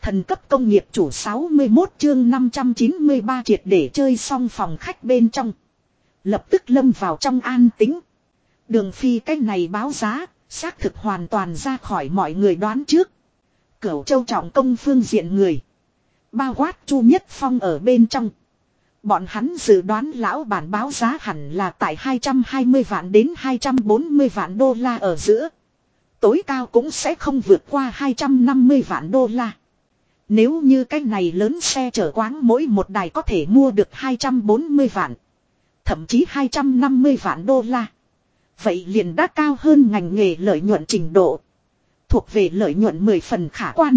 Thần cấp công nghiệp chủ 61 chương 593 triệt để chơi xong phòng khách bên trong. Lập tức lâm vào trong an tĩnh. Đường Phi cái này báo giá, xác thực hoàn toàn ra khỏi mọi người đoán trước. Cửu Châu trọng công phương diện người. Bao quát Chu Nhất Phong ở bên trong. Bọn hắn dự đoán lão bản báo giá hẳn là tại 220 vạn đến 240 vạn đô la ở giữa. Tối cao cũng sẽ không vượt qua 250 vạn đô la. Nếu như cái này lớn xe chở quáng mỗi một đài có thể mua được 240 vạn. Thậm chí 250 vạn đô la. Vậy liền đã cao hơn ngành nghề lợi nhuận trình độ. Thuộc về lợi nhuận 10 phần khả quan.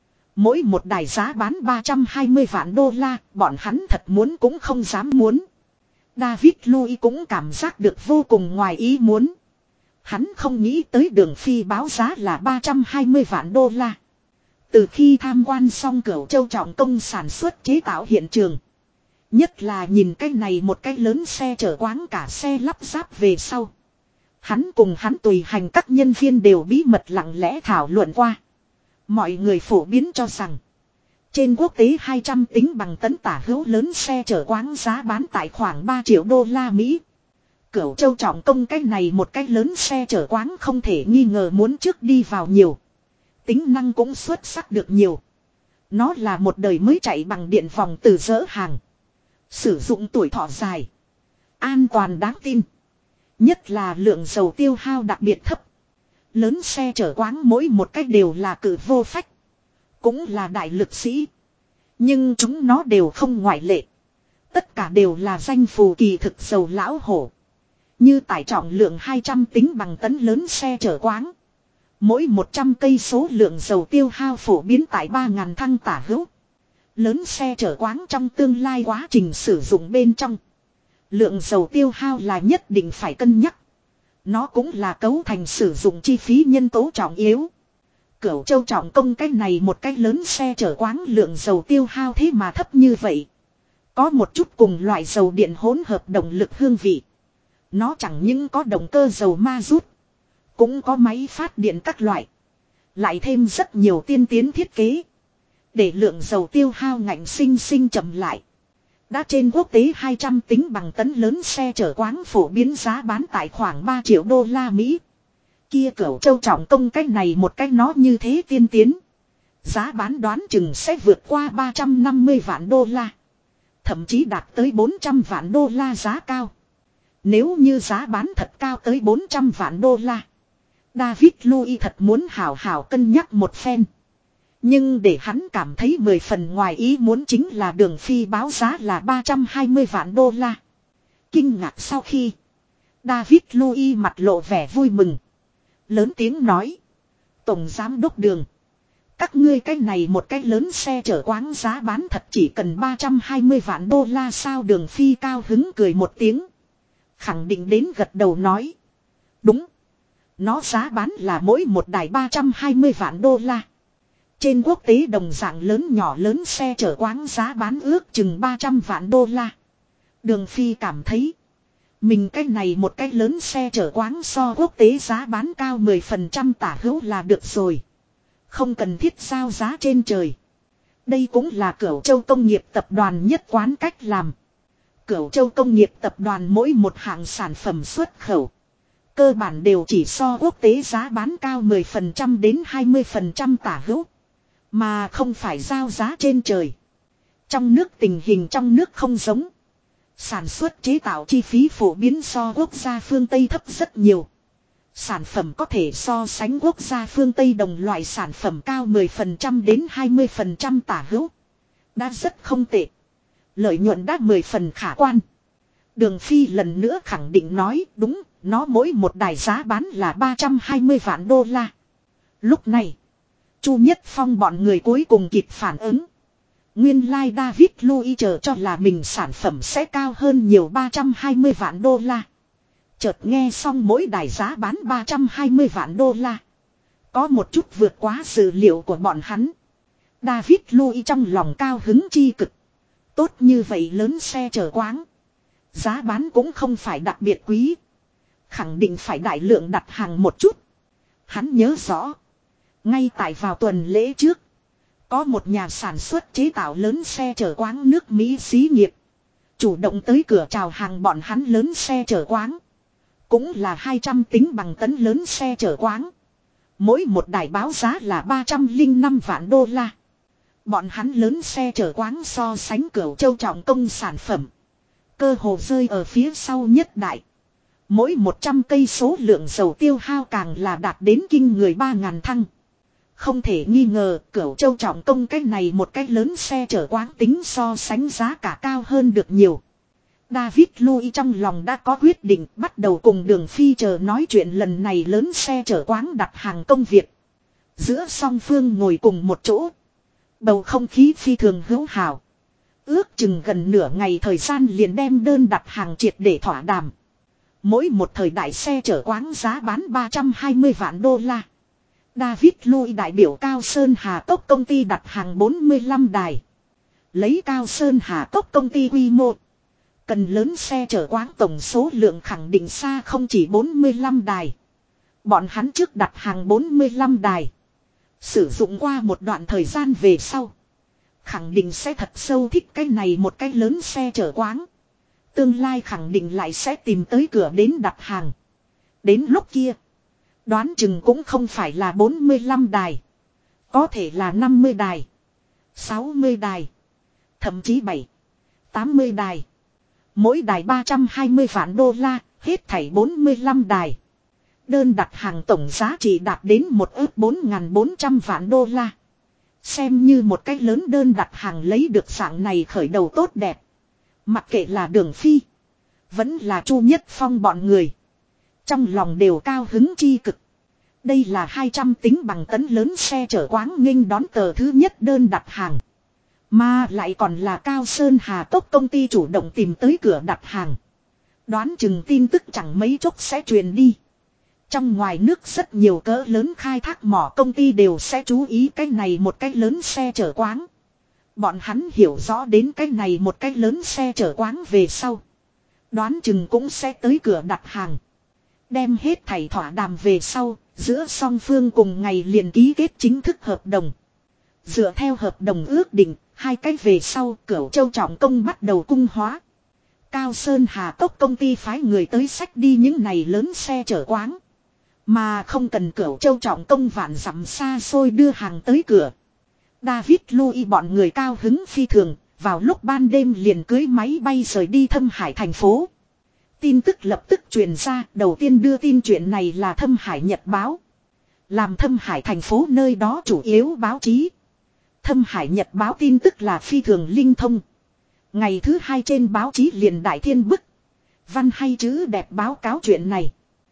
Mỗi một đài giá bán 320 vạn đô la, bọn hắn thật muốn cũng không dám muốn. David Louis cũng cảm giác được vô cùng ngoài ý muốn. Hắn không nghĩ tới Đường Phi báo giá là 320 vạn đô la. Từ khi tham quan xong Cửu Châu trọng công sản xuất chế tạo hiện trường. Nhất là nhìn cái này một cái lớn xe chở quáng cả xe lắp ráp về sau. Hắn cùng hắn tùy hành các nhân viên đều bí mật lặng lẽ thảo luận qua. Mọi người phổ biến cho rằng. Trên quốc tế 200 tính bằng tấn tả hữu lớn xe chở quáng giá bán tại khoảng 3 triệu đô la Mỹ. Cửu Châu trọng công cái này một cái lớn xe chở quáng không thể nghi ngờ muốn trước đi vào nhiều. Tính năng cũng xuất sắc được nhiều. Nó là một đời mới chạy bằng điện vòng từ dỡ hàng. Sử dụng tuổi thọ dài. An toàn đáng tin. Nhất là lượng dầu tiêu hao đặc biệt thấp. Lớn xe chở quáng mỗi một cách đều là cự vô phách. Cũng là đại lực sĩ. Nhưng chúng nó đều không ngoại lệ. Tất cả đều là danh phù kỳ thực dầu lão hổ. Như tải trọng lượng 200 tính bằng tấn lớn xe chở quáng. Mỗi 100 cây số lượng dầu tiêu hao phổ biến tại 3.000 thăng tả hữu. Lớn xe chở quáng trong tương lai quá trình sử dụng bên trong. Lượng dầu tiêu hao là nhất định phải cân nhắc. Nó cũng là cấu thành sử dụng chi phí nhân tố trọng yếu. Cửu Châu trọng công cái này một cái lớn xe chở quáng lượng dầu tiêu hao thế mà thấp như vậy. Có một chút cùng loại dầu điện hỗn hợp động lực hương vị. Nó chẳng những có động cơ dầu ma rút. Cũng có máy phát điện các loại. Lại thêm rất nhiều tiên tiến thiết kế. Để lượng dầu tiêu hao ngạnh sinh sinh chậm lại. Đã trên quốc tế 200 tính bằng tấn lớn xe chở quáng phổ biến giá bán tại khoảng 3 triệu đô la Mỹ. Kia Cửu Châu trọng công cái này một cái nó như thế tiên tiến. Giá bán đoán chừng sẽ vượt qua 350 vạn đô la. Thậm chí đạt tới 400 vạn đô la giá cao. Nếu như giá bán thật cao tới 400 vạn đô la. David Louis thật muốn hào hào cân nhắc một phen. Nhưng để hắn cảm thấy 10 phần ngoài ý muốn chính là Đường Phi báo giá là 320 vạn đô la. Kinh ngạc sau khi David Louis mặt lộ vẻ vui mừng. Lớn tiếng nói. Tổng giám đốc Đường. Các ngươi cái này một cái lớn xe chở quáng giá bán thật chỉ cần 320 vạn đô la sao? Đường Phi cao hứng cười một tiếng. Khẳng định đến gật đầu nói. Đúng. Nó giá bán là mỗi một đài 320 vạn đô la. Trên quốc tế đồng dạng lớn nhỏ lớn xe chở quáng giá bán ước chừng 300 vạn đô la. Đường Phi cảm thấy. Mình cái này một cái lớn xe chở quáng so quốc tế giá bán cao 10% tả hữu là được rồi. Không cần thiết giao giá trên trời. Đây cũng là Cửu Châu công nghiệp tập đoàn nhất quán cách làm. Cửu Châu công nghiệp tập đoàn mỗi một hạng sản phẩm xuất khẩu. Cơ bản đều chỉ so quốc tế giá bán cao 10% đến 20% tả hữu. Mà không phải giao giá trên trời. Trong nước tình hình trong nước không giống. Sản xuất chế tạo chi phí phổ biến so quốc gia phương Tây thấp rất nhiều. Sản phẩm có thể so sánh quốc gia phương Tây đồng loại sản phẩm cao 10% đến 20% tả hữu. Đã rất không tệ. Lợi nhuận đã 10 phần khả quan. Đường Phi lần nữa khẳng định nói đúng, nó mỗi một đài giá bán là 320 vạn đô la. Lúc này, Chu Nhất Phong bọn người cuối cùng kịp phản ứng. Nguyên lai David Louis chờ cho là mình sản phẩm sẽ cao hơn nhiều 320 vạn đô la. Chợt nghe xong mỗi đài giá bán 320 vạn đô la. Có một chút vượt quá dự liệu của bọn hắn. David Louis trong lòng cao hứng chi cực. Tốt như vậy lớn xe chở quáng. Giá bán cũng không phải đặc biệt quý. Khẳng định phải đại lượng đặt hàng một chút. Hắn nhớ rõ. Ngay tại vào tuần lễ trước. Có một nhà sản xuất chế tạo lớn xe chở quáng nước Mỹ xí nghiệp. Chủ động tới cửa chào hàng bọn hắn lớn xe chở quáng. Cũng là 200 tính bằng tấn lớn xe chở quáng. Mỗi một đài báo giá là 305 vạn đô la. Bọn hắn lớn xe chở quáng so sánh Cửu Châu trọng công sản phẩm. Cơ hồ rơi ở phía sau nhất đại. Mỗi 100 cây số lượng dầu tiêu hao càng là đạt đến kinh người 3.000 thăng. Không thể nghi ngờ Cửu Châu trọng công cái này một cái lớn xe chở quáng tính so sánh giá cả cao hơn được nhiều. David Louis trong lòng đã có quyết định bắt đầu cùng Đường Phi chờ nói chuyện lần này lớn xe chở quáng đặt hàng công việc. Giữa song phương ngồi cùng một chỗ. Bầu không khí phi thường hữu hảo. Ước chừng gần nửa ngày thời gian liền đem đơn đặt hàng triệt để thỏa đàm. Mỗi một thời đại xe chở quáng giá bán 320 vạn đô la. David Louis đại biểu Cao Sơn Hà Tốc công ty đặt hàng 45 đài. Lấy Cao Sơn Hà Tốc công ty quy mô. Cần lớn xe chở quáng tổng số lượng khẳng định xa không chỉ 45 đài. Bọn hắn trước đặt hàng 45 đài. Sử dụng qua một đoạn thời gian về sau. Khẳng định sẽ thật sâu thích cái này một cái lớn xe chở quáng. Tương lai khẳng định lại sẽ tìm tới cửa đến đặt hàng. Đến lúc kia. Đoán chừng cũng không phải là 45 đài. Có thể là 50 đài. 60 đài. Thậm chí 80 đài. Mỗi đài 320 vạn đô la. Hết thảy 45 đài. Đơn đặt hàng tổng giá trị đạt đến 1,400 vạn đô la. Xem như một cái lớn đơn đặt hàng lấy được dạng này khởi đầu tốt đẹp. Mặc kệ là Đường Phi. Vẫn là Chu Nhất Phong bọn người. Trong lòng đều cao hứng chi cực. Đây là 200 tính bằng tấn lớn xe chở quáng nghênh đón tờ thứ nhất đơn đặt hàng. Mà lại còn là Cao Sơn Hà Tốc công ty chủ động tìm tới cửa đặt hàng. Đoán chừng tin tức chẳng mấy chốc sẽ truyền đi. Trong ngoài nước rất nhiều cỡ lớn khai thác mỏ công ty đều sẽ chú ý cái này một cái lớn xe chở quáng. Bọn hắn hiểu rõ đến cái này một cái lớn xe chở quáng về sau. Đoán chừng cũng sẽ tới cửa đặt hàng. Đem hết thảy thỏa đàm về sau, giữa song phương cùng ngày liền ký kết chính thức hợp đồng. Dựa theo hợp đồng ước định, hai cái về sau Cửu Châu trọng công bắt đầu cung hóa. Cao Sơn Hà Tốc công ty phái người tới xách đi những này lớn xe chở quáng. Mà không cần Cửu Châu trọng công vạn dặm xa xôi đưa hàng tới cửa. David Louis bọn người cao hứng phi thường, vào lúc ban đêm liền cưới máy bay rời đi Thâm Hải thành phố. Tin tức lập tức truyền ra, đầu tiên đưa tin chuyện này là Thâm Hải Nhật Báo. Làm Thâm Hải thành phố nơi đó chủ yếu báo chí. Thâm Hải Nhật Báo tin tức là phi thường linh thông. Ngày thứ hai trên báo chí liền đại thiên bức. Văn hay chữ đẹp báo cáo chuyện này.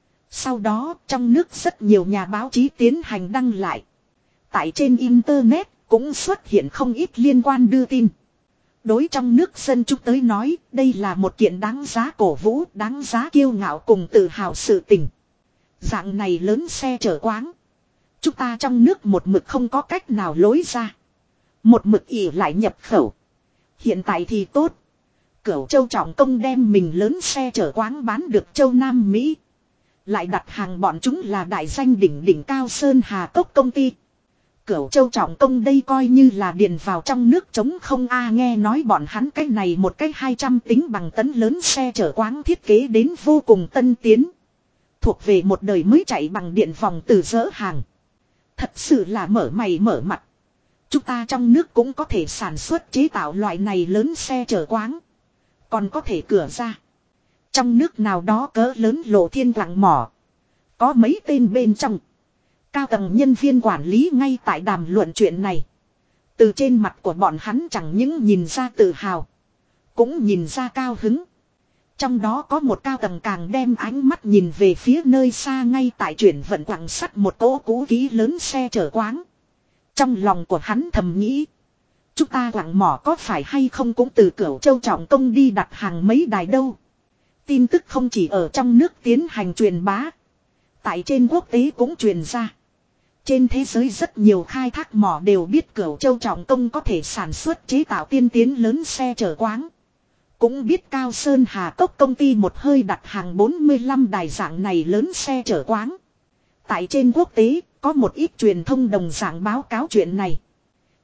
Sau đó trong nước rất nhiều nhà báo chí tiến hành đăng lại. Tại trên Internet cũng xuất hiện không ít liên quan đưa tin. Đối trong nước dân chúng tới nói đây là một kiện đáng giá cổ vũ, đáng giá kiêu ngạo cùng tự hào sự tình. Dạng này lớn xe chở quáng. Chúng ta trong nước một mực không có cách nào lối ra. Một mực ỉ lại nhập khẩu. Hiện tại thì tốt. Cửu Châu trọng công đem mình lớn xe chở quáng bán được châu Nam Mỹ. Lại đặt hàng bọn chúng là đại danh đỉnh đỉnh Cao Sơn Hà Tốc công ty. Cửu Châu trọng công đây coi như là điền vào trong nước trống không nghe nói bọn hắn cái này một cái 200 tính bằng tấn lớn xe chở quáng thiết kế đến vô cùng tân tiến. Thuộc về một đời mới chạy bằng điện vòng từ dỡ hàng. Thật sự là mở mày mở mặt. Chúng ta trong nước cũng có thể sản xuất chế tạo loại này lớn xe chở quáng. Còn có thể cửa ra. Trong nước nào đó cỡ lớn lộ thiên quặng mỏ. Có mấy tên bên trong. Cao tầng nhân viên quản lý ngay tại đàm luận chuyện này. Từ trên mặt của bọn hắn chẳng những nhìn ra tự hào. Cũng nhìn ra cao hứng. Trong đó có một cao tầng càng đem ánh mắt nhìn về phía nơi xa ngay tại chuyển vận quặng sắt một cỗ cũ kỹ lớn xe chở quáng. Trong lòng của hắn thầm nghĩ. Chúng ta quặng mỏ có phải hay không cũng từ Cửu Châu trọng công đi đặt hàng mấy đài đâu. Tin tức không chỉ ở trong nước tiến hành truyền bá. Tại trên quốc tế cũng truyền ra. Trên thế giới rất nhiều khai thác mỏ đều biết Cửu Châu trọng công có thể sản xuất chế tạo tiên tiến lớn xe chở quáng. Cũng biết Cao Sơn Hà Tốc công ty một hơi đặt hàng 45 đài dạng này lớn xe chở quáng. Tại trên quốc tế có một ít truyền thông đồng dạng báo cáo chuyện này.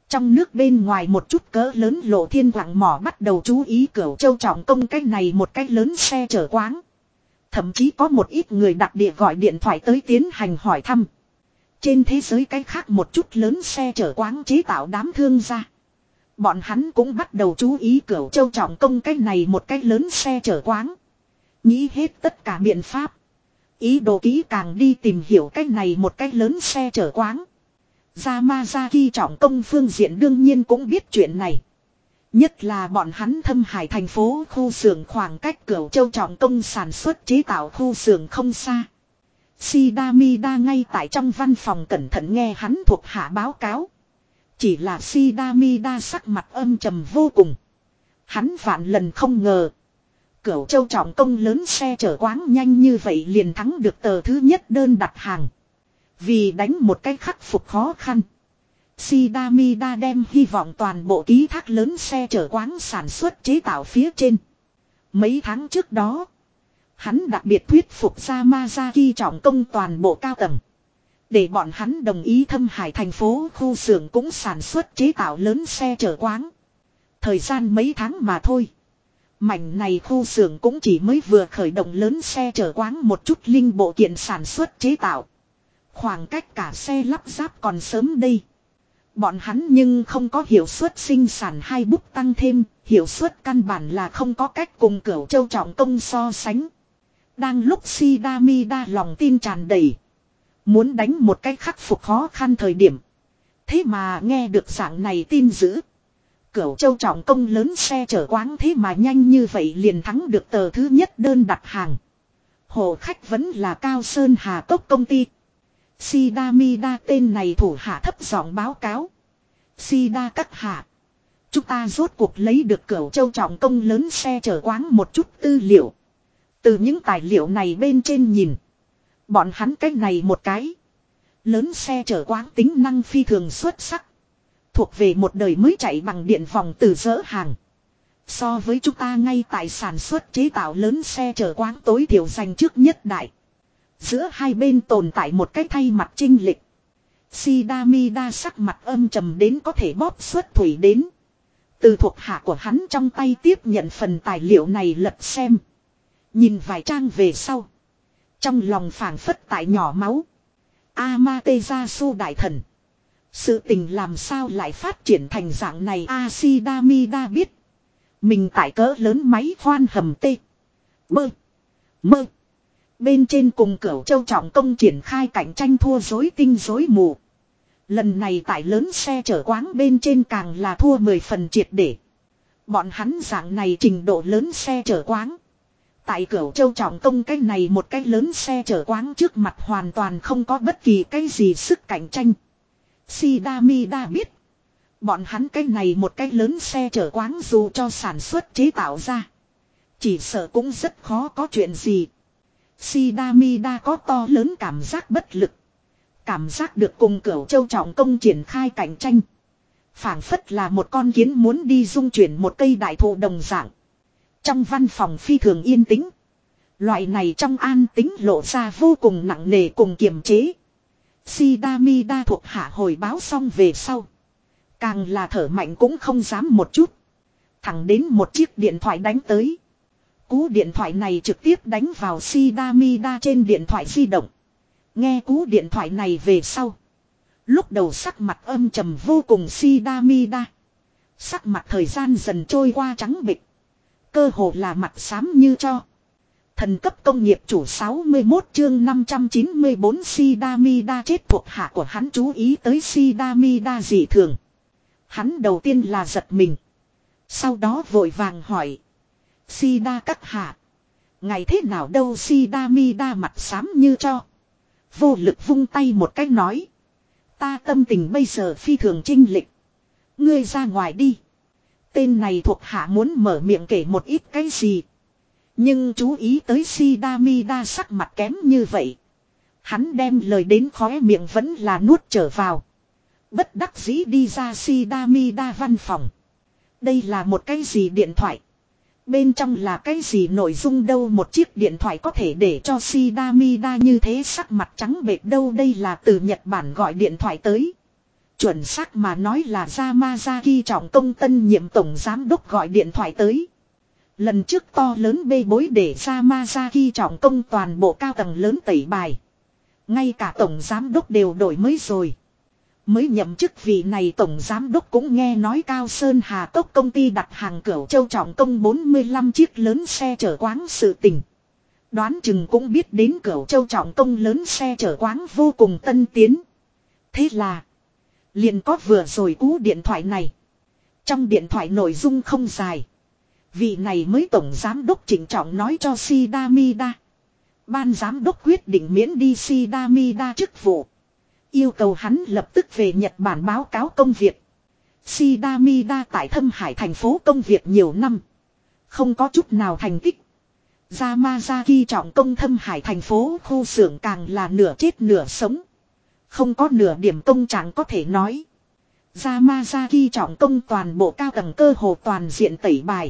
Trong nước bên ngoài một chút cỡ lớn Lộ Thiên quặng mỏ bắt đầu chú ý Cửu Châu Trọng Công cái này một cái lớn xe chở quáng. Thậm chí có một ít người đặc địa gọi điện thoại tới tiến hành hỏi thăm. Trên thế giới cái khác một chút lớn xe chở quáng chế tạo đám thương gia. Bọn hắn cũng bắt đầu chú ý Cửu Châu Trọng Công cái này một cái lớn xe chở quáng. Nghĩ hết tất cả biện pháp. Ý đồ kỹ càng đi tìm hiểu cái này một cái lớn xe chở quáng. Yamazaki Trọng Công phương diện đương nhiên cũng biết chuyện này. Nhất là bọn hắn Thâm Hải thành phố khu xưởng khoảng cách Cửu Châu Trọng Công sản xuất chế tạo khu xưởng không xa. Shidamida ngay tại trong văn phòng cẩn thận nghe hắn thuộc hạ báo cáo. Chỉ là Shidamida sắc mặt âm trầm vô cùng. Hắn vạn lần không ngờ. Cửu Châu Trọng Công lớn xe chở quáng nhanh như vậy liền thắng được tờ thứ nhất đơn đặt hàng. Vì đánh một cách khắc phục khó khăn. Shidamida đem hy vọng toàn bộ ký thác lớn xe chở quáng sản xuất chế tạo phía trên. Mấy tháng trước đó, hắn đặc biệt thuyết phục Yamazaki Trọng Công toàn bộ cao tầng. Để bọn hắn đồng ý Thâm Hải thành phố khu xưởng cũng sản xuất chế tạo lớn xe chở quáng. Thời gian mấy tháng mà thôi. Mảnh này khu xưởng cũng chỉ mới vừa khởi động lớn xe chở quáng một chút linh bộ kiện sản xuất chế tạo. Khoảng cách cả xe lắp ráp còn sớm đây. Bọn hắn nhưng không có hiệu suất sinh sản hai bút tăng thêm, hiệu suất căn bản là không có cách cùng Cửu Châu Trọng Công so sánh. Đang lúc Shidamida lòng tin tràn đầy. Muốn đánh một cách khắc phục khó khăn thời điểm. Thế mà nghe được dạng này tin dữ. Cửu Châu Trọng Công lớn xe chở quáng thế mà nhanh như vậy liền thắng được tờ thứ nhất đơn đặt hàng. Hộ khách vẫn là Cao Sơn Hà Cốc công ty. Shidamida tên này thủ hạ thấp giọng báo cáo. Shida các hạ. Chúng ta rốt cuộc lấy được Cửu Châu Trọng Công lớn xe chở quáng một chút tư liệu. Từ những tài liệu này bên trên nhìn. Bọn hắn cách này một cái. Lớn xe chở quáng tính năng phi thường xuất sắc. Thuộc về một đời mới chạy bằng điện vòng từ dỡ hàng. So với chúng ta ngay tại sản xuất chế tạo lớn xe chở quáng tối thiểu dành trước nhất đại. Giữa hai bên tồn tại một cái thay mặt chênh lệch. Shidamida sắc mặt âm trầm đến có thể bóp xuất thủy đến. Từ thuộc hạ của hắn trong tay tiếp nhận phần tài liệu này lật xem. Nhìn vài trang về sau. Trong lòng phảng phất tại nhỏ máu. Amaterasu đại thần. Sự tình làm sao lại phát triển thành dạng này Shidamida biết. Mình tại cỡ lớn máy khoan hầm tê. Bơ. Mơ. Bên trên cùng Cửu Châu Trọng Công triển khai cạnh tranh thua rối tinh rối mù. Lần này tại lớn xe chở quáng bên trên càng là thua 10 phần triệt để. Bọn hắn dạng này trình độ lớn xe chở quáng. Tại Cửu Châu Trọng Công cái này một cái lớn xe chở quáng trước mặt hoàn toàn không có bất kỳ cái gì sức cạnh tranh. Shidamida biết. Bọn hắn cái này một cái lớn xe chở quáng dù cho sản xuất chế tạo ra. Chỉ sợ cũng rất khó có chuyện gì. Shidamida có to lớn cảm giác bất lực. Cảm giác được cùng Cửu Châu Trọng Công triển khai cạnh tranh. Phảng phất là một con kiến muốn đi dung chuyển một cây đại thụ đồng dạng. Trong văn phòng phi thường yên tĩnh. Loại này trong an tĩnh lộ ra vô cùng nặng nề cùng kiềm chế. Shidamida thuộc hạ hồi báo xong về sau. Càng là thở mạnh cũng không dám một chút. Thẳng đến một chiếc điện thoại đánh tới. Cú điện thoại này trực tiếp đánh vào Shidamida trên điện thoại di động. Nghe cú điện thoại này về sau. Lúc đầu sắc mặt âm trầm vô cùng Shidamida. Sắc mặt thời gian dần trôi qua trắng bệch. Cơ hồ là mặt xám như cho. Thần cấp công nghiệp chủ 61 chương 594 Shidamida chết thuộc hạ của hắn chú ý tới Shidamida dị thường. Hắn đầu tiên là giật mình. Sau đó vội vàng hỏi. Shida các hạ. Ngày thế nào đâu Shidamida mặt xám như cho. Vô lực vung tay một cách nói. Ta tâm tình bây giờ phi thường chênh lệch. Ngươi ra ngoài đi. Tên này thuộc hạ muốn mở miệng kể một ít cái gì. Nhưng chú ý tới Shidamida sắc mặt kém như vậy. Hắn đem lời đến khóe miệng vẫn là nuốt trở vào. Bất đắc dĩ đi ra Shidamida văn phòng. Đây là một cái gì điện thoại? Bên trong là cái gì nội dung đâu? Một chiếc điện thoại có thể để cho Shidamida như thế sắc mặt trắng bệch đâu? Đây là từ Nhật Bản gọi điện thoại tới. Chuẩn xác mà nói là Yamazaki trọng công tân nhiệm tổng giám đốc gọi điện thoại tới. Lần trước to lớn bê bối để Yamazaki trọng công toàn bộ cao tầng lớn tẩy bài. Ngay cả tổng giám đốc đều đổi mới rồi. Mới nhậm chức vị này tổng giám đốc cũng nghe nói Cao Sơn Hà Cốc công ty đặt hàng Cửu Châu trọng công 45 chiếc lớn xe chở quáng sự tình. Đoán chừng cũng biết đến Cửu Châu trọng công lớn xe chở quáng vô cùng tân tiến. Thế là liền có vừa rồi cú điện thoại này. Trong điện thoại nội dung không dài. Vị này mới tổng giám đốc trịnh trọng nói cho Shidamida. Ban giám đốc quyết định miễn đi Shidamida chức vụ. Yêu cầu hắn lập tức về Nhật Bản báo cáo công việc. Shidamida tại Thâm Hải thành phố công việc nhiều năm. Không có chút nào thành tích. Yamazaki trọng công Thâm Hải thành phố khu xưởng càng là nửa chết nửa sống. Không có nửa điểm công trạng có thể nói. Yamazaki trọng công toàn bộ cao tầng cơ hồ toàn diện tẩy bài.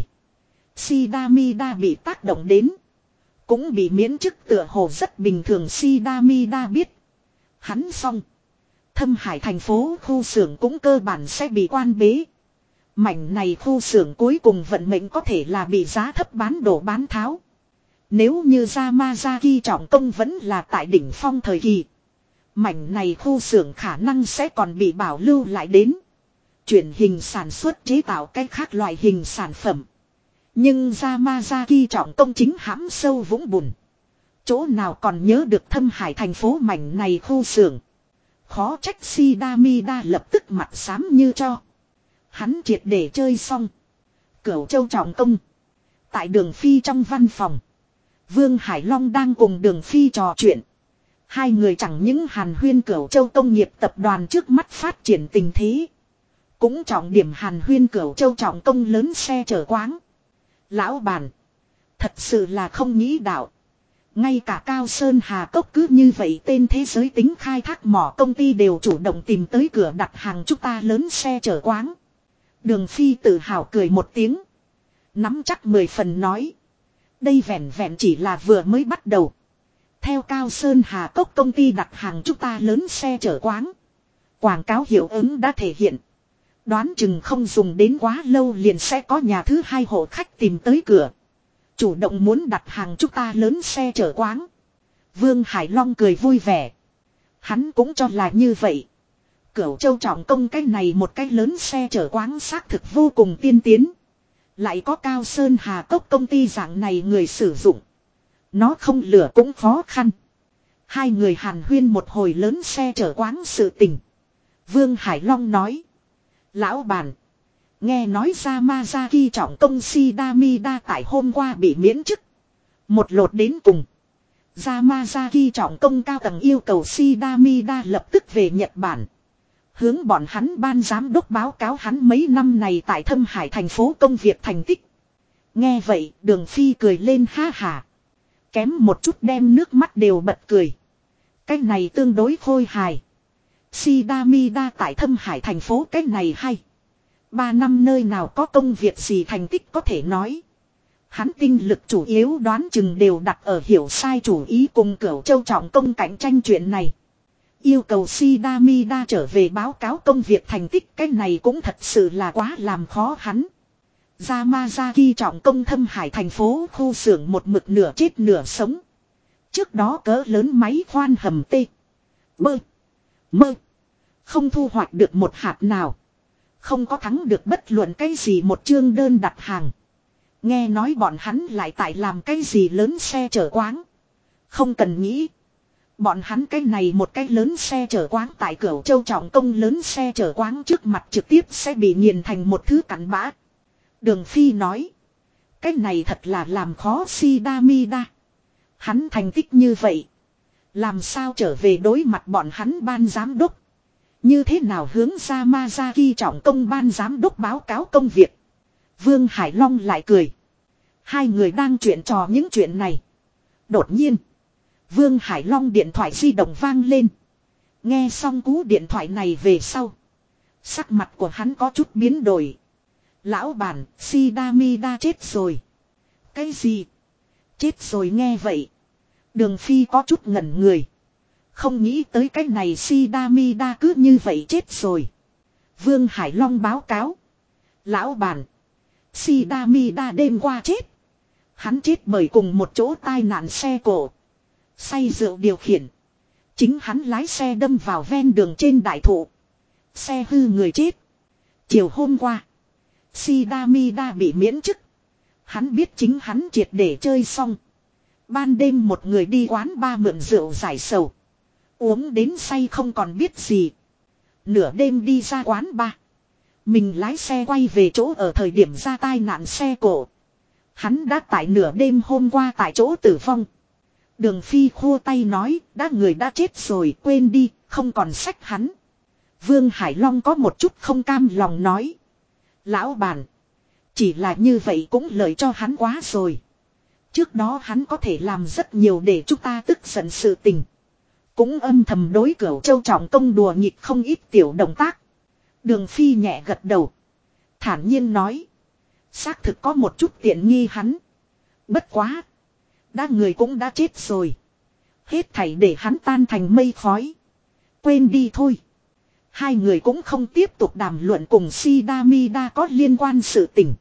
Shidamida bị tác động đến. Cũng bị miễn chức tựa hồ rất bình thường. Shidamida biết. Hắn xong. Thâm Hải thành phố khu xưởng cũng cơ bản sẽ bị quan bế. Mảnh này khu xưởng cuối cùng vận mệnh có thể là bị giá thấp bán đổ bán tháo. Nếu như Yamazaki trọng công vẫn là tại đỉnh phong thời kỳ. Mảnh này khu xưởng khả năng sẽ còn bị bảo lưu lại đến. Chuyển hình sản xuất chế tạo cách khác loại hình sản phẩm. Nhưng Yamazaki trọng công chính hãm sâu vũng bùn. Chỗ nào còn nhớ được Thâm Hải thành phố mảnh này khu xưởng. Khó trách Shidamida lập tức mặt xám như cho. Hắn triệt để chơi xong. Cửu Châu trọng công. Tại Đường Phi trong văn phòng. Vương Hải Long đang cùng Đường Phi trò chuyện. Hai người chẳng những hàn huyên Cửu Châu công nghiệp tập đoàn trước mắt phát triển tình thế. Cũng trọng điểm hàn huyên Cửu Châu trọng công lớn xe chở quáng. Lão bản. Thật sự là không nghĩ đạo. Ngay cả Cao Sơn Hà Cốc cứ như vậy tên thế giới tính khai thác mỏ công ty đều chủ động tìm tới cửa đặt hàng chúng ta lớn xe chở quáng. Đường Phi tự hào cười một tiếng. Nắm chắc 10 phần nói. Đây vẹn vẹn chỉ là vừa mới bắt đầu. Theo Cao Sơn Hà Cốc công ty đặt hàng chúng ta lớn xe chở quáng. Quảng cáo hiệu ứng đã thể hiện. Đoán chừng không dùng đến quá lâu liền sẽ có nhà thứ hai hộ khách tìm tới cửa. Chủ động muốn đặt hàng chúng ta lớn xe chở quáng. Vương Hải Long cười vui vẻ. Hắn cũng cho là như vậy. Cửu Châu trọng công cái này một cái lớn xe chở quáng xác thực vô cùng tiên tiến. Lại có Cao Sơn Hà Cốc công ty dạng này người sử dụng. Nó không lửa cũng khó khăn. Hai người hàn huyên một hồi lớn xe chở quáng sự tình. Vương Hải Long nói. Lão bản. Nghe nói Yamazaki trọng công Shidamida tại hôm qua bị miễn chức. Một lột đến cùng. Yamazaki trọng công cao tầng yêu cầu Shidamida lập tức về Nhật Bản. Hướng bọn hắn ban giám đốc báo cáo hắn mấy năm này tại Thâm Hải thành phố công việc thành tích. Nghe vậy Đường Phi cười lên ha hà. Kém một chút đem nước mắt đều bật cười. Cái này tương đối khôi hài. Shidamida tại Thâm Hải thành phố cái này hay. 3 năm nơi nào có công việc gì thành tích có thể nói. Hắn tinh lực chủ yếu đoán chừng đều đặt ở hiểu sai chủ ý cùng Cửu Châu trọng công cạnh tranh chuyện này. Yêu cầu Shidamida trở về báo cáo công việc thành tích cái này cũng thật sự là quá làm khó hắn. Yamazaki trọng công Thâm Hải thành phố khu xưởng một mực nửa chết nửa sống. Trước đó cỡ lớn máy khoan hầm tê. Bơ. Mơ. Không thu hoạch được một hạt nào. Không có thắng được bất luận cái gì một chương đơn đặt hàng. Nghe nói bọn hắn lại tại làm cái gì lớn xe chở quáng. Không cần nghĩ. Bọn hắn cái này một cái lớn xe chở quáng tại Cửu Châu trọng công lớn xe chở quáng trước mặt trực tiếp sẽ bị nghiền thành một thứ cặn bã. Đường Phi nói. Cái này thật là làm khó Shidamida. Hắn thành tích như vậy. Làm sao trở về đối mặt bọn hắn ban giám đốc. Như thế nào hướng Yamazaki trọng công ban giám đốc báo cáo công việc. Vương Hải Long lại cười. Hai người đang chuyện trò những chuyện này. Đột nhiên. Vương Hải Long điện thoại di động vang lên. Nghe xong cú điện thoại này về sau. Sắc mặt của hắn có chút biến đổi. Lão bản, Shidamida chết rồi. Cái gì? Chết rồi nghe vậy. Đường Phi có chút ngẩn người. Không nghĩ tới cái này Shidamida cứ như vậy chết rồi. Vương Hải Long báo cáo. Lão bản. Shidamida đêm qua chết. Hắn chết bởi cùng một chỗ tai nạn xe cộ. Say rượu điều khiển. Chính hắn lái xe đâm vào ven đường trên đại thụ. Xe hư người chết. Chiều hôm qua. Shidamida bị miễn chức. Hắn biết chính hắn triệt để chơi xong. Ban đêm một người đi quán bar mượn rượu giải sầu. Uống đến say không còn biết gì. Nửa đêm đi ra quán bar. Mình lái xe quay về chỗ ở thời điểm ra tai nạn xe cộ. Hắn đã tại nửa đêm hôm qua tại chỗ tử vong. Đường Phi khua tay nói, người đã chết rồi, quên đi, không còn sách hắn. Vương Hải Long có một chút không cam lòng nói. Lão bản, chỉ là như vậy cũng lợi cho hắn quá rồi. Trước đó hắn có thể làm rất nhiều để chúng ta tức giận sự tình. Cũng âm thầm đối Cửu Châu Trọng Công đùa nghịch không ít tiểu động tác. Đường Phi nhẹ gật đầu. Thản nhiên nói. Xác thực có một chút tiện nghi hắn. Bất quá. Người cũng đã chết rồi. Hết thảy để hắn tan thành mây khói. Quên đi thôi. Hai người cũng không tiếp tục đàm luận cùng Shidamida có liên quan sự tình.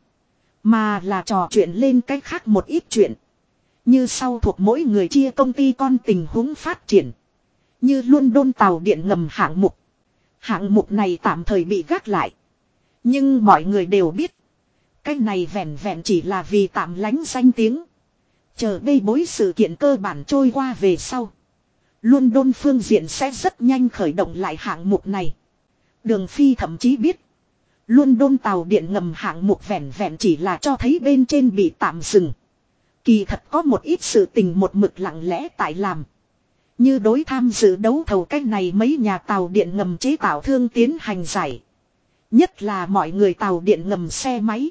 Mà là trò chuyện lên cách khác một ít chuyện. Như sau thuộc mỗi người chia công ty con tình huống phát triển. Như London tàu điện ngầm hạng mục. Hạng mục này tạm thời bị gác lại. Nhưng mọi người đều biết. Cái này vẹn vẹn chỉ là vì tạm lánh danh tiếng. Chờ bê bối sự kiện cơ bản trôi qua về sau. London phương diện sẽ rất nhanh khởi động lại hạng mục này. Đường Phi thậm chí biết. London tàu điện ngầm hạng mục vẹn vẹn chỉ là cho thấy bên trên bị tạm dừng. Kỳ thật có một ít sự tình một mực lặng lẽ tại làm. Như đối tham dự đấu thầu cách này mấy nhà tàu điện ngầm chế tạo thương tiến hành giải. Nhất là mọi người tàu điện ngầm xe máy.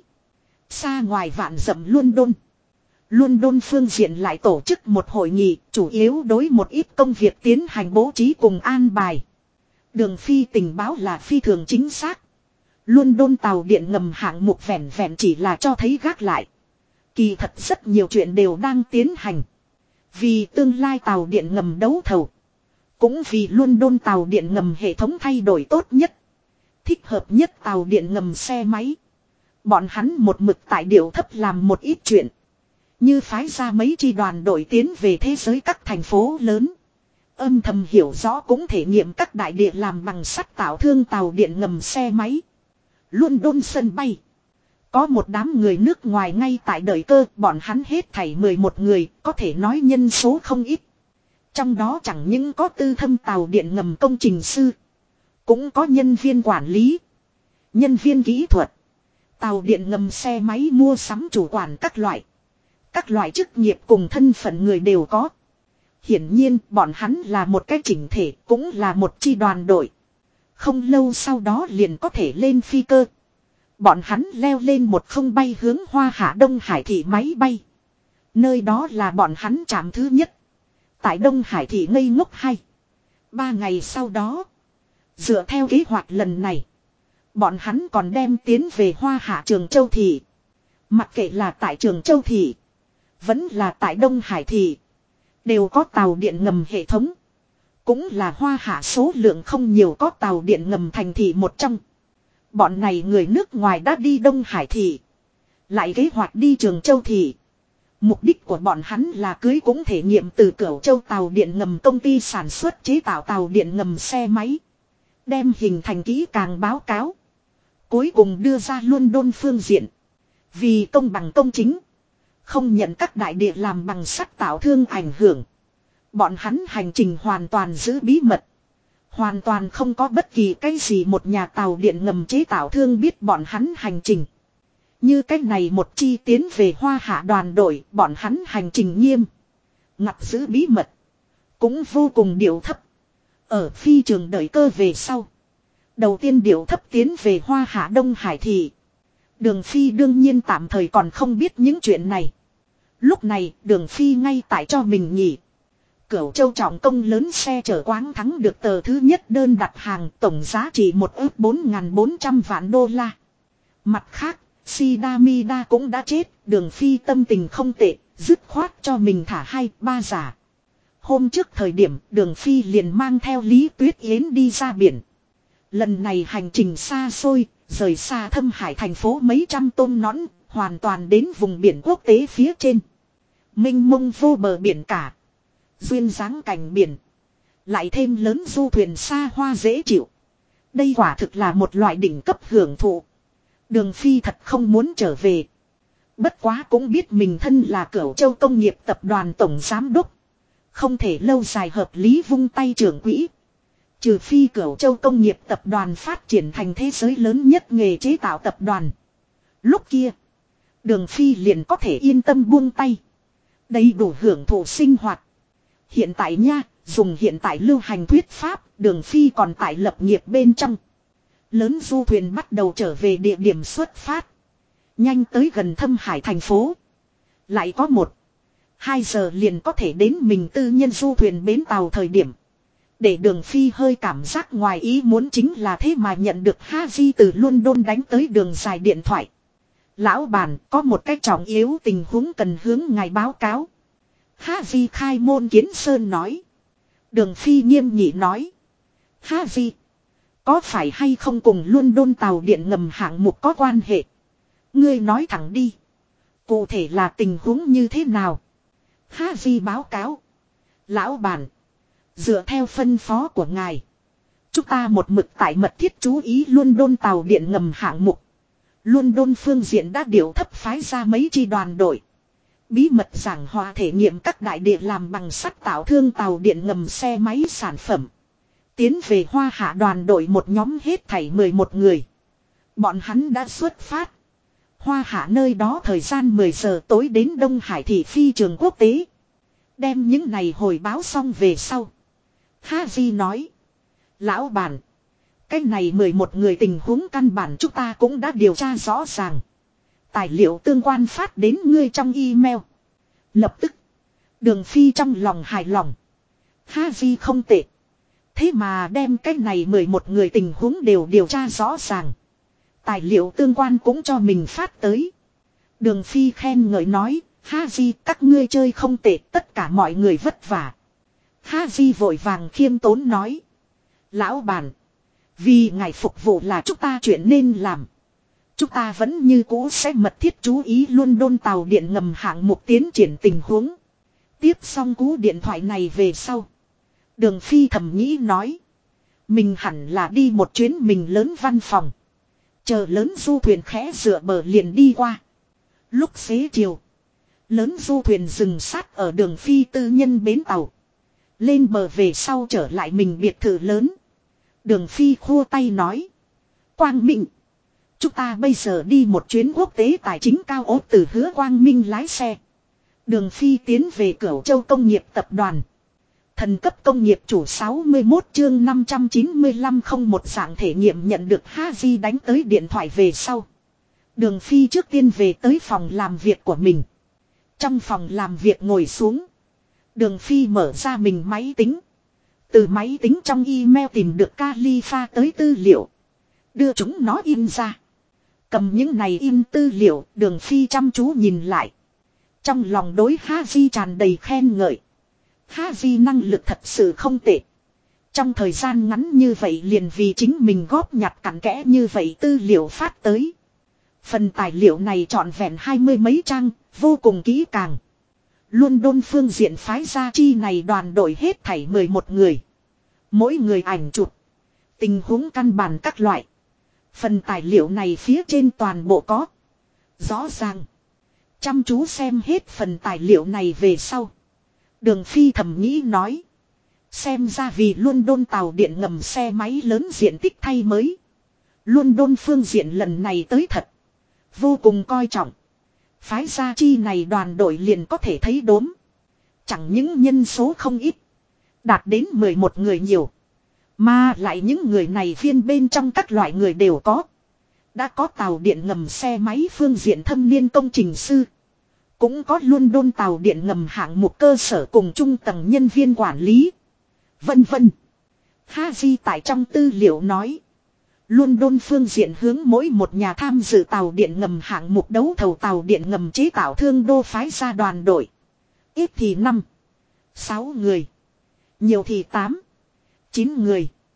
Xa ngoài vạn dặm London. London phương diện lại tổ chức một hội nghị chủ yếu đối một ít công việc tiến hành bố trí cùng an bài. Đường Phi tình báo là phi thường chính xác. London tàu điện ngầm hạng mục vẹn vẹn chỉ là cho thấy gác lại. Kỳ thật rất nhiều chuyện đều đang tiến hành. Vì tương lai tàu điện ngầm đấu thầu. Cũng vì London tàu điện ngầm hệ thống thay đổi tốt nhất. Thích hợp nhất tàu điện ngầm xe máy. Bọn hắn một mực tại điệu thấp làm một ít chuyện. Như phái ra mấy chi đoàn đội tiến về thế giới các thành phố lớn. Âm thầm hiểu rõ cũng thể nghiệm các đại địa làm bằng sắt tạo thương tàu điện ngầm xe máy. London sân bay. Có một đám người nước ngoài ngay tại đợi cơ, bọn hắn hết thảy 11 người, có thể nói nhân số không ít. Trong đó chẳng những có tư thâm tàu điện ngầm công trình sư. Cũng có nhân viên quản lý. Nhân viên kỹ thuật. Tàu điện ngầm xe máy mua sắm chủ quản các loại. Các loại chức nghiệp cùng thân phận người đều có. Hiển nhiên bọn hắn là một cái chỉnh thể, cũng là một chi đoàn đội. Không lâu sau đó liền có thể lên phi cơ. Bọn hắn leo lên một không bay hướng Hoa Hạ Đông Hải thị máy bay. Nơi đó là bọn hắn trạm thứ nhất. Tại Đông Hải thị ngây ngốc 2-3 ngày sau đó. Dựa theo kế hoạch lần này. Bọn hắn còn đem tiến về Hoa Hạ Trường Châu thị. Mặc kệ là tại Trường Châu thị. Vẫn là tại Đông Hải thị. Đều có tàu điện ngầm hệ thống. Cũng là Hoa Hạ số lượng không nhiều có tàu điện ngầm thành thị một trong. Bọn này người nước ngoài đã đi Đông Hải thị. Lại kế hoạch đi Trường Châu thị. Mục đích của bọn hắn là cưới cũng thể nghiệm từ Cửu Châu tàu điện ngầm công ty sản xuất chế tạo tàu điện ngầm xe máy. Đem hình thành kỹ càng báo cáo. Cuối cùng đưa ra London phương diện. Vì công bằng công chính. Không nhận các đại địa làm bằng sắt tạo thương ảnh hưởng. Bọn hắn hành trình hoàn toàn giữ bí mật. Hoàn toàn không có bất kỳ cái gì một nhà tàu điện ngầm chế tạo thương biết bọn hắn hành trình. Như cách này một chi tiến về Hoa Hạ đoàn đội, bọn hắn hành trình nghiêm. Ngặt giữ bí mật. Cũng vô cùng điệu thấp. Ở phi trường đợi cơ về sau. Đầu tiên điệu thấp tiến về Hoa Hạ Đông Hải thị. Đường Phi đương nhiên tạm thời còn không biết những chuyện này. Lúc này Đường Phi ngay tại cho mình nghỉ. Cửu Châu Trọng Công lớn xe chở Quáng Thắng được tờ thứ nhất đơn đặt hàng tổng giá trị 1.400 vạn đô la. Mặt khác, Shidamida cũng đã chết, Đường Phi tâm tình không tệ, dứt khoát cho mình thả 2-3 giả. Hôm trước thời điểm Đường Phi liền mang theo Lý Tuyết Yến đi ra biển. Lần này hành trình xa xôi, rời xa Thâm Hải thành phố mấy trăm tôm nõn, hoàn toàn đến vùng biển quốc tế phía trên. Mênh mông vô bờ biển cả. Duyên dáng cảnh biển. Lại thêm lớn du thuyền xa hoa dễ chịu. Đây quả thực là một loại đỉnh cấp hưởng thụ. Đường Phi thật không muốn trở về. Bất quá cũng biết mình thân là Cửu Châu Công nghiệp tập đoàn tổng giám đốc. Không thể lâu dài hợp lý vung tay trưởng quỹ. Trừ phi Cửu Châu Công nghiệp tập đoàn phát triển thành thế giới lớn nhất nghề chế tạo tập đoàn. Lúc kia, Đường Phi liền có thể yên tâm buông tay. Đầy đủ hưởng thụ sinh hoạt. Hiện tại nha, dùng hiện tại lưu hành thuyết pháp, Đường Phi còn tại lập nghiệp bên trong. Lớn du thuyền bắt đầu trở về địa điểm xuất phát. Nhanh tới gần Thâm Hải thành phố. Lại có 1-2 giờ liền có thể đến mình tư nhân du thuyền bến tàu thời điểm. Để Đường Phi hơi cảm giác ngoài ý muốn chính là thế mà nhận được Haji từ London đánh tới đường dài điện thoại. Lão bản, có một cái trọng yếu tình huống cần hướng ngài báo cáo. Haji khai môn kiến sơn nói. Đường Phi nghiêm nghị nói. Haji, có phải hay không cùng London tàu điện ngầm hạng mục có quan hệ? Ngươi nói thẳng đi. Cụ thể là tình huống như thế nào? Haji báo cáo. Lão bản, dựa theo phân phó của ngài, chúng ta một mực tại mật thiết chú ý London tàu điện ngầm hạng mục. London phương diện đã điều thấp phái ra mấy chi đoàn đội. Bí mật giảng hòa thể nghiệm các đại địa làm bằng sắt tạo thương tàu điện ngầm xe máy sản phẩm. Tiến về Hoa Hạ đoàn đội một nhóm hết thảy 11 người. Bọn hắn đã xuất phát. Hoa Hạ nơi đó thời gian 10 giờ tối đến Đông Hải thị phi trường quốc tế. Đem những này hồi báo xong về sau. Haji nói. Lão bản, cái này 11 người tình huống căn bản chúng ta cũng đã điều tra rõ ràng. Tài liệu tương quan phát đến ngươi trong email. Lập tức, Đường Phi trong lòng hài lòng. Haji không tệ. Thế mà đem cái này 11 người tình huống đều điều tra rõ ràng. Tài liệu tương quan cũng cho mình phát tới. Đường Phi khen ngợi nói, Haji các ngươi chơi không tệ, tất cả mọi người vất vả. Haji vội vàng khiêm tốn nói. Lão bản, vì ngài phục vụ là chúng ta chuyện nên làm. Chúng ta vẫn như cũ sẽ mật thiết chú ý London tàu điện ngầm hạng mục tiến triển tình huống. Tiếp xong cú điện thoại này về sau, Đường Phi thầm nghĩ nói. Mình hẳn là đi một chuyến mình lớn văn phòng. Chờ lớn du thuyền khẽ dựa bờ liền đi qua. Lúc xế chiều, lớn du thuyền dừng sát ở Đường Phi tư nhân bến tàu. Lên bờ về sau trở lại mình biệt thự lớn. Đường Phi khua tay nói. Quang Minh, chúng ta bây giờ đi một chuyến quốc tế tài chính cao ốt từ Hứa Quang Minh lái xe. Đường Phi tiến về Cửu Châu Công nghiệp tập đoàn. Thần cấp công nghiệp chủ 61 chương 595 không một dạng thể nghiệm nhận được Haji đánh tới điện thoại về sau. Đường Phi trước tiên về tới phòng làm việc của mình. Trong phòng làm việc ngồi xuống. Đường Phi mở ra mình máy tính. Từ máy tính trong email tìm được Khalifa tới tư liệu. Đưa chúng nó in ra. Cầm những này in tư liệu, Đường Phi chăm chú nhìn lại. Trong lòng đối Haji tràn đầy khen ngợi. Haji năng lực thật sự không tệ. Trong thời gian ngắn như vậy liền vì chính mình góp nhặt cặn kẽ như vậy tư liệu phát tới. Phần tài liệu này trọn vẹn 20 mấy trang, vô cùng kỹ càng. London phương diện phái ra chi này đoàn đội hết thảy 11 người. Mỗi người ảnh chụp, tình huống căn bản các loại. Phần tài liệu này phía trên toàn bộ có. Rõ ràng. Chăm chú xem hết phần tài liệu này về sau. Đường Phi thầm nghĩ nói. Xem ra vì London tàu điện ngầm xe máy lớn diện tích thay mới. London phương diện lần này tới thật. Vô cùng coi trọng. Phái ra chi này đoàn đội liền có thể thấy đốm. Chẳng những nhân số không ít. Đạt đến 11 người nhiều. Mà lại những người này viên bên trong các loại người đều có. Đã có tàu điện ngầm xe máy phương diện thâm niên công trình sư. Cũng có London tàu điện ngầm hạng mục cơ sở cùng trung tầng nhân viên quản lý. Vân vân. Haji tại trong tư liệu nói. London phương diện hướng mỗi một nhà tham dự tàu điện ngầm hạng mục đấu thầu tàu điện ngầm chế tạo thương đô phái ra đoàn đội. Ít thì 5, 6 người. Nhiều thì 8, 9 người.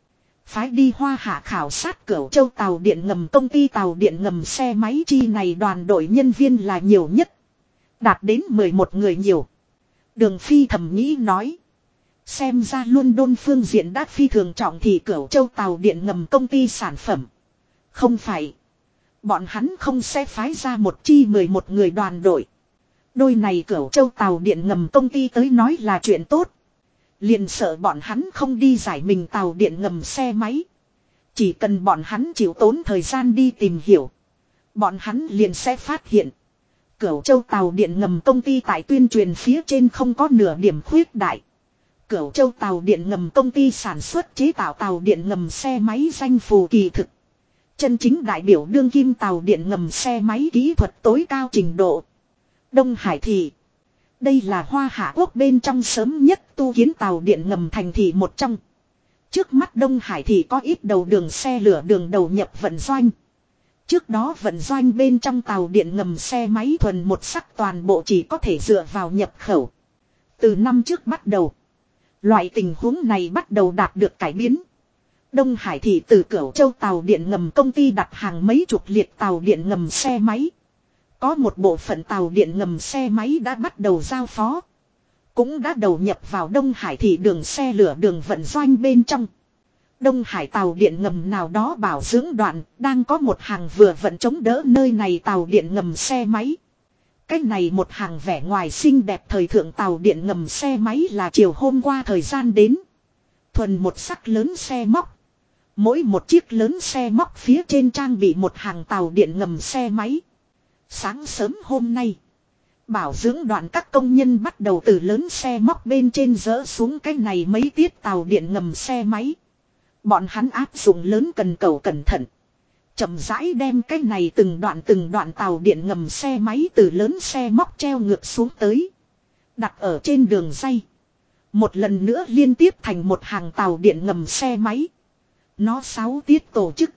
Phái đi Hoa Hạ khảo sát Cửu Châu tàu điện ngầm công ty tàu điện ngầm xe máy chi này đoàn đội nhân viên là nhiều nhất. Đạt đến 11 người nhiều. Đường Phi thầm nghĩ nói. Xem ra London phương diện đã phi thường trọng thì Cửu Châu tàu điện ngầm công ty sản phẩm. Không phải. Bọn hắn không sẽ phái ra một chi 11 người đoàn đội. Đôi này Cửu Châu tàu điện ngầm công ty tới nói là chuyện tốt. Liền sợ bọn hắn không đi giải mình tàu điện ngầm xe máy. Chỉ cần bọn hắn chịu tốn thời gian đi tìm hiểu. Bọn hắn liền sẽ phát hiện. Cửu Châu tàu điện ngầm công ty tại tuyên truyền phía trên không có nửa điểm khuyết đại. Cửu Châu tàu điện ngầm công ty sản xuất chế tạo tàu điện ngầm xe máy danh phù kỳ thực. Chân chính đại biểu đương kim tàu điện ngầm xe máy kỹ thuật tối cao trình độ. Đông Hải thị. Đây là Hoa Hạ Quốc bên trong sớm nhất tu kiến tàu điện ngầm thành thị một trong. Trước mắt Đông Hải thị có ít đầu đường xe lửa đường đầu nhập vận doanh. Trước đó vận doanh bên trong tàu điện ngầm xe máy thuần một sắc toàn bộ chỉ có thể dựa vào nhập khẩu. Từ năm trước bắt đầu. Loại tình huống này bắt đầu đạt được cải biến. Đông Hải thị từ Cửu Châu tàu điện ngầm công ty đặt hàng mấy chục liệt tàu điện ngầm xe máy. Có một bộ phận tàu điện ngầm xe máy đã bắt đầu giao phó. Cũng đã đầu nhập vào Đông Hải thị đường xe lửa đường vận doanh bên trong. Đông Hải tàu điện ngầm nào đó bảo dưỡng đoạn đang có một hàng vừa vận chống đỡ nơi này tàu điện ngầm xe máy. Cách này một hàng vẻ ngoài xinh đẹp thời thượng tàu điện ngầm xe máy là chiều hôm qua thời gian đến. Thuần một sắc lớn xe móc. Mỗi một chiếc lớn xe móc phía trên trang bị một hàng tàu điện ngầm xe máy. Sáng sớm hôm nay, bảo dưỡng đoạn các công nhân bắt đầu từ lớn xe móc bên trên dỡ xuống cái này mấy tiết tàu điện ngầm xe máy. Bọn hắn áp dụng lớn cần cầu cẩn thận. Chậm rãi đem cái này từng đoạn tàu điện ngầm xe máy từ lớn xe móc treo ngược xuống tới. Đặt ở trên đường ray. Một lần nữa liên tiếp thành một hàng tàu điện ngầm xe máy. Nó 6 tiết tổ chức.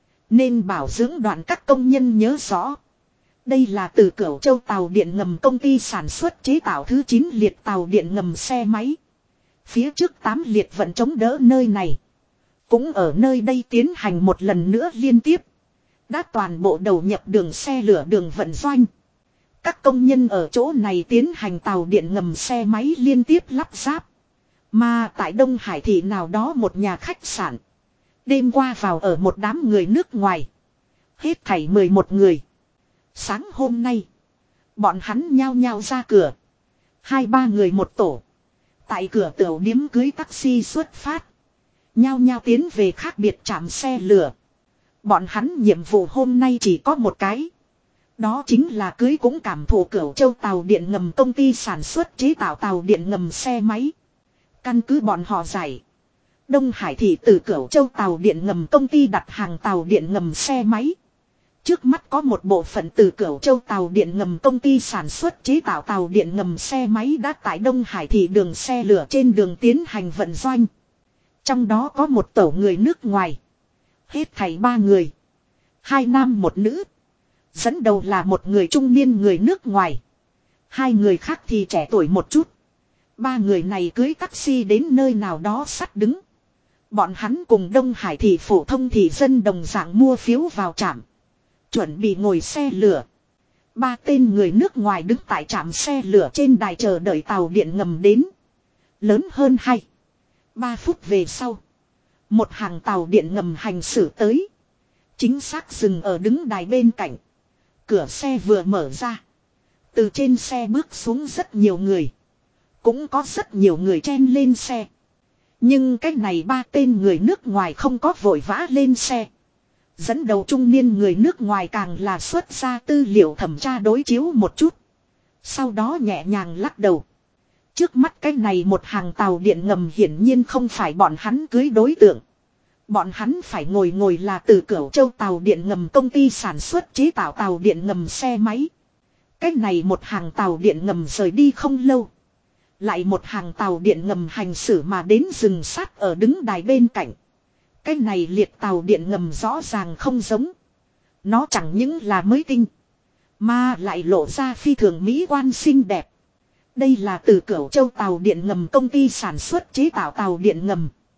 Nên bảo dưỡng đoạn các công nhân nhớ rõ. Đây là từ Cửu Châu tàu điện ngầm công ty sản xuất chế tạo thứ 9 liệt tàu điện ngầm xe máy. Phía trước 8 liệt vẫn chống đỡ nơi này. Cũng ở nơi đây tiến hành một lần nữa liên tiếp. Đã toàn bộ đầu nhập đường xe lửa đường vận doanh. Các công nhân ở chỗ này tiến hành tàu điện ngầm xe máy liên tiếp lắp ráp. Mà tại Đông Hải thị nào đó một nhà khách sạn. Đêm qua vào ở một đám người nước ngoài. Hết thảy 11 người. Sáng hôm nay. Bọn hắn nhao nhao ra cửa. 2-3 người một tổ. Tại cửa tiểu điếm cưới taxi xuất phát. Nhao nhao tiến về khác biệt trạm xe lửa. Bọn hắn nhiệm vụ hôm nay chỉ có một cái. Đó chính là cưới cũng cảm thụ Cửu Châu tàu điện ngầm công ty sản xuất chế tạo tàu điện ngầm xe máy. Căn cứ bọn họ giải. Đông Hải thị từ Cửu Châu tàu điện ngầm công ty đặt hàng tàu điện ngầm xe máy. Trước mắt có một bộ phận từ Cửu Châu tàu điện ngầm công ty sản xuất chế tạo tàu điện ngầm xe máy đã tại Đông Hải thị đường xe lửa trên đường tiến hành vận doanh. Trong đó có một tổ người nước ngoài. Hết thảy 3 người. 2 nam 1 nữ. Dẫn đầu là một người trung niên người nước ngoài. 2 người khác thì trẻ tuổi một chút. 3 người này cưới taxi đến nơi nào đó sắt đứng. Bọn hắn cùng Đông Hải thị phổ thông thị dân đồng dạng mua phiếu vào trạm. Chuẩn bị ngồi xe lửa. 3 tên người nước ngoài đứng tại trạm xe lửa trên đài chờ đợi tàu điện ngầm đến. Lớn hơn 2-3 phút về sau. Một hàng tàu điện ngầm hành xử tới. Chính xác dừng ở đứng đài bên cạnh. Cửa xe vừa mở ra. Từ trên xe bước xuống rất nhiều người. Cũng có rất nhiều người chen lên xe. Nhưng cái này 3 tên người nước ngoài không có vội vã lên xe. Dẫn đầu trung niên người nước ngoài càng là xuất ra tư liệu thẩm tra đối chiếu một chút. Sau đó nhẹ nhàng lắc đầu. Trước mắt cái này một hàng tàu điện ngầm hiển nhiên không phải bọn hắn cưới đối tượng. Bọn hắn phải ngồi là từ Cửu Châu tàu điện ngầm công ty sản xuất chế tạo tàu điện ngầm xe máy. Cái này một hàng tàu điện ngầm rời đi không lâu. Lại một hàng tàu điện ngầm hành xử mà đến dừng sát ở đứng đài bên cạnh. Cái này liệt tàu điện ngầm rõ ràng không giống. Nó chẳng những là mới tinh. Mà lại lộ ra phi thường mỹ quan xinh đẹp. Đây là từ Cửu Châu tàu điện ngầm công ty sản xuất chế tạo tàu điện ngầm.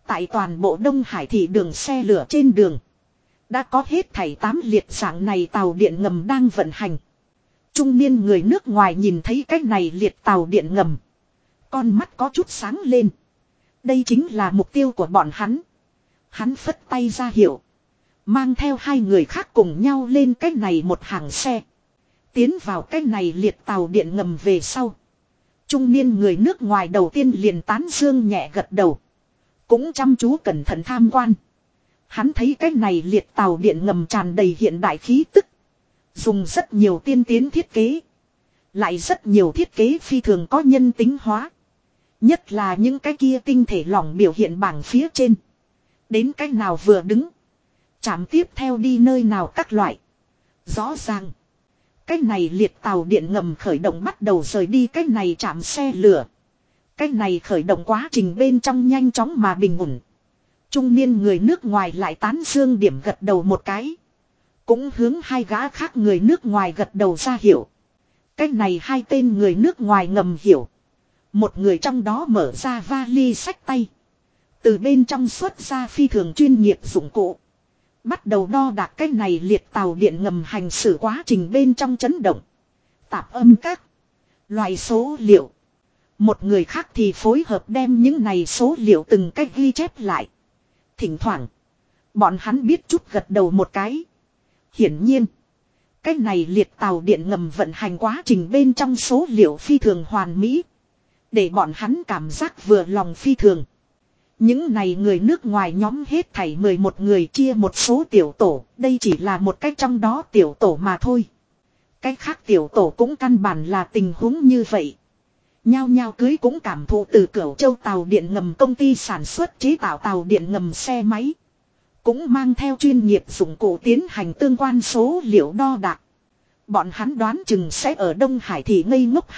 Tại toàn bộ Đông Hải thị đường xe lửa trên đường. Đã có hết thảy 8 liệt dạng này tàu điện ngầm đang vận hành. Trung niên người nước ngoài nhìn thấy cái này liệt tàu điện ngầm. Con mắt có chút sáng lên. Đây chính là mục tiêu của bọn hắn. Hắn phất tay ra hiệu. Mang theo 2 người khác cùng nhau lên cái này một hàng xe. Tiến vào cái này liệt tàu điện ngầm về sau. Trung niên người nước ngoài đầu tiên liền tán dương nhẹ gật đầu. Cũng chăm chú cẩn thận tham quan. Hắn thấy cái này liệt tàu điện ngầm tràn đầy hiện đại khí tức. Dùng rất nhiều tiên tiến thiết kế. Lại rất nhiều thiết kế phi thường có nhân tính hóa. Nhất là những cái kia tinh thể lỏng biểu hiện bảng phía trên. Đến cái nào vừa đứng. Chạm tiếp theo đi nơi nào các loại. Rõ ràng. Cái này liệt tàu điện ngầm khởi động bắt đầu rời đi cái này chạm xe lửa. Cái này khởi động quá trình bên trong nhanh chóng mà bình ổn. Trung niên người nước ngoài lại tán dương điểm gật đầu một cái. Cũng hướng 2 gã khác người nước ngoài gật đầu ra hiểu. Cái này 2 tên người nước ngoài ngầm hiểu. Một người trong đó mở ra vali xách tay. Từ bên trong xuất ra phi thường chuyên nghiệp dụng cụ. Bắt đầu đo đạc cái này liệt tàu điện ngầm hành xử quá trình bên trong chấn động. Tạp âm các loại số liệu. Một người khác thì phối hợp đem những này số liệu từng cách ghi chép lại. Thỉnh thoảng, bọn hắn biết chút gật đầu một cái. Hiển nhiên, cái này liệt tàu điện ngầm vận hành quá trình bên trong số liệu phi thường hoàn mỹ. Để bọn hắn cảm giác vừa lòng phi thường. Những này người nước ngoài nhóm hết thảy 11 người chia một số tiểu tổ. Đây chỉ là một cách trong đó tiểu tổ mà thôi. Cách khác tiểu tổ cũng căn bản là tình huống như vậy. Nhao nhao cưới cũng cảm thụ từ Cửu Châu tàu điện ngầm công ty sản xuất chế tạo tàu điện ngầm xe máy. Cũng mang theo chuyên nghiệp dụng cụ tiến hành tương quan số liệu đo đạc. Bọn hắn đoán chừng sẽ ở Đông Hải thị ngây ngốc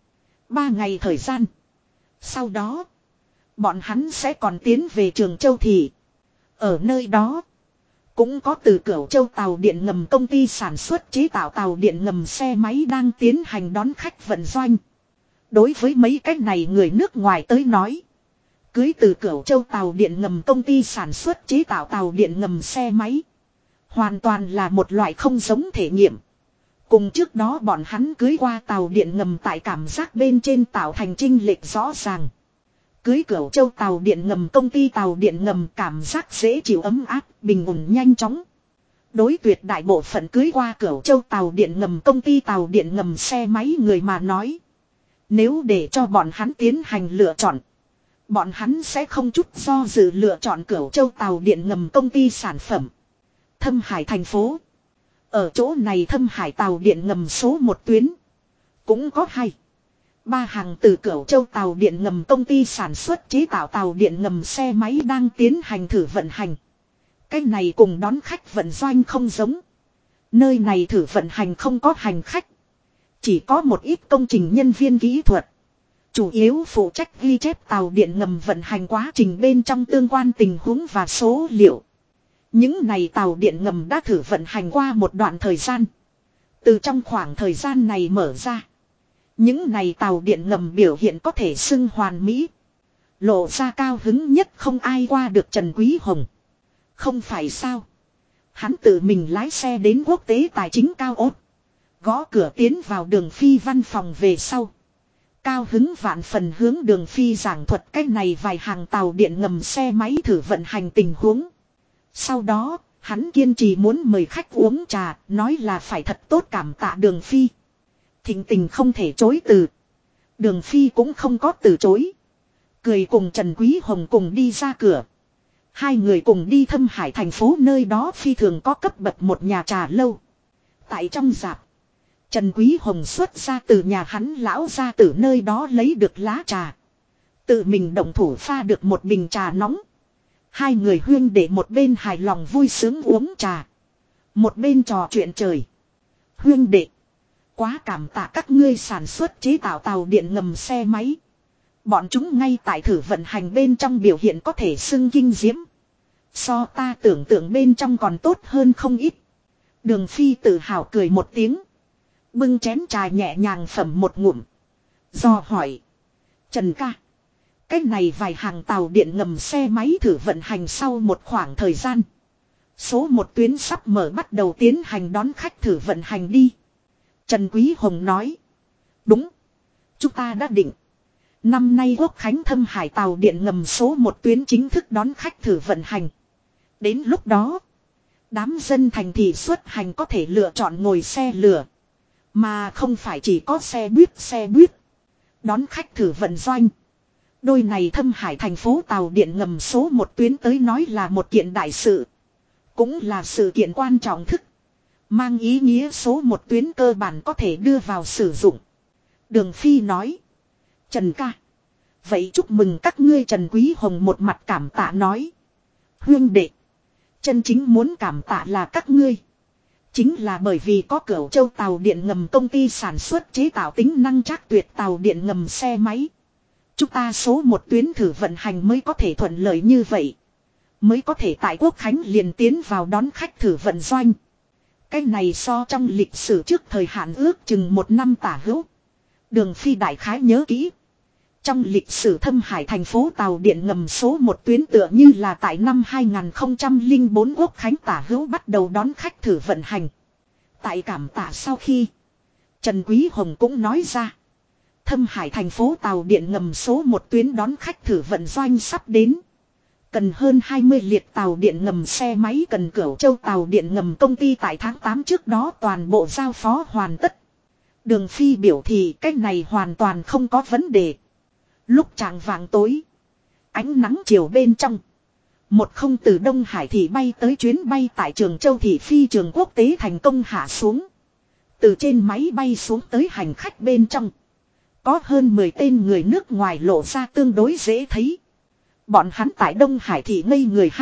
2-3 ngày thời gian. Sau đó, bọn hắn sẽ còn tiến về Trường Châu thị. Ở nơi đó, cũng có từ Cửu Châu tàu điện ngầm công ty sản xuất chế tạo tàu điện ngầm xe máy đang tiến hành đón khách vận doanh. Đối với mấy cái này người nước ngoài tới nói. Cưới từ Cửu Châu tàu điện ngầm công ty sản xuất chế tạo tàu điện ngầm xe máy. Hoàn toàn là một loại không giống thể nghiệm. Cùng trước đó bọn hắn cưới qua tàu điện ngầm tại cảm giác bên trên tạo thành chênh lệch rõ ràng. Cưới Cửu Châu tàu điện ngầm công ty tàu điện ngầm cảm giác dễ chịu ấm áp, bình ổn nhanh chóng. Đối tuyệt đại bộ phận cưới qua Cửu Châu tàu điện ngầm công ty tàu điện ngầm xe máy người mà nói. Nếu để cho bọn hắn tiến hành lựa chọn. Bọn hắn sẽ không chút do dự lựa chọn Cửu Châu tàu điện ngầm công ty sản phẩm. Thâm Hải thành phố. Ở chỗ này Thâm Hải tàu điện ngầm số 1 tuyến. Cũng có 2-3 hàng từ Cửu Châu tàu điện ngầm công ty sản xuất chế tạo tàu điện ngầm xe máy đang tiến hành thử vận hành. Cái này cùng đón khách vận doanh không giống. Nơi này thử vận hành không có hành khách. Chỉ có một ít công trình nhân viên kỹ thuật. Chủ yếu phụ trách ghi chép tàu điện ngầm vận hành quá trình bên trong tương quan tình huống và số liệu. Những này tàu điện ngầm đã thử vận hành qua một đoạn thời gian. Từ trong khoảng thời gian này mở ra. Những này tàu điện ngầm biểu hiện có thể xưng hoàn mỹ. Lộ ra cao hứng nhất không ai qua được Trần Quý Hồng. Không phải sao. Hắn tự mình lái xe đến quốc tế tài chính cao ốt. Gõ cửa tiến vào Đường Phi văn phòng về sau. Cao hứng vạn phần hướng Đường Phi giảng thuật cách này vài hàng tàu điện ngầm xe máy thử vận hành tình huống. Sau đó, hắn kiên trì muốn mời khách uống trà, nói là phải thật tốt cảm tạ Đường Phi. Thịnh tình không thể chối từ. Đường Phi cũng không có từ chối. Cười cùng Trần Quý Hồng cùng đi ra cửa. 2 người cùng đi Thâm Hải thành phố nơi đó phi thường có cấp bậc một nhà trà lâu. Tại trong rạp. Trần Quý Hồng xuất ra từ nhà hắn lão ra từ nơi đó lấy được lá trà. Tự mình động thủ pha được một bình trà nóng. 2 người huyên để một bên hài lòng vui sướng uống trà. Một bên trò chuyện trời. Huyên đệ. Quá cảm tạ các ngươi sản xuất chế tạo tàu điện ngầm xe máy. Bọn chúng ngay tại thử vận hành bên trong biểu hiện có thể xưng kinh diễm. So ta tưởng tượng bên trong còn tốt hơn không ít. Đường Phi tự hào cười một tiếng. Bưng chén trà nhẹ nhàng phẩm một ngụm. Do hỏi. Trần ca. Cái này vài hàng tàu điện ngầm xe máy thử vận hành sau một khoảng thời gian. Số một tuyến sắp mở bắt đầu tiến hành đón khách thử vận hành đi. Trần Quý Hồng nói. Đúng. Chúng ta đã định. Năm nay Quốc Khánh Thâm Hải tàu điện ngầm số một tuyến chính thức đón khách thử vận hành. Đến lúc đó. Đám dân thành thị xuất hành có thể lựa chọn ngồi xe lửa. Mà không phải chỉ có xe buýt. Đón khách thử vận doanh. Đôi này Thâm Hải thành phố tàu điện ngầm số một tuyến tới nói là một kiện đại sự. Cũng là sự kiện quan trọng thức. Mang ý nghĩa số một tuyến cơ bản có thể đưa vào sử dụng. Đường Phi nói. Trần ca. Vậy chúc mừng các ngươi. Trần Quý Hồng một mặt cảm tạ nói. Huynh đệ. Chân chính muốn cảm tạ là các ngươi. Chính là bởi vì có Cửu Châu tàu điện ngầm công ty sản xuất chế tạo tính năng trác tuyệt tàu điện ngầm xe máy. Chúng ta số một tuyến thử vận hành mới có thể thuận lợi như vậy. Mới có thể tại Quốc Khánh liền tiến vào đón khách thử vận doanh. Cái này so trong lịch sử trước thời hạn ước chừng 1 năm tả hữu. Đường Phi đại khái nhớ kỹ. Trong lịch sử Thâm Hải thành phố tàu điện ngầm số một tuyến tựa như là tại năm 2004 Quốc Khánh tả hữu bắt đầu đón khách thử vận hành. Tại cảm tạ sau khi Trần Quý Hồng cũng nói ra. Thâm Hải thành phố tàu điện ngầm số một tuyến đón khách thử vận doanh sắp đến. Cần hơn 20 liệt tàu điện ngầm xe máy cần Cửu Châu tàu điện ngầm công ty tại tháng 8 trước đó toàn bộ giao phó hoàn tất. Đường Phi biểu thị cách này hoàn toàn không có vấn đề. Lúc chạng vạng tối. Ánh nắng chiều bên trong. Một không từ Đông Hải thị bay tới chuyến bay tại Trường Châu thị phi trường quốc tế thành công hạ xuống. Từ trên máy bay xuống tới hành khách bên trong. Có hơn 10 tên người nước ngoài lộ ra tương đối dễ thấy. Bọn hắn tại Đông Hải thị ngây người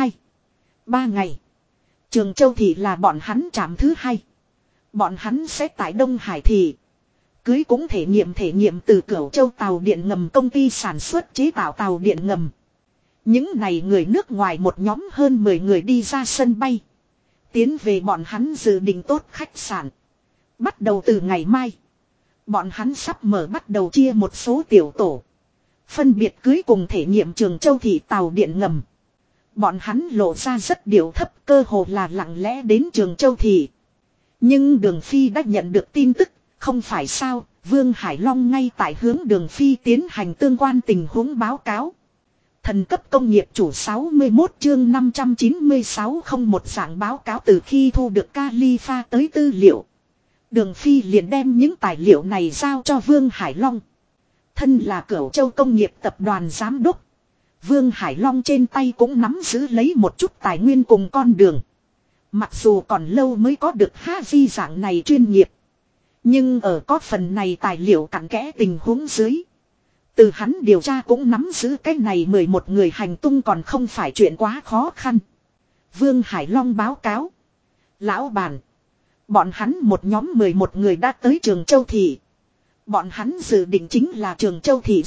3 ngày. Trường Châu thị là bọn hắn trạm thứ 2. Bọn hắn sẽ tại Đông Hải thị. Cưới cũng thể nghiệm từ Cửu Châu tàu điện ngầm công ty sản xuất chế tạo tàu điện ngầm. Những này người nước ngoài một nhóm hơn 10 người đi ra sân bay. Tiến về bọn hắn dự định tốt khách sạn. Bắt đầu từ ngày mai. Bọn hắn sắp mở bắt đầu chia một số tiểu tổ. Phân biệt cưới cùng thể nghiệm Trường Châu thị tàu điện ngầm. Bọn hắn lộ ra rất điệu thấp, cơ hồ là lặng lẽ đến Trường Châu thị. Nhưng Đường Phi đã nhận được tin tức, không phải sao, Vương Hải Long ngay tại hướng Đường Phi tiến hành tương quan tình huống báo cáo. Thần cấp công nghiệp chủ 61 chương 596 không một dạng báo cáo. Từ khi thu được Calipha tới tư liệu, Đường Phi liền đem những tài liệu này giao cho Vương Hải Long. Thân là Cửu Châu công nghiệp tập đoàn giám đốc, Vương Hải Long trên tay cũng nắm giữ lấy một chút tài nguyên cùng con đường. Mặc dù còn lâu mới có được Haji dạng này chuyên nghiệp, nhưng ở có phần này tài liệu cặn kẽ tình huống dưới, từ hắn điều tra cũng nắm giữ cái này 11 người hành tung còn không phải chuyện quá khó khăn. Vương Hải Long báo cáo. Lão bản, bọn hắn một nhóm 11 người đã tới Trường Châu thị. Bọn hắn dự định chính là Trường Châu thị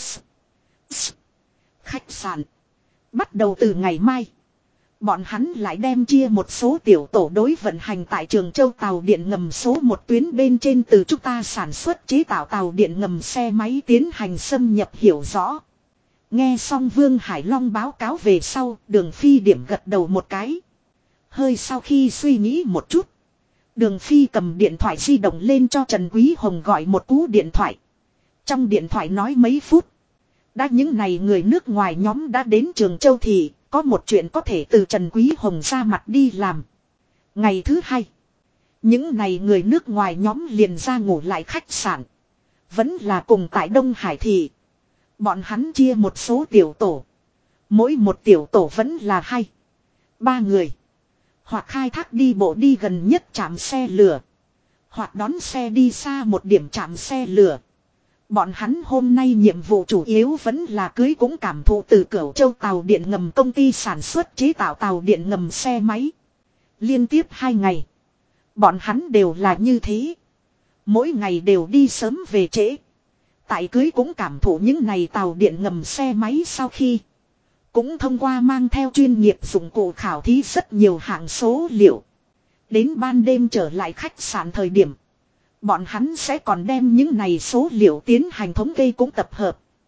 khách sạn. Bắt đầu từ ngày mai, bọn hắn lại đem chia một số tiểu tổ đối vận hành tại Trường Châu tàu điện ngầm số một tuyến bên trên, từ chúng ta sản xuất chế tạo tàu điện ngầm xe máy tiến hành xâm nhập hiểu rõ. Nghe xong Vương Hải Long báo cáo về sau, Đường Phi điểm gật đầu một cái. Hơi sau khi suy nghĩ một chút, Đường Phi cầm điện thoại di động lên cho Trần Quý Hồng gọi một cú điện thoại. Trong điện thoại nói mấy phút. Đã những này người nước ngoài nhóm đã đến Trường Châu thị, có một chuyện có thể từ Trần Quý Hồng ra mặt đi làm. Ngày thứ 2, những này người nước ngoài nhóm liền ra ngủ lại khách sạn. Vẫn là cùng tại Đông Hải thị. Bọn hắn chia một số tiểu tổ. Mỗi một tiểu tổ vẫn là 2-3 người. Hoặc khai thác đi bộ đi gần nhất trạm xe lửa, hoặc đón xe đi xa một điểm trạm xe lửa. Bọn hắn hôm nay nhiệm vụ chủ yếu vẫn là cưới cũng cảm thụ từ Cửu Châu tàu điện ngầm công ty sản xuất chế tạo tàu điện ngầm xe máy. Liên tiếp 2 ngày, bọn hắn đều là như thế. Mỗi ngày đều đi sớm về trễ. Tại cưới cũng cảm thụ những này tàu điện ngầm xe máy sau khi, cũng thông qua mang theo chuyên nghiệp dụng cụ khảo thí rất nhiều hạng số liệu. Đến ban đêm trở lại khách sạn thời điểm, bọn hắn sẽ còn đem những này số liệu tiến hành thống kê cũng tập hợp.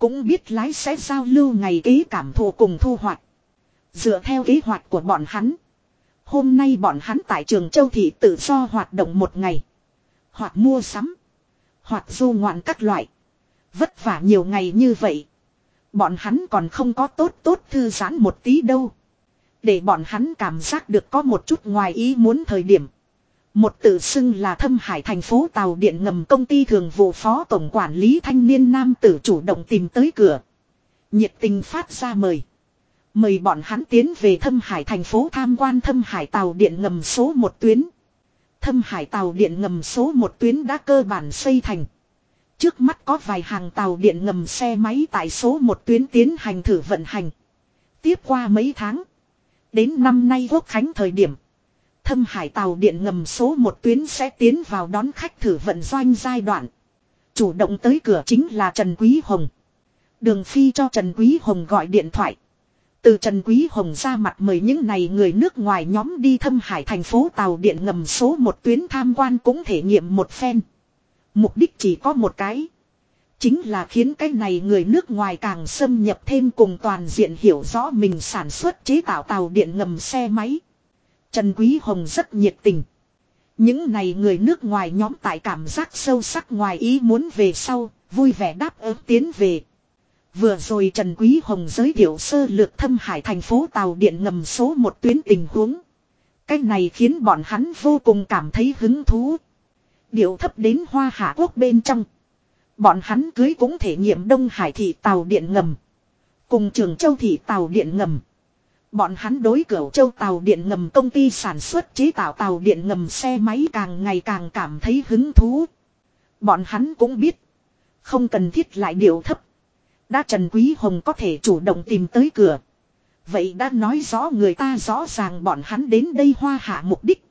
cũng biết lái sẽ giao lưu ngày kế cảm thụ cùng thu hoạch. Dựa theo kế hoạch của bọn hắn. Hôm nay bọn hắn tại Trường Châu Thị tự do hoạt động một ngày. Hoặc mua sắm. Hoặc du ngoạn các loại. Vất vả nhiều ngày như vậy. Bọn hắn còn không có tốt thư giãn một tí đâu. Để bọn hắn cảm giác được có một chút ngoài ý muốn thời điểm. Một tự xưng là Thâm Hải thành phố tàu điện ngầm công ty thường vụ phó tổng quản lý thanh niên nam tử chủ động tìm tới cửa. Nhiệt tình phát ra mời. Mời bọn hắn tiến về Thâm Hải thành phố tham quan Thâm Hải tàu điện ngầm số 1 tuyến. Thâm Hải tàu điện ngầm số 1 tuyến đã cơ bản xây thành. Trước mắt có vài hàng tàu điện ngầm xe máy tại số 1 tuyến tiến hành thử vận hành. Tiếp qua mấy tháng. Đến năm nay Quốc khánh thời điểm. Thâm Hải tàu điện ngầm số 1 tuyến sẽ tiến vào đón khách thử vận doanh giai đoạn. Chủ động tới cửa chính là Trần Quý Hồng. Đường Phi cho Trần Quý Hồng gọi điện thoại. Từ Trần Quý Hồng ra mặt mời những này người nước ngoài nhóm đi Thâm Hải thành phố tàu điện ngầm số 1 tuyến tham quan cũng thể nghiệm một phen. Mục đích chỉ có một cái. Chính là khiến cái này người nước ngoài càng xâm nhập thêm cùng toàn diện hiểu rõ mình sản xuất chế tạo tàu điện ngầm xe máy. Trần Quý Hồng rất nhiệt tình. Những này người nước ngoài nhóm tại cảm giác sâu sắc ngoài ý muốn về sau, vui vẻ đáp ứng tiến về. Vừa rồi Trần Quý Hồng giới thiệu sơ lược Thâm Hải thành phố tàu điện ngầm số 1 tuyến tình huống. Cái này khiến bọn hắn vô cùng cảm thấy hứng thú. Điệu thấp đến Hoa Hạ Quốc bên trong. Bọn hắn cưới cũng thể nghiệm Đông Hải thị tàu điện ngầm. Cùng Trường Châu thị tàu điện ngầm. Bọn hắn đối Cửu Châu tàu điện ngầm công ty sản xuất chế tạo tàu điện ngầm xe máy càng ngày càng cảm thấy hứng thú. Bọn hắn cũng biết. Không cần thiết lại điệu thấp. Đã Trần Quý Hồng có thể chủ động tìm tới cửa. Vậy đã nói rõ người ta rõ ràng bọn hắn đến đây Hoa Hạ mục đích.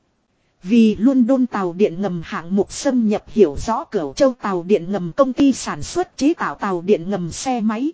Vì London tàu điện ngầm hạng mục xâm nhập hiểu rõ Cửu Châu tàu điện ngầm công ty sản xuất chế tạo tàu điện ngầm xe máy.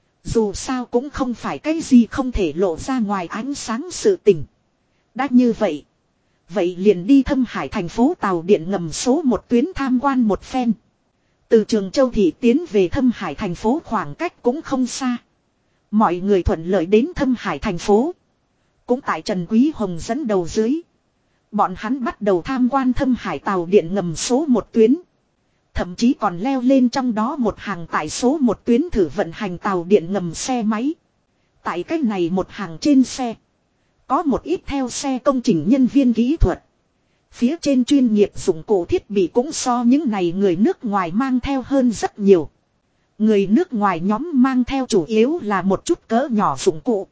Dù sao cũng không phải cái gì không thể lộ ra ngoài ánh sáng sự tình. Đã như vậy. Vậy liền đi Thâm Hải thành phố tàu điện ngầm số 1 tuyến tham quan một phen. Từ Trường Châu thị tiến về Thâm Hải thành phố khoảng cách cũng không xa. Mọi người thuận lợi đến Thâm Hải thành phố. Cũng tại Trần Quý Hồng dẫn đầu dưới. Bọn hắn bắt đầu tham quan Thâm Hải tàu điện ngầm số 1 tuyến. Thậm chí còn leo lên trong đó một hàng tại số 1 tuyến thử vận hành tàu điện ngầm xe máy. Tại cách này một hàng trên xe. Có một ít theo xe công trình nhân viên kỹ thuật. Phía trên chuyên nghiệp dụng cụ thiết bị cũng so những này người nước ngoài mang theo hơn rất nhiều. Người nước ngoài nhóm mang theo chủ yếu là một chút cỡ nhỏ dụng cụ.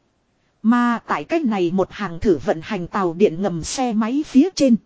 Mà tại cách này một hàng thử vận hành tàu điện ngầm xe máy phía trên.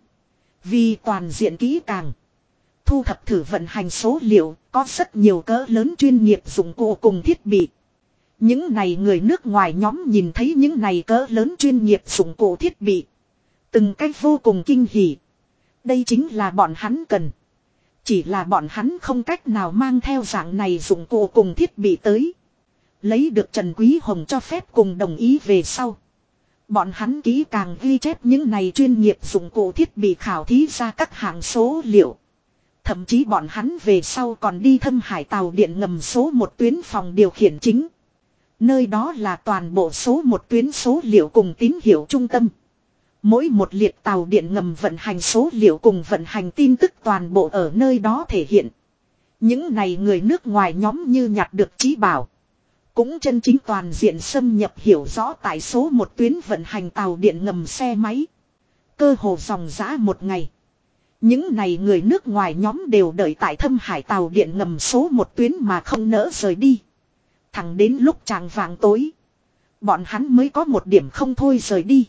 Vì toàn diện kỹ càng. Thu thập thử vận hành số liệu, có rất nhiều cỡ lớn chuyên nghiệp dụng cụ cùng thiết bị. Những này người nước ngoài nhóm nhìn thấy những này cỡ lớn chuyên nghiệp dụng cụ thiết bị. Từng cách vô cùng kinh hỉ. Đây chính là bọn hắn cần. Chỉ là bọn hắn không cách nào mang theo dạng này dụng cụ cùng thiết bị tới. Lấy được Trần Quý Hồng cho phép cùng đồng ý về sau. Bọn hắn kỹ càng ghi chép những này chuyên nghiệp dụng cụ thiết bị khảo thí ra các hạng số liệu. Thậm chí bọn hắn về sau còn đi Thâm Hải tàu điện ngầm số 1 tuyến phòng điều khiển chính. Nơi đó là toàn bộ số 1 tuyến số liệu cùng tín hiệu trung tâm. Mỗi một liệt tàu điện ngầm vận hành số liệu cùng vận hành tin tức toàn bộ ở nơi đó thể hiện. Những này người nước ngoài nhóm như nhặt được trí bảo. Cũng chân chính toàn diện xâm nhập hiểu rõ tại số 1 tuyến vận hành tàu điện ngầm xe máy. Cơ hồ dòng dã một ngày. Những này người nước ngoài nhóm đều đợi tại Thâm Hải tàu điện ngầm số 1 tuyến mà không nỡ rời đi. Thẳng đến lúc chạng vạng tối. Bọn hắn mới có một điểm không thôi rời đi.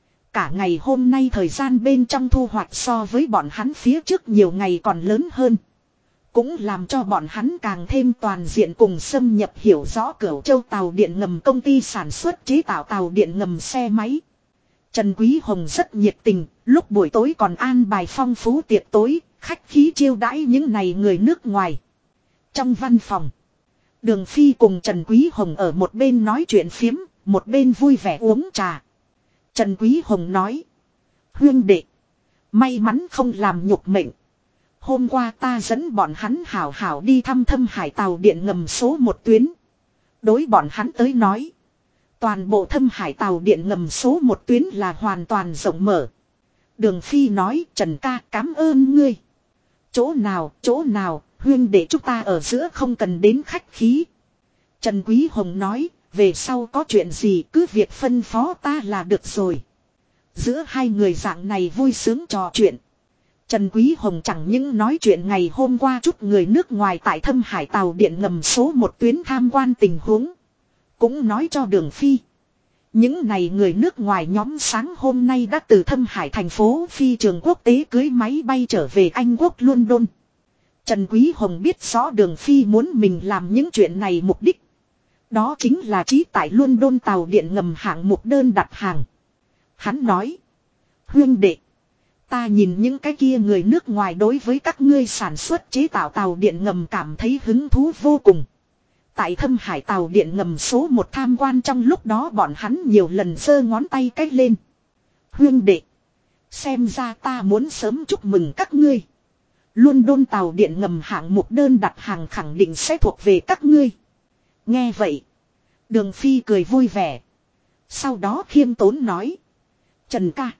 Cả ngày hôm nay thời gian bên trong thu hoạch so với bọn hắn phía trước nhiều ngày còn lớn hơn. Cũng làm cho bọn hắn càng thêm toàn diện cùng xâm nhập hiểu rõ Cửu Châu tàu điện ngầm công ty sản xuất chế tạo tàu điện ngầm xe máy. Trần Quý Hồng rất nhiệt tình, lúc buổi tối còn an bài phong phú tiệc tối, khách khí chiêu đãi những này người nước ngoài. Trong văn phòng, Đường Phi cùng Trần Quý Hồng ở một bên nói chuyện phiếm, một bên vui vẻ uống trà. Trần Quý Hồng nói: huynh đệ, may mắn không làm nhục mệnh. Hôm qua ta dẫn bọn hắn hảo hảo đi thăm Thâm Hải tàu điện ngầm số 1 tuyến. Đối bọn hắn tới nói. Toàn bộ Thâm Hải tàu điện ngầm số 1 tuyến là hoàn toàn rộng mở. Đường Phi nói Trần ca cảm ơn ngươi. Chỗ nào, huyên để chúng ta ở giữa không cần đến khách khí. Trần Quý Hồng nói, về sau có chuyện gì cứ việc phân phó ta là được rồi. Giữa hai người dạng này vui sướng trò chuyện. Trần Quý Hồng chẳng những nói chuyện ngày hôm qua chút người nước ngoài tại Thâm Hải tàu điện ngầm số 1 tuyến tham quan tình huống. Cũng nói cho Đường Phi. Những này người nước ngoài nhóm sáng hôm nay đã từ Thâm Hải thành phố phi trường quốc tế cưới máy bay trở về Anh Quốc London. Trần Quý Hồng biết rõ Đường Phi muốn mình làm những chuyện này mục đích. Đó chính là trí tại London tàu điện ngầm hạng mục đơn đặt hàng. Hắn nói. Huyên đệ. Ta nhìn những cái kia người nước ngoài đối với các ngươi sản xuất chế tạo tàu điện ngầm cảm thấy hứng thú vô cùng. Tại Thâm Hải tàu điện ngầm số 1 tham quan trong lúc đó bọn hắn nhiều lần giơ ngón tay cách lên. Huyên đệ. Xem ra ta muốn sớm chúc mừng các ngươi. London tàu điện ngầm hạng mục đơn đặt hàng khẳng định sẽ thuộc về các ngươi. Nghe vậy. Đường Phi cười vui vẻ. Sau đó khiêm tốn nói. Trần ca.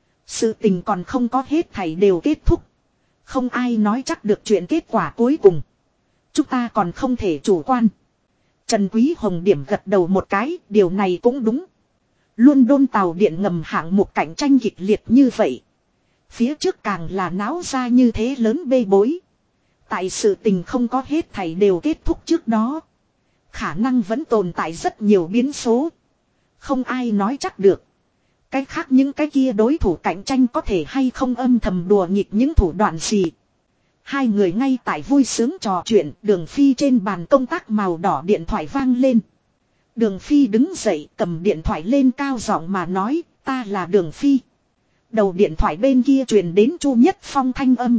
Sự tình còn không có hết thảy đều kết thúc. Không ai nói chắc được chuyện kết quả cuối cùng. Chúng ta còn không thể chủ quan. Trần Quý Hồng điểm gật đầu một cái, điều này cũng đúng. London tàu điện ngầm hạng mục cạnh tranh kịch liệt như vậy. Phía trước càng là náo ra như thế lớn bê bối. Tại sự tình không có hết thảy đều kết thúc trước đó. Khả năng vẫn tồn tại rất nhiều biến số. Không ai nói chắc được. Cái khác những cái kia đối thủ cạnh tranh có thể hay không âm thầm đùa nghịch những thủ đoạn gì. Hai người ngay tại vui sướng trò chuyện, Đường Phi trên bàn công tác màu đỏ điện thoại vang lên. Đường Phi đứng dậy cầm điện thoại lên cao giọng mà nói, ta là Đường Phi. Đầu điện thoại bên kia truyền đến Chu Nhất Phong thanh âm.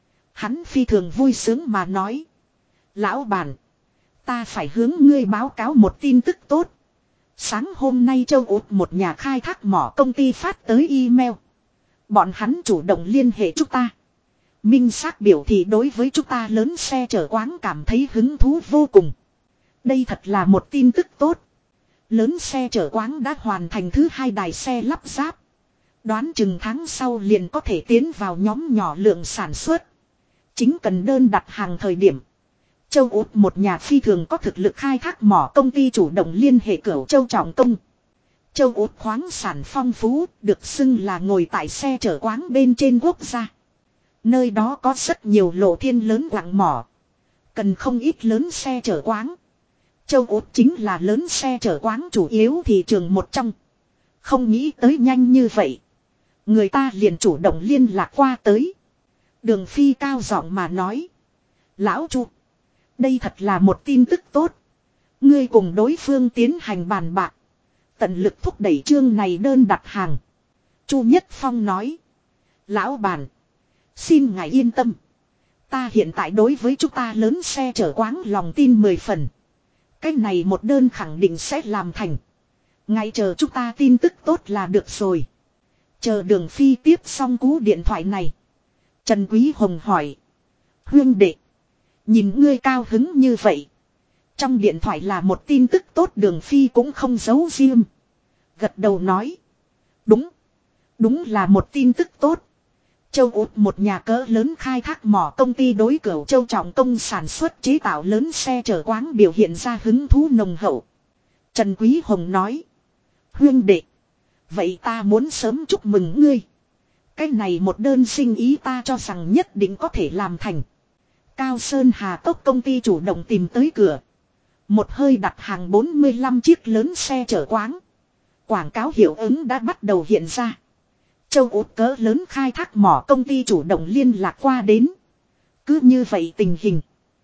Hắn phi thường vui sướng mà nói. Lão bản, ta phải hướng ngươi báo cáo một tin tức tốt. Sáng hôm nay châu Út một nhà khai thác mỏ công ty phát tới email. Bọn hắn chủ động liên hệ chúng ta. Minh xác biểu thị đối với chúng ta lớn xe chở quáng cảm thấy hứng thú vô cùng. Đây thật là một tin tức tốt. Lớn xe chở quáng đã hoàn thành thứ 2 đài xe lắp ráp. Đoán chừng tháng sau liền có thể tiến vào nhóm nhỏ lượng sản xuất. Chính cần đơn đặt hàng thời điểm. Châu Út một nhà phi thường có thực lực khai thác mỏ công ty chủ động liên hệ Cửu Châu Trọng Công. Châu Út khoáng sản phong phú, được xưng là ngồi tại xe chở quáng bên trên quốc gia. Nơi đó có rất nhiều lộ thiên lớn quặng mỏ. Cần không ít lớn xe chở quáng. Châu Út chính là lớn xe chở quáng chủ yếu thị trường một trong. Không nghĩ tới nhanh như vậy. Người ta liền chủ động liên lạc qua tới. Đường Phi cao giọng mà nói. Lão Chu. Đây thật là một tin tức tốt. Ngươi cùng đối phương tiến hành bàn bạc. Tận lực thúc đẩy chương này đơn đặt hàng. Chu Nhất Phong nói. Lão bản. Xin ngài yên tâm. Ta hiện tại đối với chúng ta lớn xe chở quáng lòng tin 10 phần. Cái này một đơn khẳng định sẽ làm thành. Ngài chờ chúng ta tin tức tốt là được rồi. Chờ Đường Phi tiếp xong cú điện thoại này. Trần Quý Hồng hỏi. Huyên đệ. Nhìn ngươi cao hứng như vậy. Trong điện thoại là một tin tức tốt, Đường Phi cũng không giấu riêng. Gật đầu nói. Đúng. Đúng là một tin tức tốt. Châu Út một nhà cỡ lớn khai thác mỏ công ty đối Cửu Châu Trọng Công sản xuất chế tạo lớn xe chở quáng biểu hiện ra hứng thú nồng hậu. Trần Quý Hồng nói. Huyên đệ. Vậy ta muốn sớm chúc mừng ngươi. Cái này một đơn sinh ý ta cho rằng nhất định có thể làm thành. Cao Sơn Hà Tốc công ty chủ động tìm tới cửa. Một hơi đặt hàng 45 chiếc lớn xe chở quáng. Quảng cáo hiệu ứng đã bắt đầu hiện ra. Châu Út cỡ lớn khai thác mỏ công ty chủ động liên lạc qua đến. Cứ như vậy tình hình.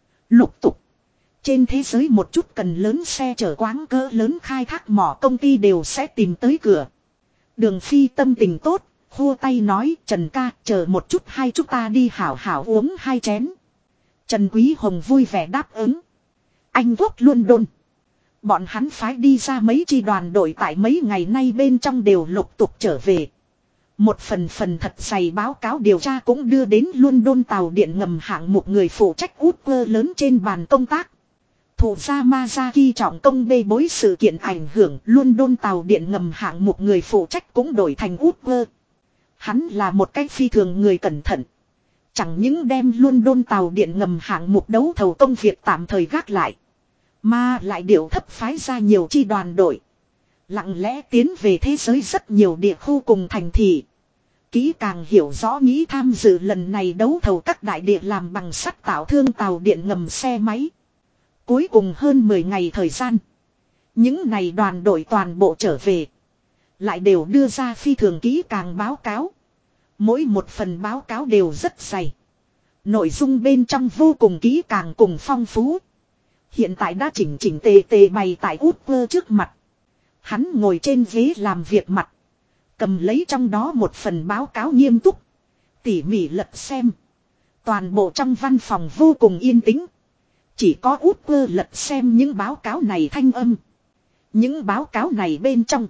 Lục tục. Trên thế giới một chút cần lớn xe chở quáng cỡ lớn khai thác mỏ công ty đều sẽ tìm tới cửa. Đường Phi tâm tình tốt, khua tay nói Trần ca chờ một chút hai chúng ta đi hảo hảo uống 2 chén. Trần Quý Hồng vui vẻ đáp ứng. Anh Quốc London. Bọn hắn phái đi ra mấy chi đoàn đội tại mấy ngày nay bên trong đều lục tục trở về. Một phần thật dày báo cáo điều tra cũng đưa đến London tàu điện ngầm hạng một người phụ trách út cơ lớn trên bàn công tác. Thụ Yamazaki trọng công bê bối sự kiện ảnh hưởng London tàu điện ngầm hạng mục người phụ trách cũng đổi thành Upper. Hắn là một cách phi thường người cẩn thận. Chẳng những đem London tàu điện ngầm hạng mục đấu thầu công việc tạm thời gác lại. Mà lại điều thấp phái ra nhiều chi đoàn đội. Lặng lẽ tiến về thế giới rất nhiều địa khu cùng thành thị. Kỹ càng hiểu rõ nghĩ tham dự lần này đấu thầu các đại địa làm bằng sắt tạo thương tàu điện ngầm xe máy. Cuối cùng hơn 10 ngày thời gian. Những này đoàn đội toàn bộ trở về. Lại đều đưa ra phi thường kỹ càng báo cáo. Mỗi một phần báo cáo đều rất dày. Nội dung bên trong vô cùng kỹ càng cùng phong phú. Hiện tại đã chỉnh tề tề bày tại Upper trước mặt. Hắn ngồi trên ghế làm việc mặt. Cầm lấy trong đó một phần báo cáo nghiêm túc. Tỉ mỉ lật xem. Toàn bộ trong văn phòng vô cùng yên tĩnh. Chỉ có Upper lật xem những báo cáo này thanh âm. Những báo cáo này bên trong.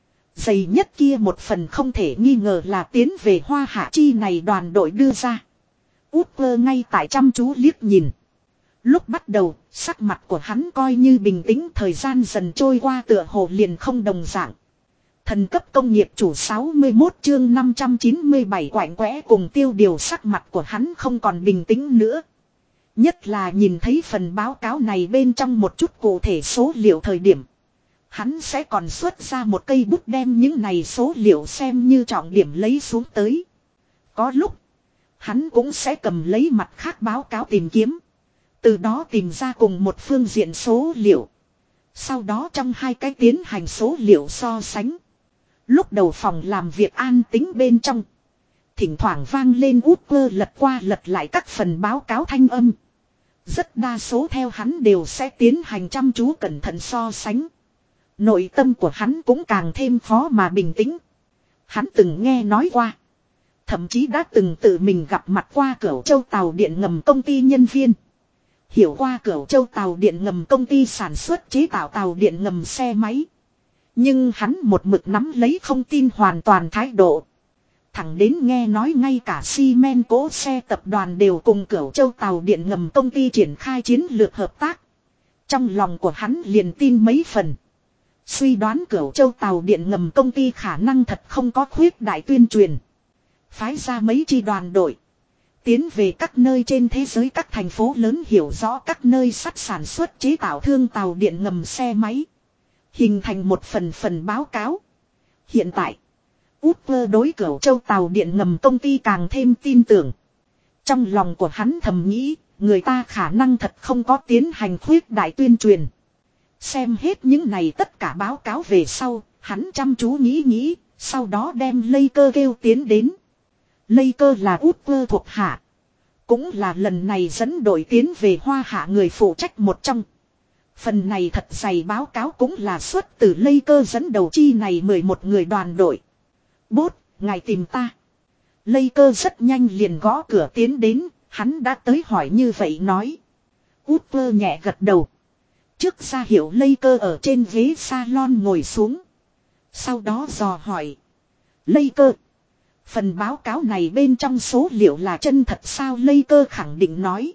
Dày nhất kia một phần không thể nghi ngờ là tiến về Hoa Hạ chi này đoàn đội đưa ra. Upper ngay tại chăm chú liếc nhìn. Lúc bắt đầu, sắc mặt của hắn coi như bình tĩnh, thời gian dần trôi qua tựa hồ liền không đồng dạng. Thần cấp công nghiệp chủ 61 chương 597 quạnh quẽ cùng tiêu điều, sắc mặt của hắn không còn bình tĩnh nữa. Nhất là nhìn thấy phần báo cáo này bên trong một chút cụ thể số liệu thời điểm. Hắn sẽ còn xuất ra một cây bút đem những này số liệu xem như trọng điểm lấy xuống tới. Có lúc, hắn cũng sẽ cầm lấy mặt khác báo cáo tìm kiếm. Từ đó tìm ra cùng một phương diện số liệu. Sau đó trong hai cái tiến hành số liệu so sánh. Lúc đầu phòng làm việc an tĩnh bên trong. Thỉnh thoảng vang lên Upper lật qua lật lại các phần báo cáo thanh âm. Rất đa số theo hắn đều sẽ tiến hành chăm chú cẩn thận so sánh. Nội tâm của hắn cũng càng thêm khó mà bình tĩnh. Hắn từng nghe nói qua. Thậm chí đã từng tự mình gặp mặt qua Cửu Châu tàu điện ngầm công ty nhân viên. Hiểu qua Cửu Châu tàu điện ngầm công ty sản xuất chế tạo tàu điện ngầm xe máy. Nhưng hắn một mực nắm lấy không tin hoàn toàn thái độ. Thẳng đến nghe nói ngay cả Siemens cỗ xe tập đoàn đều cùng Cửu Châu tàu điện ngầm công ty triển khai chiến lược hợp tác. Trong lòng của hắn liền tin mấy phần. Suy đoán Cửu Châu tàu điện ngầm công ty khả năng thật không có khuyết đại tuyên truyền. Phái ra mấy chi đoàn đội. Tiến về các nơi trên thế giới, các thành phố lớn hiểu rõ các nơi sắt sản xuất chế tạo thương tàu điện ngầm xe máy. Hình thành một phần báo cáo. Hiện tại, Upper đối Cửu Châu tàu điện ngầm công ty càng thêm tin tưởng. Trong lòng của hắn thầm nghĩ, người ta khả năng thật không có tiến hành khuyết đại tuyên truyền. Xem hết những này tất cả báo cáo về sau, hắn chăm chú nghĩ, sau đó đem Laker kêu tiến đến. Laker là Upper thuộc hạ. Cũng là lần này dẫn đội tiến về Hoa Hạ người phụ trách một trong. Phần này thật dày báo cáo cũng là xuất từ Laker dẫn đầu chi này 11 người đoàn đội. Bốt, ngài tìm ta. Laker rất nhanh liền gõ cửa tiến đến, hắn đã tới hỏi như vậy nói. Upper nhẹ gật đầu. Trước ra hiệu Laker ở trên ghế salon ngồi xuống. Sau đó dò hỏi. Laker, phần báo cáo này bên trong số liệu là chân thật sao? Laker khẳng định nói.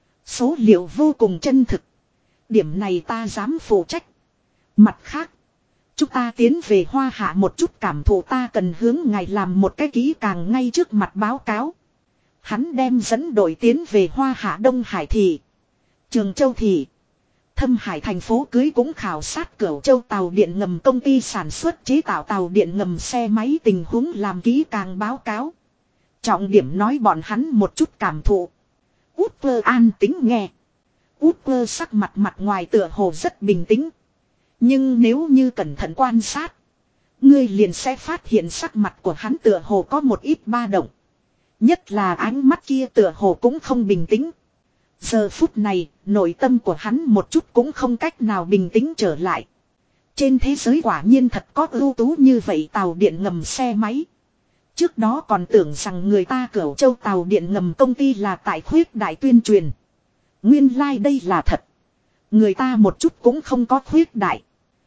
Số liệu vô cùng chân thực. Điểm này ta dám phụ trách. Mặt khác, chúng ta tiến về Hoa Hạ một chút cảm thụ, ta cần hướng ngài làm một cái kỹ càng ngay trước mặt báo cáo. Hắn đem dẫn đội tiến về Hoa Hạ Đông Hải thị, Trường Châu thị, Thâm Hải thành phố cưới cũng khảo sát Cửu Châu tàu điện ngầm công ty sản xuất chế tạo tàu điện ngầm xe máy tình huống làm kỹ càng báo cáo. Trọng điểm nói bọn hắn một chút cảm thụ. Upper an tính nghe. Upper sắc mặt ngoài tựa hồ rất bình tĩnh. Nhưng nếu như cẩn thận quan sát, ngươi liền sẽ phát hiện sắc mặt của hắn tựa hồ có một ít ba động. Nhất là ánh mắt kia tựa hồ cũng không bình tĩnh. Giờ phút này, nội tâm của hắn một chút cũng không cách nào bình tĩnh trở lại. Trên thế giới quả nhiên thật có ưu tú như vậy tàu điện ngầm xe máy. Trước đó còn tưởng rằng người ta Cửu Châu tàu điện ngầm công ty là tại khuyết đại tuyên truyền. Nguyên lai đây là thật. Người ta một chút cũng không có khuyết đại.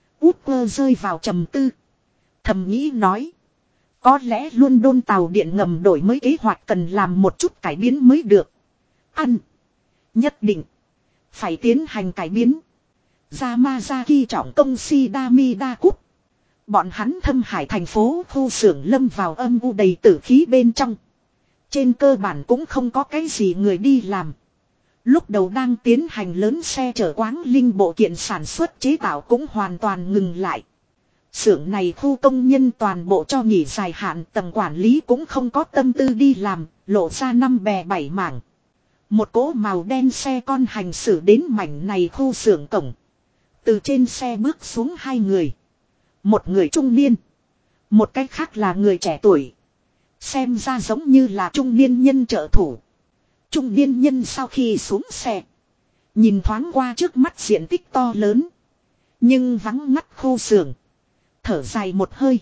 Upper rơi vào trầm tư. Thầm nghĩ nói. Có lẽ London tàu điện ngầm đổi mới kế hoạch cần làm một chút cải biến mới được. Nhất định. Phải tiến hành cải biến. Yamazaki trọng công Shidamida Cúp. Bọn hắn Thâm Hải thành phố khu xưởng lâm vào âm u đầy tử khí bên trong. Trên cơ bản cũng không có cái gì người đi làm. Lúc đầu đang tiến hành lớn xe chở quáng linh bộ kiện sản xuất chế tạo cũng hoàn toàn ngừng lại. Xưởng này khu công nhân toàn bộ cho nghỉ dài hạn, tầng quản lý cũng không có tâm tư đi làm, lộ ra 5 bè 7 mảng. Một cỗ màu đen xe con hành xử đến mảnh này khu xưởng cổng. Từ trên xe bước xuống hai người. Một người trung niên. Một cái khác là người trẻ tuổi. Xem ra giống như là trung niên nhân trợ thủ. Trung niên nhân sau khi xuống xe. Nhìn thoáng qua trước mắt diện tích to lớn. Nhưng vắng ngắt khu xưởng. Thở dài một hơi.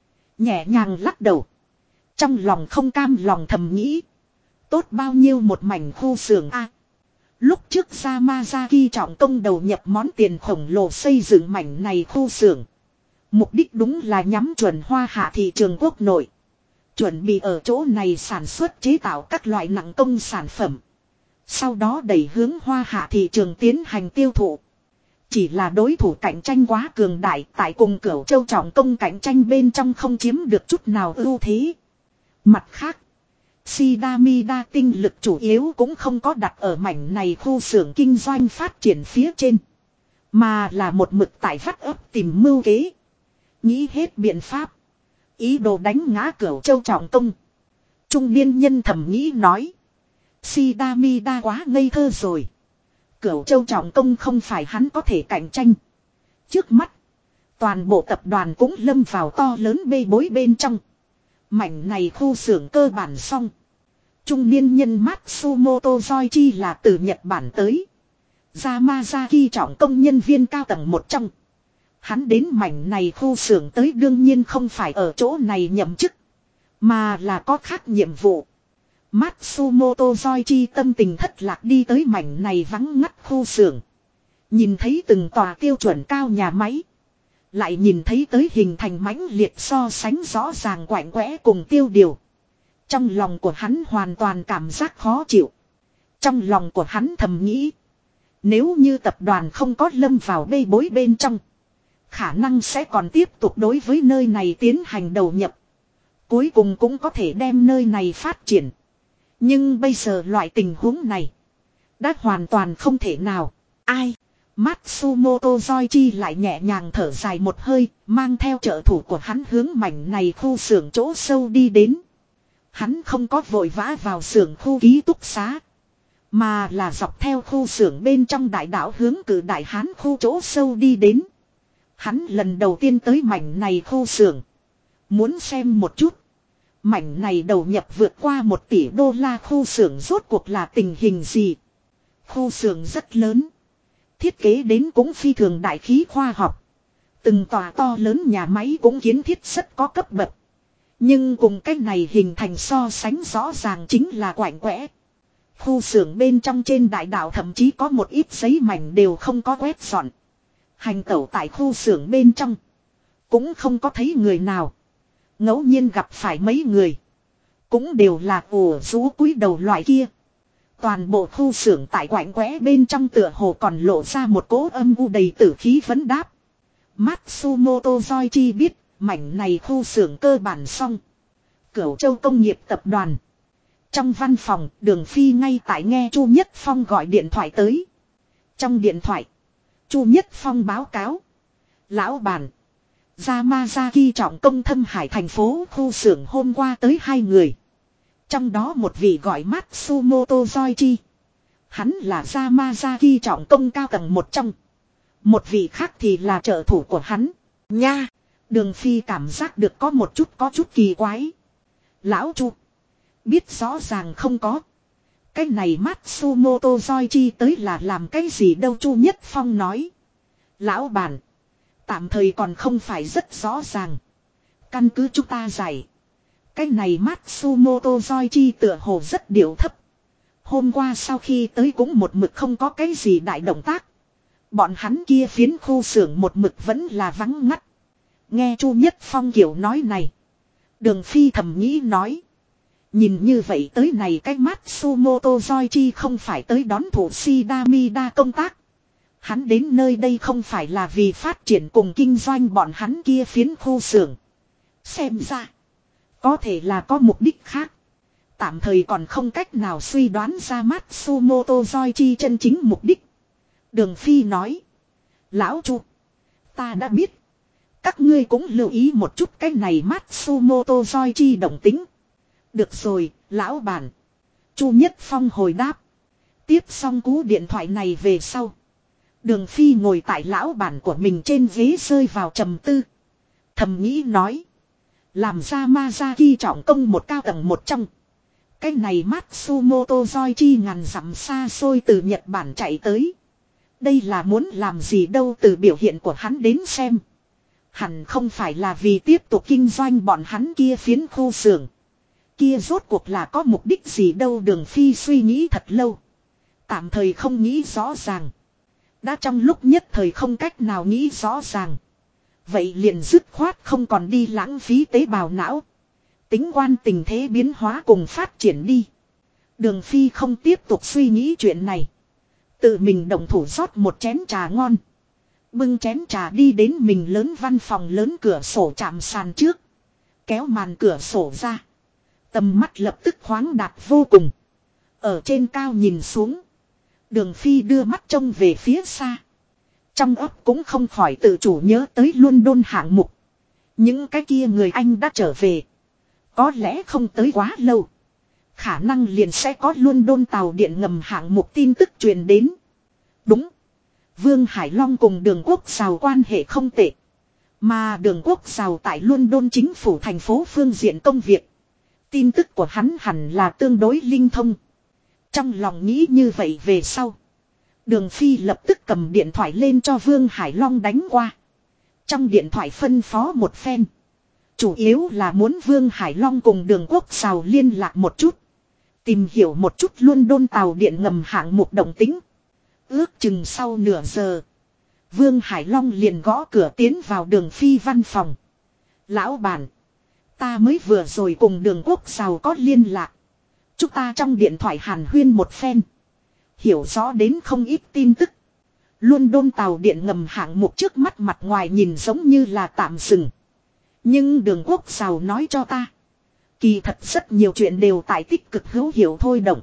Nhẹ nhàng lắc đầu. Trong lòng không cam lòng thầm nghĩ. Tốt bao nhiêu một mảnh khu xưởng a. Lúc trước Yamazaki trọng công đầu nhập món tiền khổng lồ xây dựng mảnh này khu xưởng. Mục đích đúng là nhắm chuẩn Hoa Hạ thị trường quốc nội. Chuẩn bị ở chỗ này sản xuất chế tạo các loại nặng công sản phẩm. Sau đó đẩy hướng Hoa Hạ thị trường tiến hành tiêu thụ. Chỉ là đối thủ cạnh tranh quá cường đại, tại cùng Cửu Châu trọng công cạnh tranh bên trong không chiếm được chút nào ưu thế. Mặt khác, Shidamida tinh lực chủ yếu cũng không có đặt ở mảnh này khu xưởng kinh doanh phát triển phía trên. Mà là một mực tại vắt ấp tìm mưu kế. Nghĩ hết biện pháp. Ý đồ đánh ngã Cửu Châu trọng công. Trung niên nhân thầm nghĩ nói. Shidamida quá ngây thơ rồi. Cửu Châu trọng công không phải hắn có thể cạnh tranh. Trước mắt, toàn bộ tập đoàn cũng lâm vào to lớn bê bối bên trong. Mảnh này khu xưởng cơ bản xong. Trung niên nhân Matsumoto Yoichi là từ Nhật Bản tới. Yamazaki trọng công nhân viên cao tầng một trong. Hắn đến mảnh này khu xưởng tới đương nhiên không phải ở chỗ này nhậm chức. Mà là có khác nhiệm vụ. Matsumoto Yoichi tâm tình thất lạc đi tới mảnh này vắng ngắt khu xưởng. Nhìn thấy từng tòa tiêu chuẩn cao nhà máy. Lại nhìn thấy tới hình thành mãnh liệt so sánh rõ ràng quạnh quẽ cùng tiêu điều. Trong lòng của hắn hoàn toàn cảm giác khó chịu. Trong lòng của hắn thầm nghĩ. Nếu như tập đoàn không có lâm vào bê bối bên trong. Khả năng sẽ còn tiếp tục đối với nơi này tiến hành đầu nhập. Cuối cùng cũng có thể đem nơi này phát triển. Nhưng bây giờ loại tình huống này. Đã hoàn toàn không thể nào. Ai? Matsumoto Yoichi lại nhẹ nhàng thở dài một hơi. Mang theo trợ thủ của hắn hướng mảnh này khu xưởng chỗ sâu đi đến. Hắn không có vội vã vào xưởng khu ký túc xá. Mà là dọc theo khu xưởng bên trong đại đảo hướng Cử Đại Hán khu chỗ sâu đi đến. Hắn lần đầu tiên tới mảnh này khu xưởng. Muốn xem một chút. Mảnh này đầu nhập vượt qua 1 tỷ đô la khu xưởng rốt cuộc là tình hình gì. Khu xưởng rất lớn. Thiết kế đến cũng phi thường đại khí khoa học. Từng tòa to lớn nhà máy cũng kiến thiết rất có cấp bậc. Nhưng cùng cách này hình thành so sánh rõ ràng chính là quạnh quẽ. Khu xưởng bên trong trên đại đảo thậm chí có một ít giấy mảnh đều không có quét dọn. Hành tẩu tại khu xưởng bên trong. Cũng không có thấy người nào. Ngẫu nhiên gặp phải mấy người. Cũng đều là ủ rũ cúi đầu loại kia. Toàn bộ khu xưởng tại quạnh quẽ bên trong tựa hồ còn lộ ra một cỗ âm u đầy tử khí vấn đáp. Matsumoto Yoichi biết mảnh này khu xưởng cơ bản xong. Cửu Châu công nghiệp tập đoàn. Trong văn phòng Đường Phi ngay tại nghe Chu Nhất Phong gọi điện thoại tới. Trong điện thoại Chu Nhất Phong báo cáo. Lão bản. Yamazaki trọng công Thâm Hải thành phố khu xưởng hôm qua tới 2 người. Trong đó một vị gọi Matsumoto Yoichi. Hắn là Yamazaki trọng công cao tầng một trong. Một vị khác thì là trợ thủ của hắn. Nha. Đường Phi cảm giác được có chút kỳ quái. Lão Chu. Biết rõ ràng không có. Cái này Matsumoto Yoichi tới là làm cái gì đâu, Chu Nhất Phong nói. Lão bản. Tạm thời còn không phải rất rõ ràng. Căn cứ chúng ta giải. Cái này Matsumoto Yoichi tựa hồ rất điệu thấp. Hôm qua sau khi tới cũng một mực không có cái gì đại động tác. Bọn hắn kia phiến khu xưởng một mực vẫn là vắng ngắt. Nghe Chu Nhất Phong kiểu nói này. Đường Phi thầm nghĩ nói. Nhìn như vậy tới này cái Matsumoto Yoichi không phải tới đón thủ Shidamida công tác. Hắn đến nơi đây không phải là vì phát triển cùng kinh doanh bọn hắn kia phiến khu xưởng. Xem ra, có thể là có mục đích khác. Tạm thời còn không cách nào suy đoán ra Matsumoto Joichi chân chính mục đích. Đường Phi nói. Lão Chu, ta đã biết. Các ngươi cũng lưu ý một chút cái này Matsumoto Joichi động tính. Được rồi, lão bản. Chu Nhất Phong hồi đáp. Tiếp xong cú điện thoại này về sau. Đường Phi ngồi tại lão bản của mình trên ghế rơi vào trầm tư. Thầm nghĩ nói. Làm ra Mazaki trọng công một cao tầng một trong. Cái này Matsumoto Joichi ngàn dặm xa xôi từ Nhật Bản chạy tới. Đây là muốn làm gì đâu, từ biểu hiện của hắn đến xem. Hẳn không phải là vì tiếp tục kinh doanh bọn hắn kia phiến khu xưởng. Kia rốt cuộc là có mục đích gì đâu. Đường Phi suy nghĩ thật lâu. Tạm thời không nghĩ rõ ràng. Đã trong lúc nhất thời không cách nào nghĩ rõ ràng. Vậy liền dứt khoát không còn đi lãng phí tế bào não. Tính quan tình thế biến hóa cùng phát triển đi. Đường Phi không tiếp tục suy nghĩ chuyện này. Tự mình động thủ rót một chén trà ngon. Bưng chén trà đi đến mình lớn văn phòng lớn cửa sổ chạm sàn trước. Kéo màn cửa sổ ra. Tầm mắt lập tức khoáng đạt vô cùng. Ở trên cao nhìn xuống. Đường Phi đưa mắt trông về phía xa. Trong óc cũng không khỏi tự chủ nhớ tới London hạng mục. Những cái kia người Anh đã trở về. Có lẽ không tới quá lâu. Khả năng liền sẽ có London tàu điện ngầm hạng mục tin tức truyền đến. Đúng. Vương Hải Long cùng Đường Quốc Sào quan hệ không tệ. Mà Đường Quốc Sào tại London chính phủ thành phố phương diện công việc. Tin tức của hắn hẳn là tương đối linh thông. Trong lòng nghĩ như vậy về sau. Đường Phi lập tức cầm điện thoại lên cho Vương Hải Long đánh qua. Trong điện thoại phân phó một phen. Chủ yếu là muốn Vương Hải Long cùng Đường Quốc Sào liên lạc một chút. Tìm hiểu một chút London tàu điện ngầm hạng mục động tính. Ước chừng sau nửa giờ. Vương Hải Long liền gõ cửa tiến vào Đường Phi văn phòng. Lão bản. Ta mới vừa rồi cùng Đường Quốc Sào có liên lạc. Chúng ta trong điện thoại hàn huyên một phen. Hiểu rõ đến không ít tin tức. London tàu điện ngầm hạng mục trước mắt mặt ngoài nhìn giống như là tạm dừng. Nhưng Đường Quốc Sào nói cho ta. Kỳ thật rất nhiều chuyện đều tại tích cực hữu hiệu thôi động.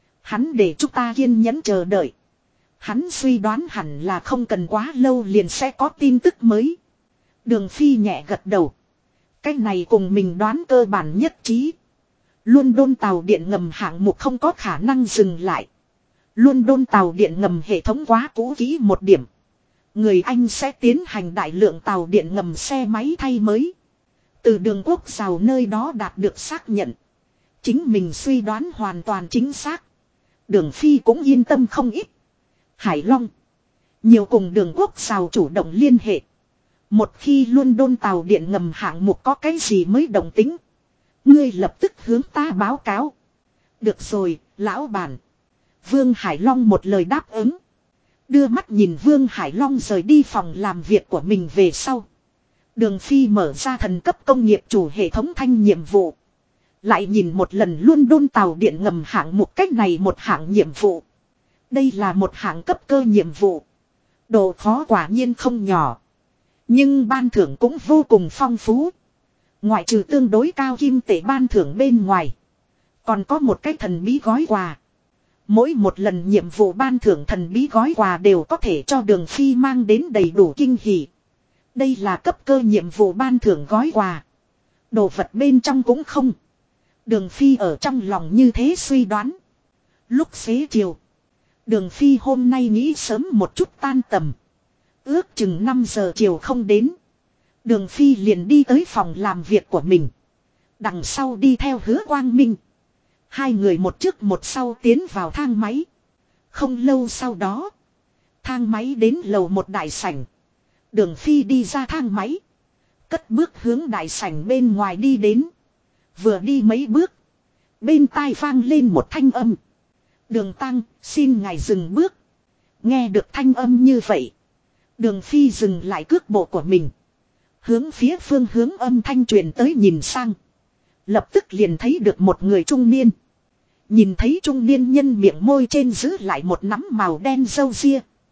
Hắn để chúng ta kiên nhẫn chờ đợi. Hắn suy đoán hẳn là không cần quá lâu liền sẽ có tin tức mới. Đường Phi nhẹ gật đầu. Cái này cùng mình đoán cơ bản nhất trí. London tàu điện ngầm hạng mục không có khả năng dừng lại. London tàu điện ngầm hệ thống quá cũ kỹ một điểm. Người Anh sẽ tiến hành đại lượng tàu điện ngầm xe máy thay mới. Từ Đường Quốc Sào nơi đó đạt được xác nhận. Chính mình suy đoán hoàn toàn chính xác. Đường Phi cũng yên tâm không ít. Hải Long. Nhiều cùng Đường Quốc Sào chủ động liên hệ. Một khi London tàu điện ngầm hạng mục có cái gì mới động tính. Ngươi lập tức hướng ta báo cáo. Được rồi, lão bản. Vương Hải Long một lời đáp ứng. Đưa mắt nhìn Vương Hải Long rời đi phòng làm việc của mình về sau. Đường Phi mở ra thần cấp công nghiệp chủ hệ thống thanh nhiệm vụ. Lại nhìn một lần London tàu điện ngầm hạng mục cách này một hạng nhiệm vụ. Đây là một hạng cấp cơ nhiệm vụ. Độ khó quả nhiên không nhỏ. Nhưng ban thưởng cũng vô cùng phong phú. Ngoại trừ tương đối cao kim tệ ban thưởng bên ngoài. Còn có một cái thần bí gói quà. Mỗi một lần nhiệm vụ ban thưởng thần bí gói quà đều có thể cho Đường Phi mang đến đầy đủ kinh hỉ. Đây là cấp cơ nhiệm vụ ban thưởng gói quà. Đồ vật bên trong cũng không. Đường Phi ở trong lòng như thế suy đoán. Lúc xế chiều. Đường Phi hôm nay nghĩ sớm một chút tan tầm. Ước chừng 5 giờ chiều không đến. Đường Phi liền đi tới phòng làm việc của mình. Đằng sau đi theo Hứa Quang Minh. Hai người một trước một sau tiến vào thang máy. Không lâu sau đó. Thang máy đến lầu một đại sảnh. Đường Phi đi ra thang máy. Cất bước hướng đại sảnh bên ngoài đi đến. Vừa đi mấy bước. Bên tai vang lên một thanh âm. Đường Tăng, xin ngài dừng bước. Nghe được thanh âm như vậy. Đường Phi dừng lại cước bộ của mình. Hướng phía phương hướng âm thanh truyền tới nhìn sang. Lập tức liền thấy được một người trung niên. Nhìn thấy trung niên nhân miệng môi trên giữ lại một nắm màu đen râu ria.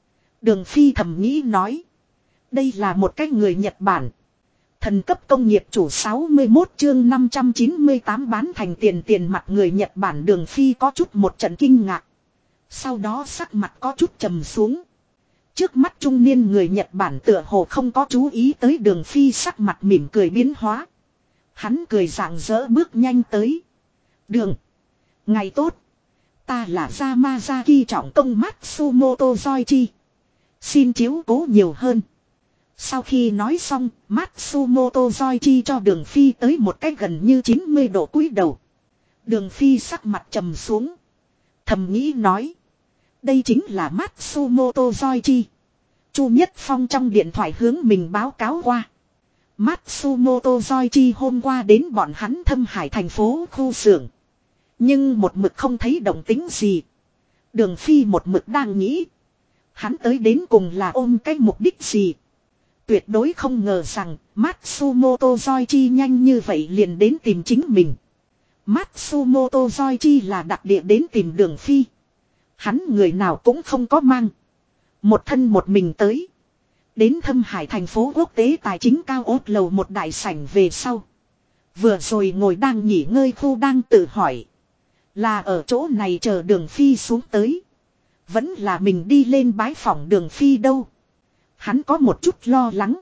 Đường Phi thầm nghĩ nói. Đây là một cái người Nhật Bản. Thần cấp công nghiệp chủ 61 chương 598 bán thành tiền mặt người Nhật Bản. Đường Phi có chút một trận kinh ngạc. Sau đó sắc mặt có chút trầm xuống. Trước mắt trung niên người Nhật Bản tựa hồ không có chú ý tới Đường Phi sắc mặt mỉm cười biến hóa. Hắn cười rạng rỡ bước nhanh tới. Đường. Ngày tốt. Ta là Yamazaki trọng công Matsumoto Yoichi. Xin chiếu cố nhiều hơn. Sau khi nói xong, Matsumoto Yoichi cho Đường Phi tới một cái gần như 90 độ cúi đầu. Đường Phi sắc mặt trầm xuống. Thầm nghĩ nói. Đây chính là Matsumoto Yoichi. Chu Nhất Phong trong điện thoại hướng mình báo cáo qua. Matsumoto Yoichi hôm qua đến bọn hắn Thâm Hải thành phố khu xưởng. Nhưng một mực không thấy động tính gì. Đường Phi một mực đang nghĩ. Hắn tới đến cùng là ôm cái mục đích gì. Tuyệt đối không ngờ rằng Matsumoto Yoichi nhanh như vậy liền đến tìm chính mình. Matsumoto Yoichi là đặc địa đến tìm Đường Phi. Hắn người nào cũng không có mang. Một thân một mình tới. Đến Thâm Hải thành phố quốc tế tài chính cao ốt lầu một đại sảnh về sau. Vừa rồi ngồi đang nghỉ ngơi khu đang tự hỏi. Là ở chỗ này chờ Đường Phi xuống tới. Vẫn là mình đi lên bái phỏng Đường Phi đâu. Hắn có một chút lo lắng.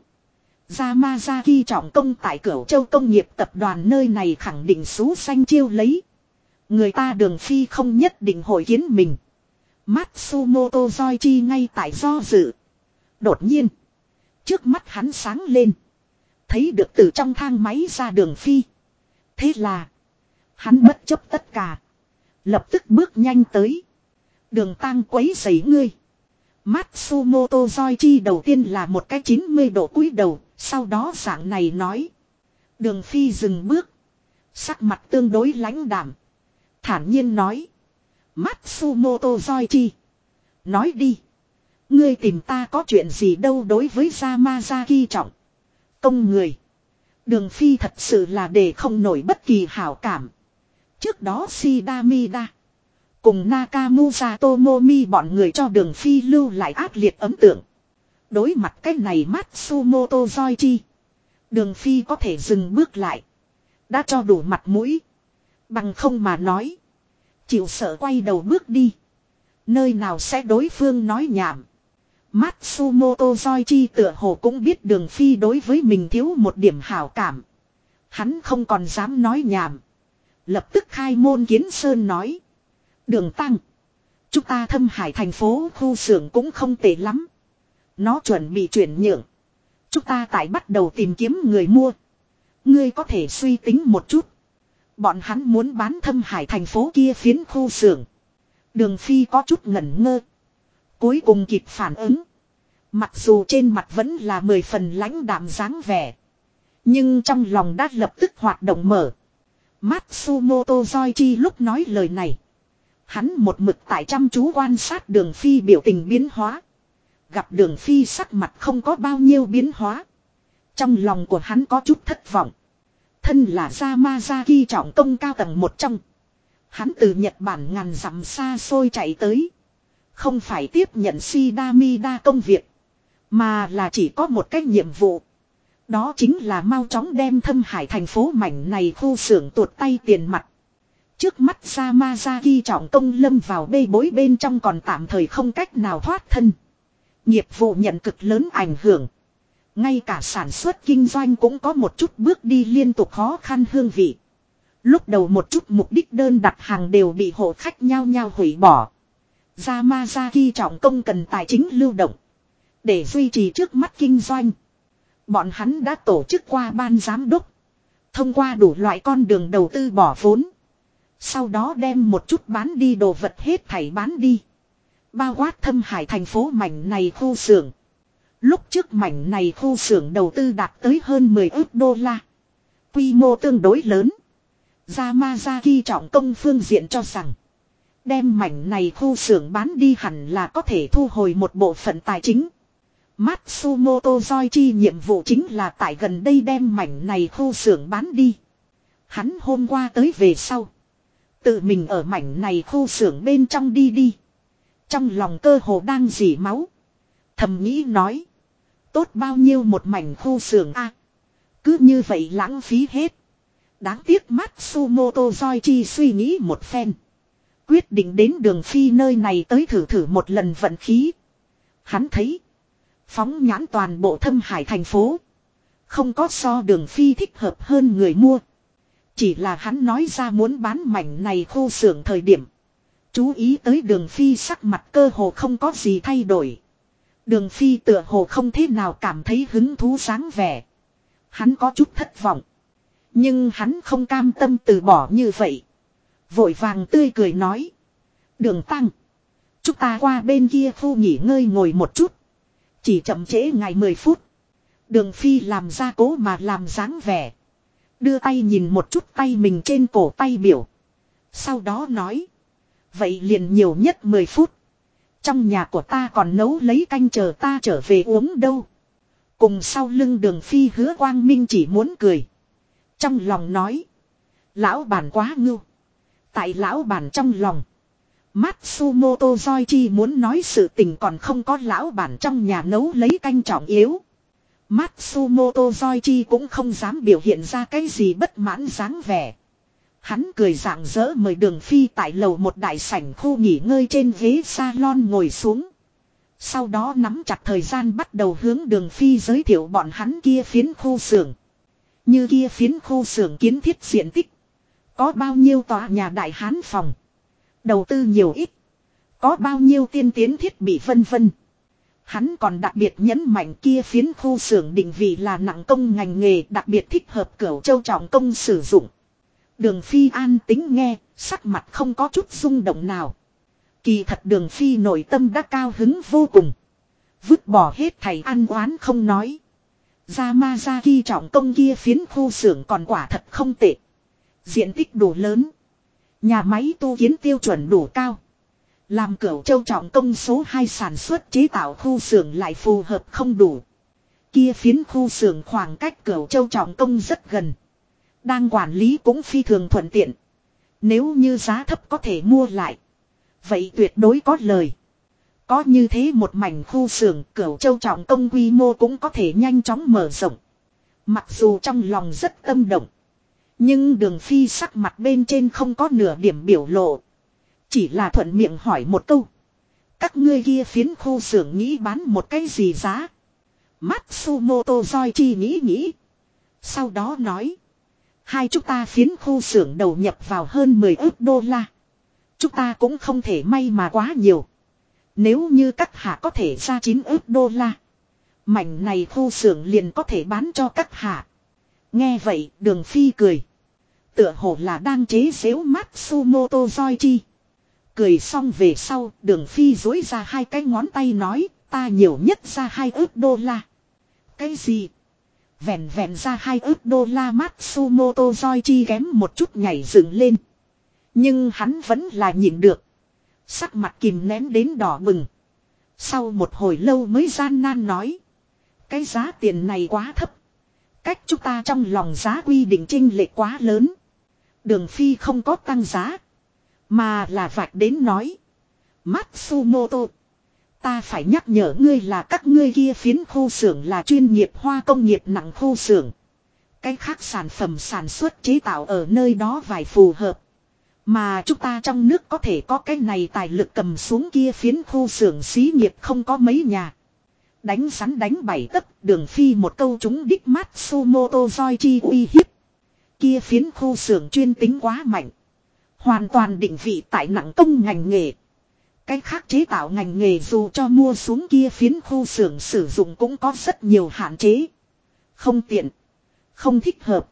Yamazaki trọng công tại Cửu Châu công nghiệp tập đoàn nơi này khẳng định xú xanh chiêu lấy. Người ta Đường Phi không nhất định hội kiến mình. Matsumoto Yoichi ngay tại do dự. Đột nhiên. Trước mắt hắn sáng lên. Thấy được từ trong thang máy ra Đường Phi. Thế là. Hắn bất chấp tất cả. Lập tức bước nhanh tới. Đường Tăng quấy rầy ngươi. Matsumoto Yoichi đầu tiên là một cái 90 độ cúi đầu. Sau đó dạng này nói. Đường Phi dừng bước. Sắc mặt tương đối lãnh đạm. Thản nhiên nói. Matsumoto Yoichi. Nói đi. Ngươi tìm ta có chuyện gì đâu đối với Yamazaki trọng công người. Đường Phi thật sự là để không nổi bất kỳ hảo cảm. Trước đó Shidamida. Cùng Nakamura Tomomi bọn người cho Đường Phi lưu lại ác liệt ấn tượng. Đối mặt cái này Matsumoto Yoichi. Đường Phi có thể dừng bước lại. Đã cho đủ mặt mũi. Bằng không mà nói. Chịu sợ quay đầu bước đi. Nơi nào sẽ đối phương nói nhảm. Matsumoto Yoichi tựa hồ cũng biết Đường Phi đối với mình thiếu một điểm hảo cảm. Hắn không còn dám nói nhảm. Lập tức khai môn kiến sơn nói. Đường Tăng. Chúng ta Thâm Hải thành phố khu xưởng cũng không tệ lắm. Nó chuẩn bị chuyển nhượng. Chúng ta tại bắt đầu tìm kiếm người mua. Ngươi có thể suy tính một chút. Bọn hắn muốn bán Thâm Hải thành phố kia phiến khu xưởng. Đường Phi có chút ngẩn ngơ. Cuối cùng kịp phản ứng. Mặc dù trên mặt vẫn là 10 phần lãnh đạm dáng vẻ. Nhưng trong lòng đã lập tức hoạt động mở. Matsumoto Yoichi lúc nói lời này. Hắn một mực tại chăm chú quan sát Đường Phi biểu tình biến hóa. Gặp Đường Phi sắc mặt không có bao nhiêu biến hóa. Trong lòng của hắn có chút thất vọng. Thân là Yamazaki trọng công cao tầng một trong. Hắn từ Nhật Bản ngàn dặm xa xôi chạy tới. Không phải tiếp nhận Shidamida công việc. Mà là chỉ có một cái nhiệm vụ. Đó chính là mau chóng đem Thâm Hải thành phố mảnh này khu xưởng tuột tay tiền mặt. Trước mắt Yamazaki trọng công lâm vào bê bối bên trong còn tạm thời không cách nào thoát thân. Nghiệp vụ nhận cực lớn ảnh hưởng. Ngay cả sản xuất kinh doanh cũng có một chút bước đi liên tục khó khăn hương vị. Lúc đầu một chút mục đích đơn đặt hàng đều bị hộ khách nhao nhao hủy bỏ. Yamazaki trọng công cần tài chính lưu động. Để duy trì trước mắt kinh doanh. Bọn hắn đã tổ chức qua ban giám đốc. Thông qua đủ loại con đường đầu tư bỏ vốn. Sau đó đem một chút bán đi đồ vật hết thảy bán đi. Bao quát Thâm Hải thành phố mảnh này khu xưởng. Lúc trước mảnh này khu xưởng đầu tư đạt tới hơn 10 ức đô la. Quy mô tương đối lớn. Yamazaki trọng công phương diện cho rằng. Đem mảnh này khu xưởng bán đi hẳn là có thể thu hồi một bộ phận tài chính. Matsumoto Yoichi nhiệm vụ chính là tại gần đây đem mảnh này khu xưởng bán đi. Hắn hôm qua tới về sau. Tự mình ở mảnh này khu xưởng bên trong đi. Trong lòng cơ hồ đang rỉ máu. Thầm nghĩ nói. Tốt bao nhiêu một mảnh khu xưởng a, cứ như vậy lãng phí hết. Đáng tiếc Matsumoto Joichi suy nghĩ một phen. Quyết định đến Đường Phi nơi này tới thử thử một lần vận khí. Hắn thấy. Phóng nhãn toàn bộ Thâm Hải thành phố. Không có so Đường Phi thích hợp hơn người mua. Chỉ là hắn nói ra muốn bán mảnh này khu xưởng thời điểm. Chú ý tới Đường Phi sắc mặt cơ hồ không có gì thay đổi. Đường Phi tựa hồ không thế nào cảm thấy hứng thú sáng vẻ. Hắn có chút thất vọng. Nhưng hắn không cam tâm từ bỏ như vậy. Vội vàng tươi cười nói. Đường Tăng. Chúng ta qua bên kia khu nghỉ ngơi ngồi một chút. Chỉ chậm trễ ngày 10 phút. Đường Phi làm ra cố mà làm dáng vẻ. Đưa tay nhìn một chút tay mình trên cổ tay biểu. Sau đó nói. Vậy liền nhiều nhất 10 phút. Trong nhà của ta còn nấu lấy canh chờ ta trở về uống đâu. Cùng sau lưng Đường Phi Hứa Quang Minh chỉ muốn cười. Trong lòng nói. Lão bản quá ngưu. Tại lão bản trong lòng. Matsumoto Joichi muốn nói sự tình còn không có lão bản trong nhà nấu lấy canh trọng yếu. Matsumoto Joichi cũng không dám biểu hiện ra cái gì bất mãn dáng vẻ. Hắn cười rạng rỡ mời Đường Phi tại lầu một đại sảnh khu nghỉ ngơi trên ghế salon ngồi xuống. Sau đó nắm chặt thời gian bắt đầu hướng Đường Phi giới thiệu bọn hắn kia phiến khu xưởng. Như kia phiến khu xưởng kiến thiết diện tích. Có bao nhiêu tòa nhà đại hán phòng. Đầu tư nhiều ít. Có bao nhiêu tiên tiến thiết bị vân vân. Hắn còn đặc biệt nhấn mạnh kia phiến khu xưởng định vị là nặng công ngành nghề đặc biệt thích hợp Cửu Châu trọng công sử dụng. Đường Phi an tính nghe, sắc mặt không có chút rung động nào. Kỳ thật Đường Phi nội tâm đã cao hứng vô cùng. Vứt bỏ hết thầy ăn oán không nói. Yamazaki trọng công kia phiến khu xưởng còn quả thật không tệ. Diện tích đủ lớn. Nhà máy tu kiến tiêu chuẩn đủ cao. Làm Cửu Châu trọng công số 2 sản xuất chế tạo khu xưởng lại phù hợp không đủ. Kia phiến khu xưởng khoảng cách Cửu Châu trọng công rất gần. Đang quản lý cũng phi thường thuận tiện. Nếu như giá thấp có thể mua lại. Vậy tuyệt đối có lời. Có như thế một mảnh khu xưởng Cửu Châu trọng công quy mô cũng có thể nhanh chóng mở rộng. Mặc dù trong lòng rất tâm động. Nhưng Đường Phi sắc mặt bên trên không có nửa điểm biểu lộ. Chỉ là thuận miệng hỏi một câu. Các ngươi kia phiến khu xưởng nghĩ bán một cái gì giá? Matsumoto Joichi nghĩ. Sau đó nói. Hai chúng ta phiến khu xưởng đầu nhập vào hơn 10 ức đô la. Chúng ta cũng không thể may mà quá nhiều. Nếu như các hạ có thể ra 9 ức đô la. Mảnh này khu xưởng liền có thể bán cho các hạ. Nghe vậy Đường Phi cười. Tựa hồ là đang chế giễu Matsumoto Joichi. Cười xong về sau Đường Phi duỗi ra hai cái ngón tay nói. Ta nhiều nhất ra 2 ức đô la. Cái gì? Vẹn vẹn ra 2 ức đô la Matsumoto Joichi kém một chút nhảy dựng lên. Nhưng hắn vẫn là nhịn được. Sắc mặt kìm nén đến đỏ bừng. Sau một hồi lâu mới gian nan nói. Cái giá tiền này quá thấp. Cách chúng ta trong lòng giá quy định chênh lệch quá lớn. Đường Phi không có tăng giá. Mà là vạch đến nói. Matsumoto. Ta phải nhắc nhở ngươi là các ngươi kia phiến khu xưởng là chuyên nghiệp hoa công nghiệp nặng khu xưởng. Cái khác sản phẩm sản xuất chế tạo ở nơi đó vài phù hợp. Mà chúng ta trong nước có thể có cái này tài lực cầm xuống kia phiến khu xưởng xí nghiệp không có mấy nhà. Đánh rắn đánh bảy tấc Đường Phi một câu trúng đích Matsumoto Joichi uy hiếp. Kia phiến khu xưởng chuyên tính quá mạnh. Hoàn toàn định vị tại nặng công ngành nghề. Cái khác chế tạo ngành nghề dù cho mua xuống kia phiến khu xưởng sử dụng cũng có rất nhiều hạn chế. Không tiện. Không thích hợp.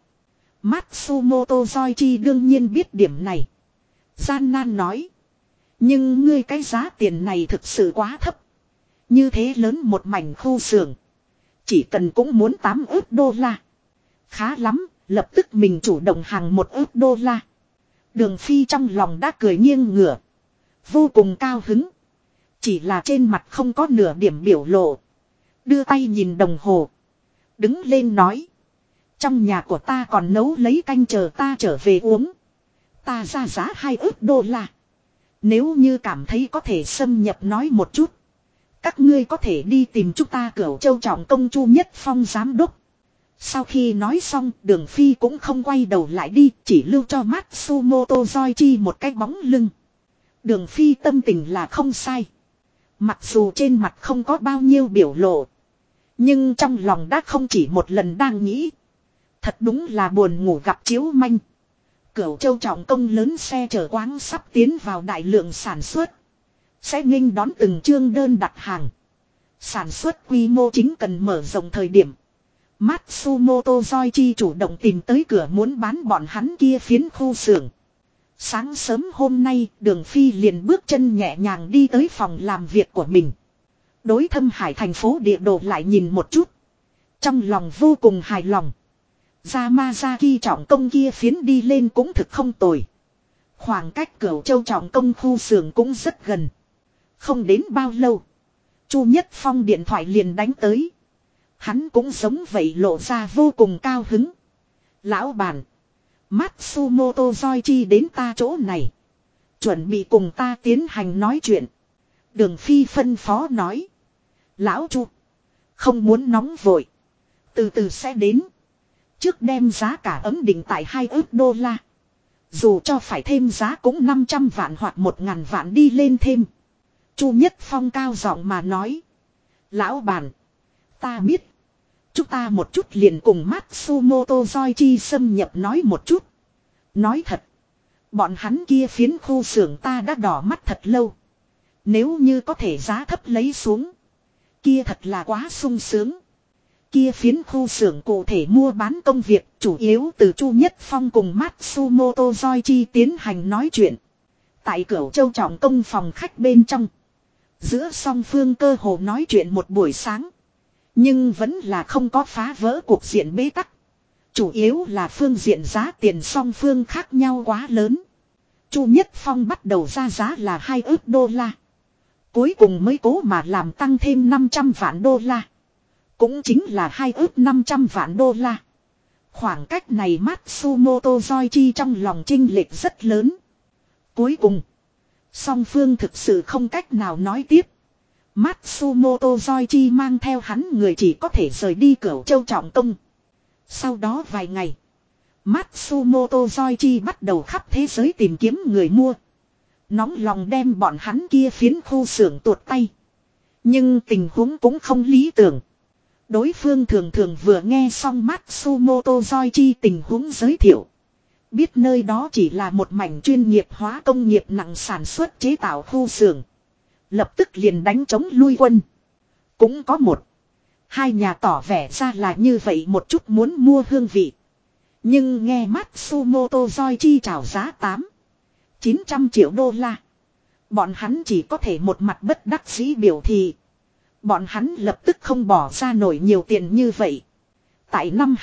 Matsumoto Joichi đương nhiên biết điểm này. Gian nan nói. Nhưng ngươi cái giá tiền này thực sự quá thấp. Như thế lớn một mảnh khu xưởng. Chỉ cần cũng muốn 8 ức đô la. Khá lắm, lập tức mình chủ động hàng 1 ức đô la. Đường Phi trong lòng đã cười nghiêng ngửa. Vô cùng cao hứng. Chỉ là trên mặt không có nửa điểm biểu lộ. Đưa tay nhìn đồng hồ. Đứng lên nói. Trong nhà của ta còn nấu lấy canh chờ ta trở về uống. Ta ra giá 2 ức đô la. Nếu như cảm thấy có thể xâm nhập nói một chút. Các ngươi có thể đi tìm chúng ta Cửu Châu Trọng Công Chu Nhất Phong giám đốc. Sau khi nói xong, Đường Phi cũng không quay đầu lại đi, chỉ lưu cho Matsumoto Joichi một cái bóng lưng. Đường Phi tâm tình là không sai. Mặc dù trên mặt không có bao nhiêu biểu lộ, nhưng trong lòng đã không chỉ một lần đang nghĩ. Thật đúng là buồn ngủ gặp chiếu manh. Cửu Châu Trọng Công lớn xe chở quáng sắp tiến vào đại lượng sản xuất. Sẽ nghênh đón từng chương đơn đặt hàng. Sản xuất quy mô chính cần mở rộng thời điểm. Matsumoto Joichi chủ động tìm tới cửa muốn bán bọn hắn kia phiến khu xưởng. Sáng sớm hôm nay, Đường Phi liền bước chân nhẹ nhàng đi tới phòng làm việc của mình. Đối Thâm Hải thành phố địa đồ lại nhìn một chút. Trong lòng vô cùng hài lòng. Yamazaki Trọng Công kia phiến đi lên cũng thực không tồi. Khoảng cách Cửu Châu Trọng Công khu xưởng cũng rất gần. Không đến bao lâu, Chu Nhất Phong điện thoại liền đánh tới. Hắn cũng giống vậy lộ ra vô cùng cao hứng. Lão bản, Matsumoto Joichi đến ta chỗ này, chuẩn bị cùng ta tiến hành nói chuyện. Đường Phi phân phó nói. Lão Chu, không muốn nóng vội, từ từ sẽ đến. Trước đem giá cả ấm định tại $2 ức. Dù cho phải thêm giá cũng 500 vạn hoặc 1.000 vạn đi lên thêm. Chu Nhất Phong cao giọng mà nói. Lão bản, ta biết. Chúng ta một chút liền cùng Matsumoto Joichi xâm nhập nói một chút. Nói thật, bọn hắn kia phiến khu xưởng ta đã đỏ mắt thật lâu. Nếu như có thể giá thấp lấy xuống, kia thật là quá sung sướng. Kia phiến khu xưởng cụ thể mua bán công việc chủ yếu từ Chu Nhất Phong cùng Matsumoto Joichi tiến hành nói chuyện. Tại Cửu Châu Trọng Công phòng khách bên trong, giữa song phương cơ hồ nói chuyện một buổi sáng. Nhưng vẫn là không có phá vỡ cuộc diện bế tắc. Chủ yếu là phương diện giá tiền song phương khác nhau quá lớn. Chu Nhất Phong bắt đầu ra giá là $2 ức. Cuối cùng mới cố mà làm tăng thêm 500 vạn đô la. Cũng chính là $2,500 vạn. Khoảng cách này Matsumoto Joichi trong lòng chênh lệch rất lớn. Cuối cùng, song phương thực sự không cách nào nói tiếp. Matsumoto Joichi mang theo hắn người chỉ có thể rời đi Cửu Châu Trọng Công. Sau đó vài ngày, Matsumoto Joichi bắt đầu khắp thế giới tìm kiếm người mua. Nóng lòng đem bọn hắn kia phiến khu xưởng tuột tay. Nhưng tình huống cũng không lý tưởng. Đối phương thường thường vừa nghe xong Matsumoto Joichi tình huống giới thiệu, biết nơi đó chỉ là một mảnh chuyên nghiệp hóa công nghiệp nặng sản xuất chế tạo khu xưởng, lập tức liền đánh chống lui quân. Cũng có một, hai nhà tỏ vẻ ra là như vậy một chút muốn mua hương vị. Nhưng nghe Matsumoto Joichi chào giá 800-900 triệu đô la. Bọn hắn chỉ có thể một mặt bất đắc dĩ biểu thị. Bọn hắn lập tức không bỏ ra nổi nhiều tiền như vậy. Tại năm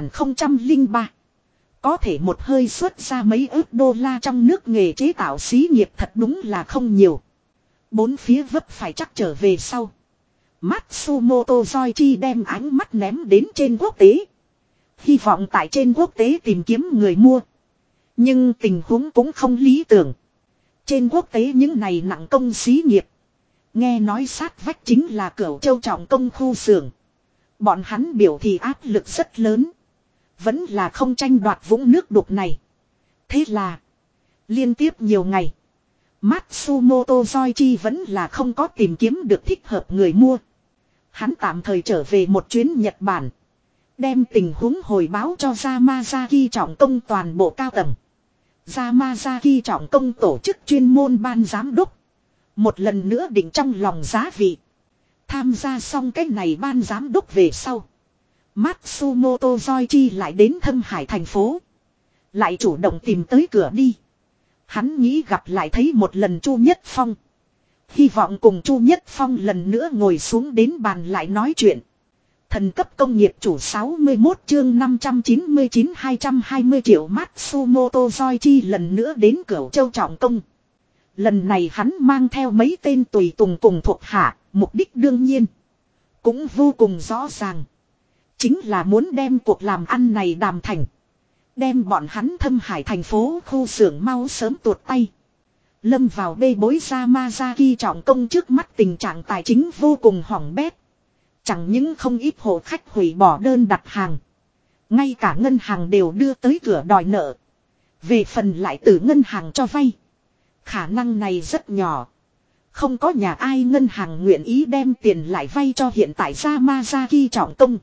2003, có thể một hơi xuất ra mấy ức đô la trong nước nghề chế tạo xí nghiệp thật đúng là không nhiều. Bốn phía vấp phải chắc trở về sau. Matsumoto Joichi đem ánh mắt ném đến trên quốc tế. Hy vọng tại trên quốc tế tìm kiếm người mua. Nhưng tình huống cũng không lý tưởng. Trên quốc tế những này nặng công xí nghiệp, nghe nói sát vách chính là Cửu Châu Trọng Công khu xưởng. Bọn hắn biểu thị áp lực rất lớn. Vẫn là không tranh đoạt vũng nước đục này. Thế là, liên tiếp nhiều ngày, Matsumoto Joichi vẫn là không có tìm kiếm được thích hợp người mua. Hắn tạm thời trở về một chuyến Nhật Bản, đem tình huống hồi báo cho Yamazaki Trọng Công toàn bộ cao tầng. Yamazaki Trọng Công tổ chức chuyên môn ban giám đốc, một lần nữa định trong lòng giá vị. Tham gia xong cái này ban giám đốc về sau, Matsumoto Joichi lại đến Thâm Hải thành phố, lại chủ động tìm tới cửa đi. Hắn nghĩ gặp lại thấy một lần Chu Nhất Phong, hy vọng cùng Chu Nhất Phong lần nữa ngồi xuống đến bàn lại nói chuyện. Thần cấp công nghiệp chủ 61 chương 599 220 triệu Matsumoto Joichi lần nữa đến Cửu Châu Trọng Công. Lần này hắn mang theo mấy tên tùy tùng cùng thuộc hạ, mục đích đương nhiên cũng vô cùng rõ ràng. Chính là muốn đem cuộc làm ăn này đàm thành. Đem bọn hắn Thâm Hải thành phố khu xưởng mau sớm tuột tay. Lâm vào bê bối Yamazaki trọng công trước mắt tình trạng tài chính vô cùng hỏng bét. Chẳng những không ít hộ khách hủy bỏ đơn đặt hàng. Ngay cả ngân hàng đều đưa tới cửa đòi nợ. Về phần lại từ ngân hàng cho vay. Khả năng này rất nhỏ. Không có nhà ai ngân hàng nguyện ý đem tiền lại vay cho hiện tại Yamazaki trọng công.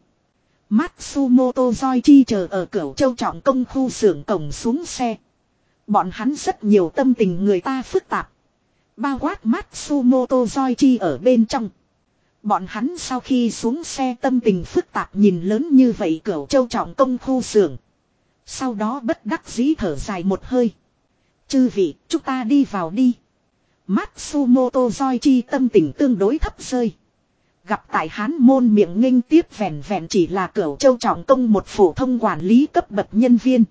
Matsumoto Yoichi chờ ở Cửu Châu trọng công khu xưởng cổng xuống xe. Bọn hắn rất nhiều tâm tình người ta phức tạp. Bao quát Matsumoto Yoichi ở bên trong. Bọn hắn sau khi xuống xe tâm tình phức tạp nhìn lớn như vậy Cửu Châu trọng công khu xưởng. Sau đó bất đắc dĩ thở dài một hơi. Chư vị, chúng ta đi vào đi. Matsumoto Yoichi tâm tình tương đối thấp rơi. Gặp tại Hán môn miệng nghênh tiếp vẹn vẹn chỉ là Cửu Châu trọng công một phổ thông quản lý cấp bậc nhân viên.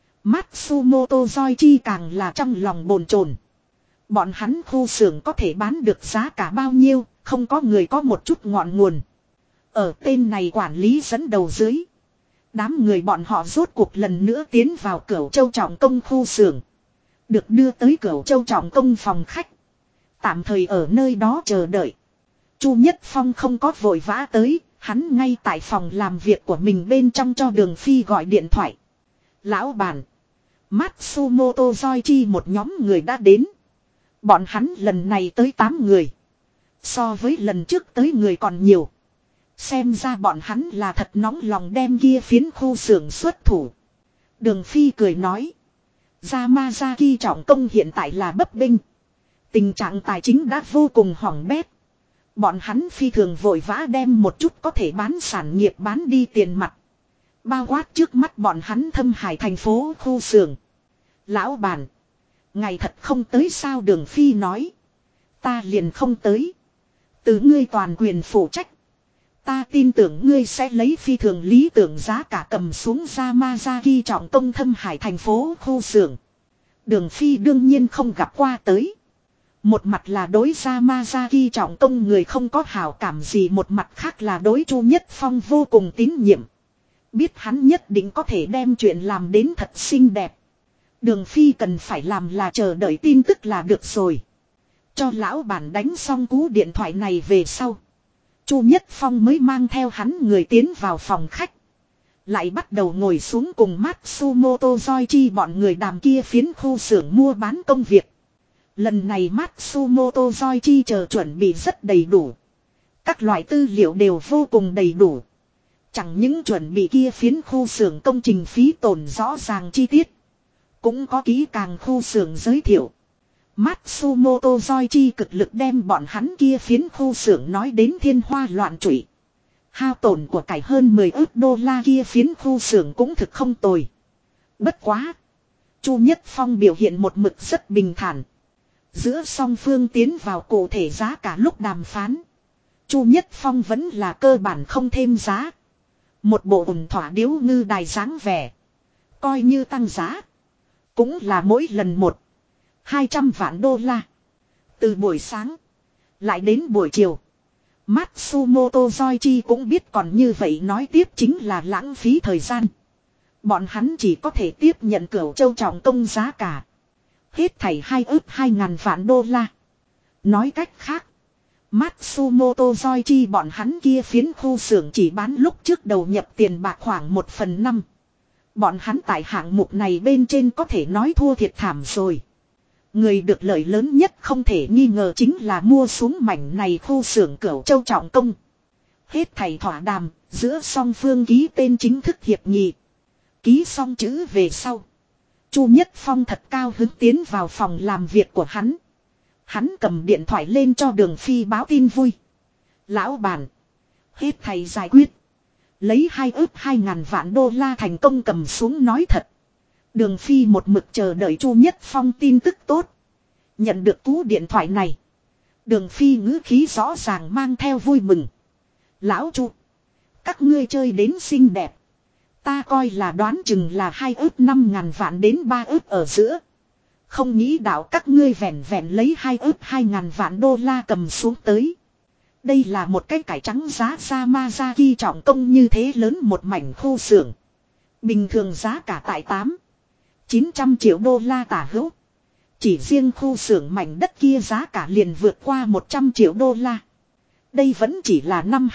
Matsumoto Yoichi càng là trong lòng bồn chồn. Bọn hắn khu xưởng có thể bán được giá cả bao nhiêu, không có người có một chút ngọn nguồn. Ở tên này quản lý dẫn đầu dưới. Đám người bọn họ rốt cuộc lần nữa tiến vào Cửu Châu trọng công khu xưởng. Được đưa tới Cửu Châu trọng công phòng khách. Tạm thời ở nơi đó chờ đợi. Chu Nhất Phong không có vội vã tới, hắn ngay tại phòng làm việc của mình bên trong cho Đường Phi gọi điện thoại. Lão bản. Matsumoto Yoichi một nhóm người đã đến. Bọn hắn lần này tới 8 người. So với lần trước tới người còn nhiều. Xem ra bọn hắn là thật nóng lòng đem kia phiến khu xưởng xuất thủ. Đường Phi cười nói. Yamazaki trọng công hiện tại là bấp bênh. Tình trạng tài chính đã vô cùng hỏng bét. Bọn hắn phi thường vội vã đem một chút có thể bán sản nghiệp bán đi tiền mặt. Bao quát trước mắt bọn hắn Thâm Hải thành phố khu xưởng. Lão bản. Ngày thật không tới sao Đường Phi nói. Ta liền không tới. Từ ngươi toàn quyền phụ trách. Ta tin tưởng ngươi sẽ lấy phi thường lý tưởng giá cả cầm xuống Yamazaki trọng công Thâm Hải thành phố khu xưởng. Đường Phi đương nhiên không gặp qua tới. Một mặt là đối Yamazaki trọng công người không có hảo cảm gì, một mặt khác là đối Chu Nhất Phong vô cùng tín nhiệm. Biết hắn nhất định có thể đem chuyện làm đến thật xinh đẹp. Đường Phi cần phải làm là chờ đợi tin tức là được rồi. Cho lão bản đánh xong cú điện thoại này về sau. Chu Nhất Phong mới mang theo hắn người tiến vào phòng khách. Lại bắt đầu ngồi xuống cùng Matsumoto Yoichi bọn người đàm kia phiến khu xưởng mua bán công việc. Lần này Matsumoto Yoichi chờ chuẩn bị rất đầy đủ. Các loại tư liệu đều vô cùng đầy đủ. Chẳng những chuẩn bị kia phiến khu xưởng công trình phí tổn rõ ràng chi tiết. Cũng có kỹ càng khu xưởng giới thiệu. Matsumoto Yoichi cực lực đem bọn hắn kia phiến khu xưởng nói đến thiên hoa loạn trụy. Hao tổn của cải hơn 10 ức đô la kia phiến khu xưởng cũng thực không tồi. Bất quá. Chu Nhất Phong biểu hiện một mực rất bình thản. Giữa song phương tiến vào cụ thể giá cả lúc đàm phán. Chu Nhất Phong vẫn là cơ bản không thêm giá. Một bộ ổn thỏa điếu ngư đài dáng vẻ. Coi như tăng giá. Cũng là mỗi lần 100-200 vạn đô la. Từ buổi sáng. Lại đến buổi chiều. Matsumoto Yoichi cũng biết còn như vậy nói tiếp chính là lãng phí thời gian. Bọn hắn chỉ có thể tiếp nhận Cửu Châu trọng công giá cả. Hết thảy 2 ức 2.000 vạn đô la. Nói cách khác. Matsumoto Yoichi bọn hắn kia phiến khu xưởng chỉ bán lúc trước đầu nhập tiền bạc khoảng 1/5. Bọn hắn tại hạng mục này bên trên có thể nói thua thiệt thảm rồi. Người được lợi lớn nhất không thể nghi ngờ chính là mua xuống mảnh này khu xưởng Cửu Châu trọng công. Hết thảy thỏa đàm, giữa song phương ký tên chính thức hiệp nghị. Ký xong chữ về sau. Chu Nhất Phong thật cao hứng tiến vào phòng làm việc của hắn. Hắn cầm điện thoại lên cho Đường Phi báo tin vui. Lão bản. Hết thầy giải quyết. Lấy 2 ức 2.000 vạn đô la thành công cầm xuống nói thật. Đường Phi một mực chờ đợi Chu Nhất Phong tin tức tốt. Nhận được cú điện thoại này. Đường Phi ngữ khí rõ ràng mang theo vui mừng. Lão Chu. Các ngươi chơi đến xinh đẹp. Ta coi là đoán chừng là 2 ức 5.000 vạn đến 3 ức ở giữa. Không nghĩ đạo các ngươi vẹn vẹn lấy 2 ức 2.000 vạn đô la cầm xuống tới. Đây là một cái cải trắng giá Yamazaki trọng công như thế lớn một mảnh khu xưởng. Bình thường giá cả tại 800-900 triệu đô la tả hữu. Chỉ riêng khu xưởng mảnh đất kia giá cả liền vượt qua 100 triệu đô la. Đây vẫn chỉ là năm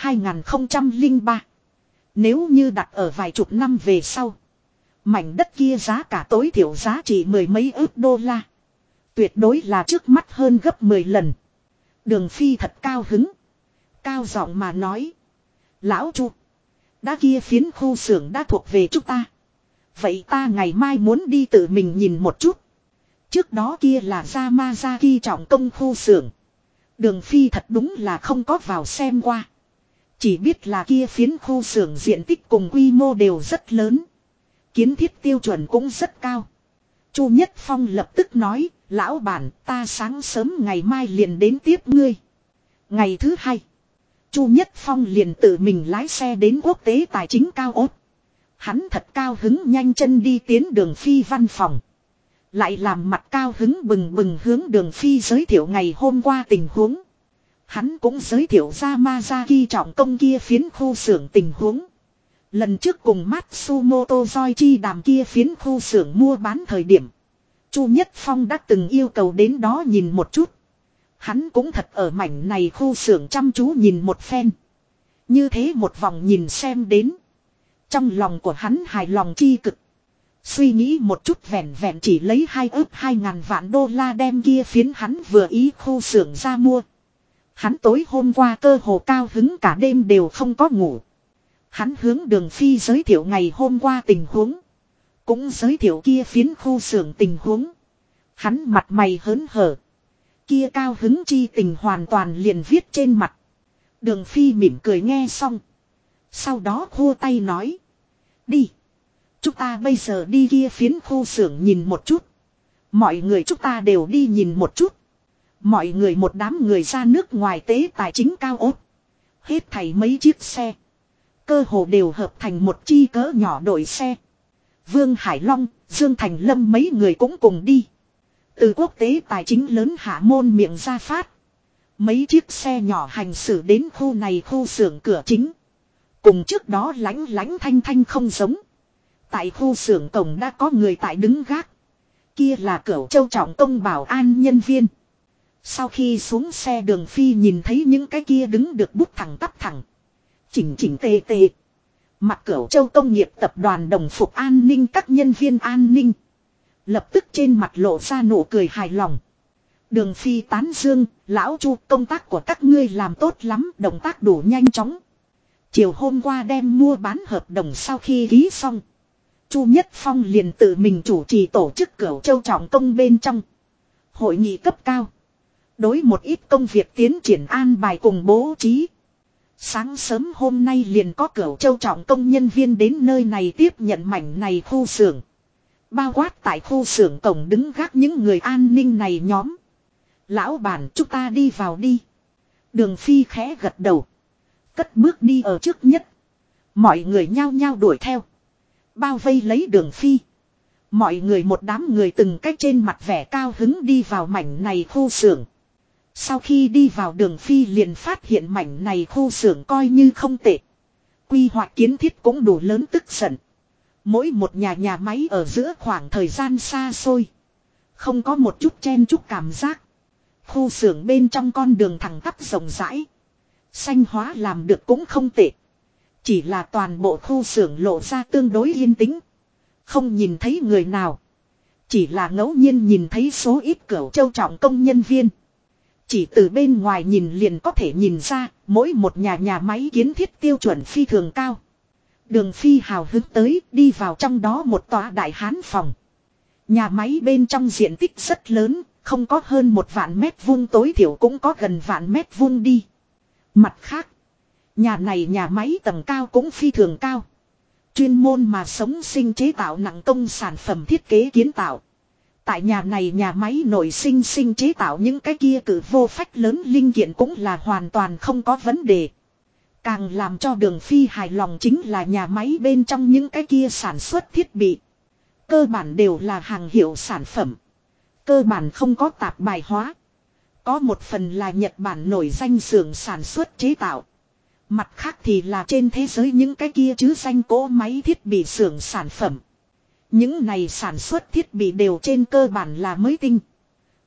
2003. Nếu như đặt ở vài chục năm về sau, mảnh đất kia giá cả tối thiểu giá trị mười mấy ức đô la. Tuyệt đối là trước mắt hơn gấp 10 lần. Đường Phi thật cao hứng. Cao giọng mà nói. Lão Chu, đã kia phiến khu xưởng đã thuộc về chúng ta. Vậy ta ngày mai muốn đi tự mình nhìn một chút. Trước đó kia là Yamazaki trọng công khu xưởng. Đường Phi thật đúng là không có vào xem qua. Chỉ biết là kia phiến khu xưởng diện tích cùng quy mô đều rất lớn. Kiến thiết tiêu chuẩn cũng rất cao. Chu Nhất Phong lập tức nói, lão bản, ta sáng sớm ngày mai liền đến tiếp ngươi. Ngày thứ hai, Chu Nhất Phong liền tự mình lái xe đến quốc tế tài chính cao ốt. Hắn thật cao hứng nhanh chân đi tiến Đường Phi văn phòng. Lại làm mặt cao hứng bừng bừng hướng Đường Phi giới thiệu ngày hôm qua tình huống. Hắn cũng giới thiệu ra Yamazaki trọng công kia phiến khu xưởng tình huống. Lần trước cùng Matsumoto Joichi đàm kia phiến khu xưởng mua bán thời điểm, Chu Nhất Phong đã từng yêu cầu đến đó nhìn một chút. Hắn cũng thật ở mảnh này khu xưởng chăm chú nhìn một phen. Như thế một vòng nhìn xem đến. Trong lòng của hắn hài lòng chi cực. Suy nghĩ một chút vẹn vẹn chỉ lấy 2.200.000 vạn đô la đem kia phiến hắn vừa ý khu xưởng ra mua. Hắn tối hôm qua cơ hồ cao hứng cả đêm đều không có ngủ. Hắn hướng Đường Phi giới thiệu ngày hôm qua tình huống. Cũng giới thiệu kia phiến khu xưởng tình huống. Hắn mặt mày hớn hở. Kia cao hứng chi tình hoàn toàn liền viết trên mặt. Đường Phi mỉm cười nghe xong. Sau đó khua tay nói. Đi. Chúng ta bây giờ đi kia phiến khu xưởng nhìn một chút. Mọi người chúng ta đều đi nhìn một chút. Mọi người một đám người ra nước ngoài tế tài chính cao ốt. Hết thảy mấy chiếc xe. Cơ hồ đều hợp thành một chi cỡ nhỏ đội xe. Vương Hải Long, Dương Thành Lâm mấy người cũng cùng đi. Từ quốc tế tài chính lớn hạ môn miệng ra phát. Mấy chiếc xe nhỏ hành xử đến khu này khu xưởng cửa chính. Cùng trước đó lánh lánh thanh thanh không giống. Tại khu xưởng cổng đã có người tại đứng gác. Kia là Cửu Châu trọng công bảo an nhân viên. Sau khi xuống xe Đường Phi nhìn thấy những cái kia đứng được bút thẳng tắp thẳng. Chỉnh chỉnh tề tề. Mặc Cửu Châu công nghiệp tập đoàn đồng phục an ninh các nhân viên an ninh. Lập tức trên mặt lộ ra nụ cười hài lòng. Đường Phi tán dương, lão Chu, công tác của các ngươi làm tốt lắm, động tác đủ nhanh chóng. Chiều hôm qua đem mua bán hợp đồng sau khi ký xong. Chu Nhất Phong liền tự mình chủ trì tổ chức Cửu Châu trọng công bên trong hội nghị cấp cao. Đối một ít công việc tiến triển an bài cùng bố trí. Sáng sớm hôm nay liền có Cửu Châu trọng công nhân viên đến nơi này tiếp nhận mảnh này khu xưởng. Bao quát tại khu xưởng cổng đứng gác những người an ninh này nhóm. Lão bản, chúng ta đi vào đi. Đường Phi khẽ gật đầu. Cất bước đi ở trước nhất. Mọi người nhao nhao đuổi theo. Bao vây lấy Đường Phi. Mọi người một đám người từng cách trên mặt vẻ cao hứng đi vào mảnh này khu xưởng. Sau khi đi vào Đường Phi liền phát hiện mảnh này khu xưởng coi như không tệ. Quy hoạch kiến thiết cũng đủ lớn tức giận. Mỗi một nhà máy ở giữa khoảng thời gian xa xôi. Không có một chút chen chúc cảm giác. Khu xưởng bên trong con đường thẳng tắp rộng rãi. Xanh hóa làm được cũng không tệ. Chỉ là toàn bộ khu xưởng lộ ra tương đối yên tĩnh. Không nhìn thấy người nào. Chỉ là ngẫu nhiên nhìn thấy số ít Cửu Châu trọng công nhân viên. Chỉ từ bên ngoài nhìn liền có thể nhìn ra, mỗi một nhà máy kiến thiết tiêu chuẩn phi thường cao. Đường Phi hào hứng tới, đi vào trong đó một tòa đại hán phòng. Nhà máy bên trong diện tích rất lớn, không có hơn 1 vạn mét vuông, tối thiểu cũng có gần vạn mét vuông đi. Mặt khác, nhà này nhà máy tầng cao cũng phi thường cao. Chuyên môn mà sống sinh chế tạo nặng công sản phẩm thiết kế kiến tạo. Tại nhà này nhà máy nội sinh chế tạo những cái kia cử vô phách lớn linh kiện cũng là hoàn toàn không có vấn đề. Càng làm cho Đường Phi hài lòng chính là nhà máy bên trong những cái kia sản xuất thiết bị. Cơ bản đều là hàng hiệu sản phẩm. Cơ bản không có tạp bài hóa. Có một phần là Nhật Bản nổi danh xưởng sản xuất chế tạo. Mặt khác thì là trên thế giới những cái kia chứ danh cỗ máy thiết bị xưởng sản phẩm. Những này sản xuất thiết bị đều trên cơ bản là mới tinh.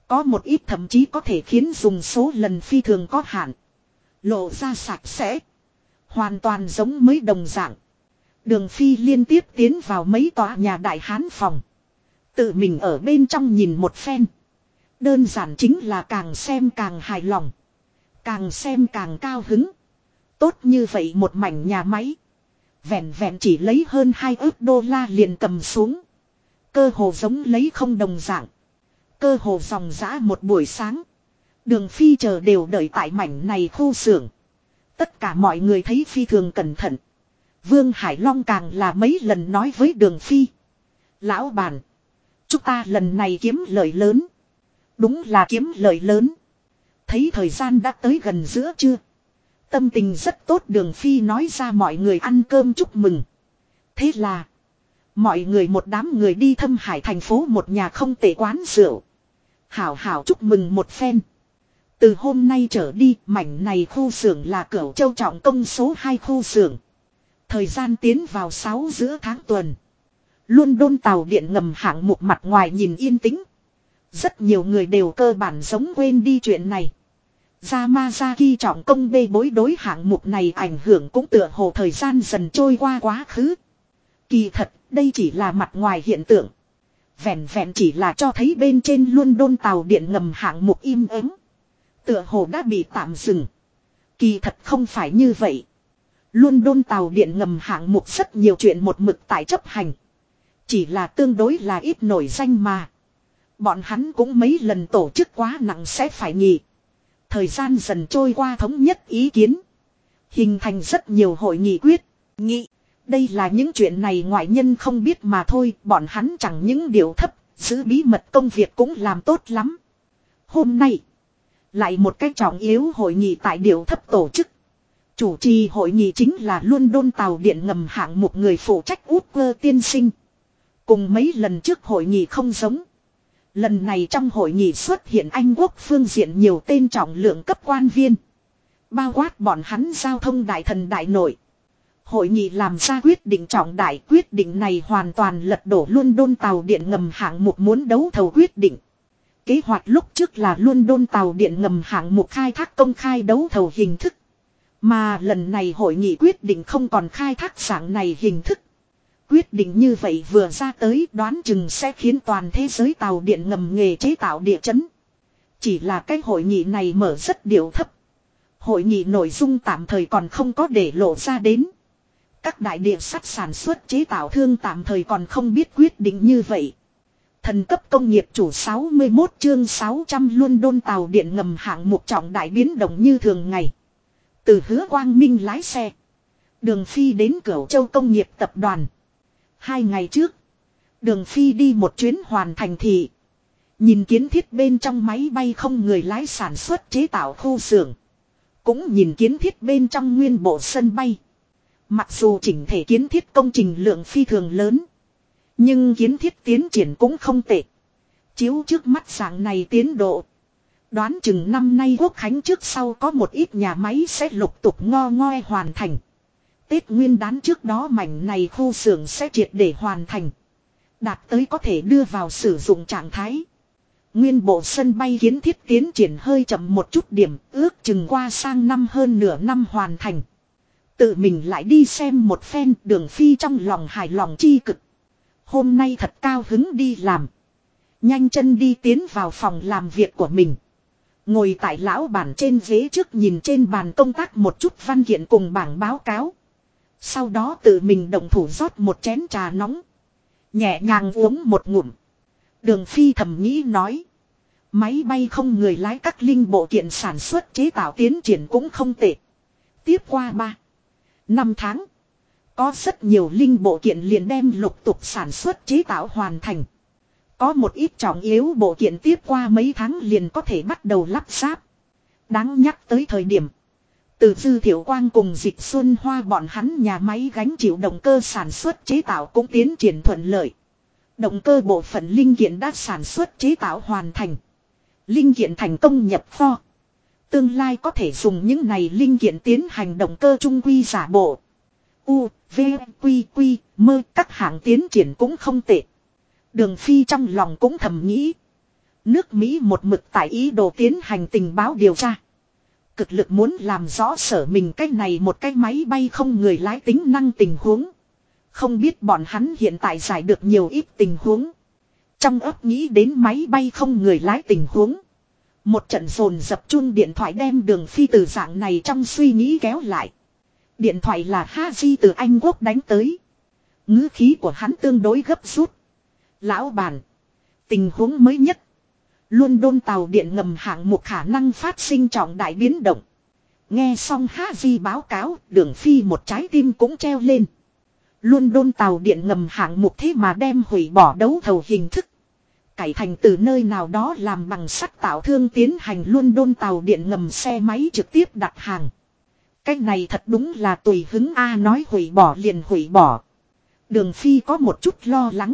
Có một ít thậm chí có thể khiến dùng số lần phi thường có hạn. Lộ ra sạch sẽ. Hoàn toàn giống mới đồng dạng. Đường Phi liên tiếp tiến vào mấy tòa nhà đại hán phòng. Tự mình ở bên trong nhìn một phen. Đơn giản chính là càng xem càng hài lòng. Càng xem càng cao hứng. Tốt như vậy một mảnh nhà máy. Vẹn vẹn chỉ lấy hơn 2 ức đô la liền cầm xuống. Cơ hồ giống lấy không đồng dạng. Cơ hồ dòng dã một buổi sáng. Đường Phi chờ đều đợi tại mảnh này khu xưởng. Tất cả mọi người thấy phi thường cẩn thận. Vương Hải Long càng là mấy lần nói với Đường Phi. Lão bản. Chúng ta lần này kiếm lợi lớn. Đúng là kiếm lợi lớn. Thấy thời gian đã tới gần giữa trưa. Tâm tình rất tốt, Đường Phi nói ra mọi người ăn cơm chúc mừng. Thế là. Mọi người một đám người đi Thâm Hải thành phố một nhà không tệ quán rượu. Hảo hảo chúc mừng một phen. Từ hôm nay trở đi, mảnh này khu xưởng là Cửu Châu trọng công số 2 khu xưởng. Thời gian tiến vào 6 giữa tháng tuần. London tàu điện ngầm hạng mục mặt ngoài nhìn yên tĩnh. Rất nhiều người đều cơ bản giống quên đi chuyện này. Yamazaki trọng công bê bối đối hạng mục này ảnh hưởng cũng tựa hồ thời gian dần trôi qua quá khứ. Kỳ thật, đây chỉ là mặt ngoài hiện tượng. Vẹn vẹn chỉ là cho thấy bên trên London tàu điện ngầm hạng mục im ắng. Tựa hồ đã bị tạm dừng. Kỳ thật không phải như vậy. London tàu điện ngầm hạng mục rất nhiều chuyện một mực tại chấp hành. Chỉ là tương đối là ít nổi danh mà. Bọn hắn cũng mấy lần tổ chức quá nặng sẽ phải nghỉ. Thời gian dần trôi qua thống nhất ý kiến. Hình thành rất nhiều hội nghị quyết, nghị. Đây là những chuyện này ngoại nhân không biết mà thôi. Bọn hắn chẳng những điều thấp, giữ bí mật công việc cũng làm tốt lắm. Hôm nay, lại một cách trọng yếu hội nghị tại điều thấp tổ chức. Chủ trì hội nghị chính là London tàu điện ngầm hạng mục người phụ trách Út Cơ tiên sinh. Cùng mấy lần trước hội nghị không giống. Lần này trong hội nghị xuất hiện Anh quốc phương diện nhiều tên trọng lượng cấp quan viên. Bao quát bọn hắn giao thông đại thần đại nội. Hội nghị làm ra quyết định trọng đại, quyết định này hoàn toàn lật đổ London tàu điện ngầm hạng mục muốn đấu thầu quyết định. Kế hoạch lúc trước là London tàu điện ngầm hạng mục khai thác công khai đấu thầu hình thức. Mà lần này hội nghị quyết định không còn khai thác dạng này hình thức. Quyết định như vậy vừa ra tới đoán chừng sẽ khiến toàn thế giới tàu điện ngầm nghề chế tạo địa chấn. Chỉ là cái hội nghị này mở rất điệu thấp. Hội nghị nội dung tạm thời còn không có để lộ ra đến. Các đại địa sắt sản xuất chế tạo thương tạm thời còn không biết quyết định như vậy. Thần cấp công nghiệp chủ 61 chương 600 London tàu điện ngầm hạng mục trọng đại biến động như thường ngày. Từ Hứa Quang Minh lái xe. Đường Phi đến Cửu Châu công nghiệp tập đoàn. 2 ngày trước. Đường Phi đi một chuyến hoàn thành thị. Nhìn kiến thiết bên trong máy bay không người lái sản xuất chế tạo khu xưởng. Cũng nhìn kiến thiết bên trong nguyên bộ sân bay. Mặc dù chỉnh thể kiến thiết công trình lượng phi thường lớn. Nhưng kiến thiết tiến triển cũng không tệ. Chiếu trước mắt dạng này tiến độ. Đoán chừng năm nay Quốc khánh trước sau có một ít nhà máy sẽ lục tục ngo ngoe hoàn thành. Tết Nguyên đán trước đó mảnh này khu xưởng sẽ triệt để hoàn thành. Đạt tới có thể đưa vào sử dụng trạng thái. Nguyên bộ sân bay kiến thiết tiến triển hơi chậm một chút điểm, ước chừng qua sang năm hơn nửa năm hoàn thành. Tự mình lại đi xem một phen, Đường Phi trong lòng hài lòng chi cực. Hôm nay thật cao hứng đi làm. Nhanh chân đi tiến vào phòng làm việc của mình. Ngồi tại lão bản trên ghế trước nhìn trên bàn công tác một chút văn kiện cùng bảng báo cáo. Sau đó tự mình động thủ rót một chén trà nóng. Nhẹ nhàng uống một ngụm. Đường Phi thầm nghĩ nói. Máy bay không người lái các linh bộ kiện sản xuất chế tạo tiến triển cũng không tệ. Tiếp qua 3-5 tháng. Có rất nhiều linh bộ kiện liền đem lục tục sản xuất chế tạo hoàn thành. Có một ít trọng yếu bộ kiện tiếp qua mấy tháng liền có thể bắt đầu lắp ráp. Đáng nhắc tới thời điểm. Từ Dư Thiệu Quang cùng Dịch Xuân Hoa bọn hắn nhà máy gánh chịu động cơ sản xuất chế tạo cũng tiến triển thuận lợi. Động cơ bộ phận linh kiện đã sản xuất chế tạo hoàn thành. Linh kiện thành công nhập kho. Tương lai có thể dùng những này linh kiện tiến hành động cơ trung quy giả bộ. U, V, Quy, Quy, mơ các hạng tiến triển cũng không tệ. Đường Phi trong lòng cũng thầm nghĩ. Nước Mỹ một mực tại ý đồ tiến hành tình báo điều tra. Cực lực muốn làm rõ sở mình cái này một cái máy bay không người lái tính năng tình huống. Không biết bọn hắn hiện tại giải được nhiều ít tình huống. Trong ấp nghĩ đến máy bay không người lái tình huống. Một trận dồn dập chuông điện thoại đem Đường Phi từ dạng này trong suy nghĩ kéo lại. Điện thoại là Haji từ Anh Quốc đánh tới. Ngữ khí của hắn tương đối gấp rút. Lão bản. Tình huống mới nhất. London tàu điện ngầm hạng mục khả năng phát sinh trọng đại biến động. Nghe xong Haji báo cáo, Đường Phi một trái tim cũng treo lên. London tàu điện ngầm hạng mục thế mà đem hủy bỏ đấu thầu hình thức. Cải thành từ nơi nào đó làm bằng sắt tạo thương tiến hành London tàu điện ngầm xe máy trực tiếp đặt hàng. Cái này thật đúng là tùy hứng A, nói hủy bỏ liền hủy bỏ. Đường Phi có một chút lo lắng.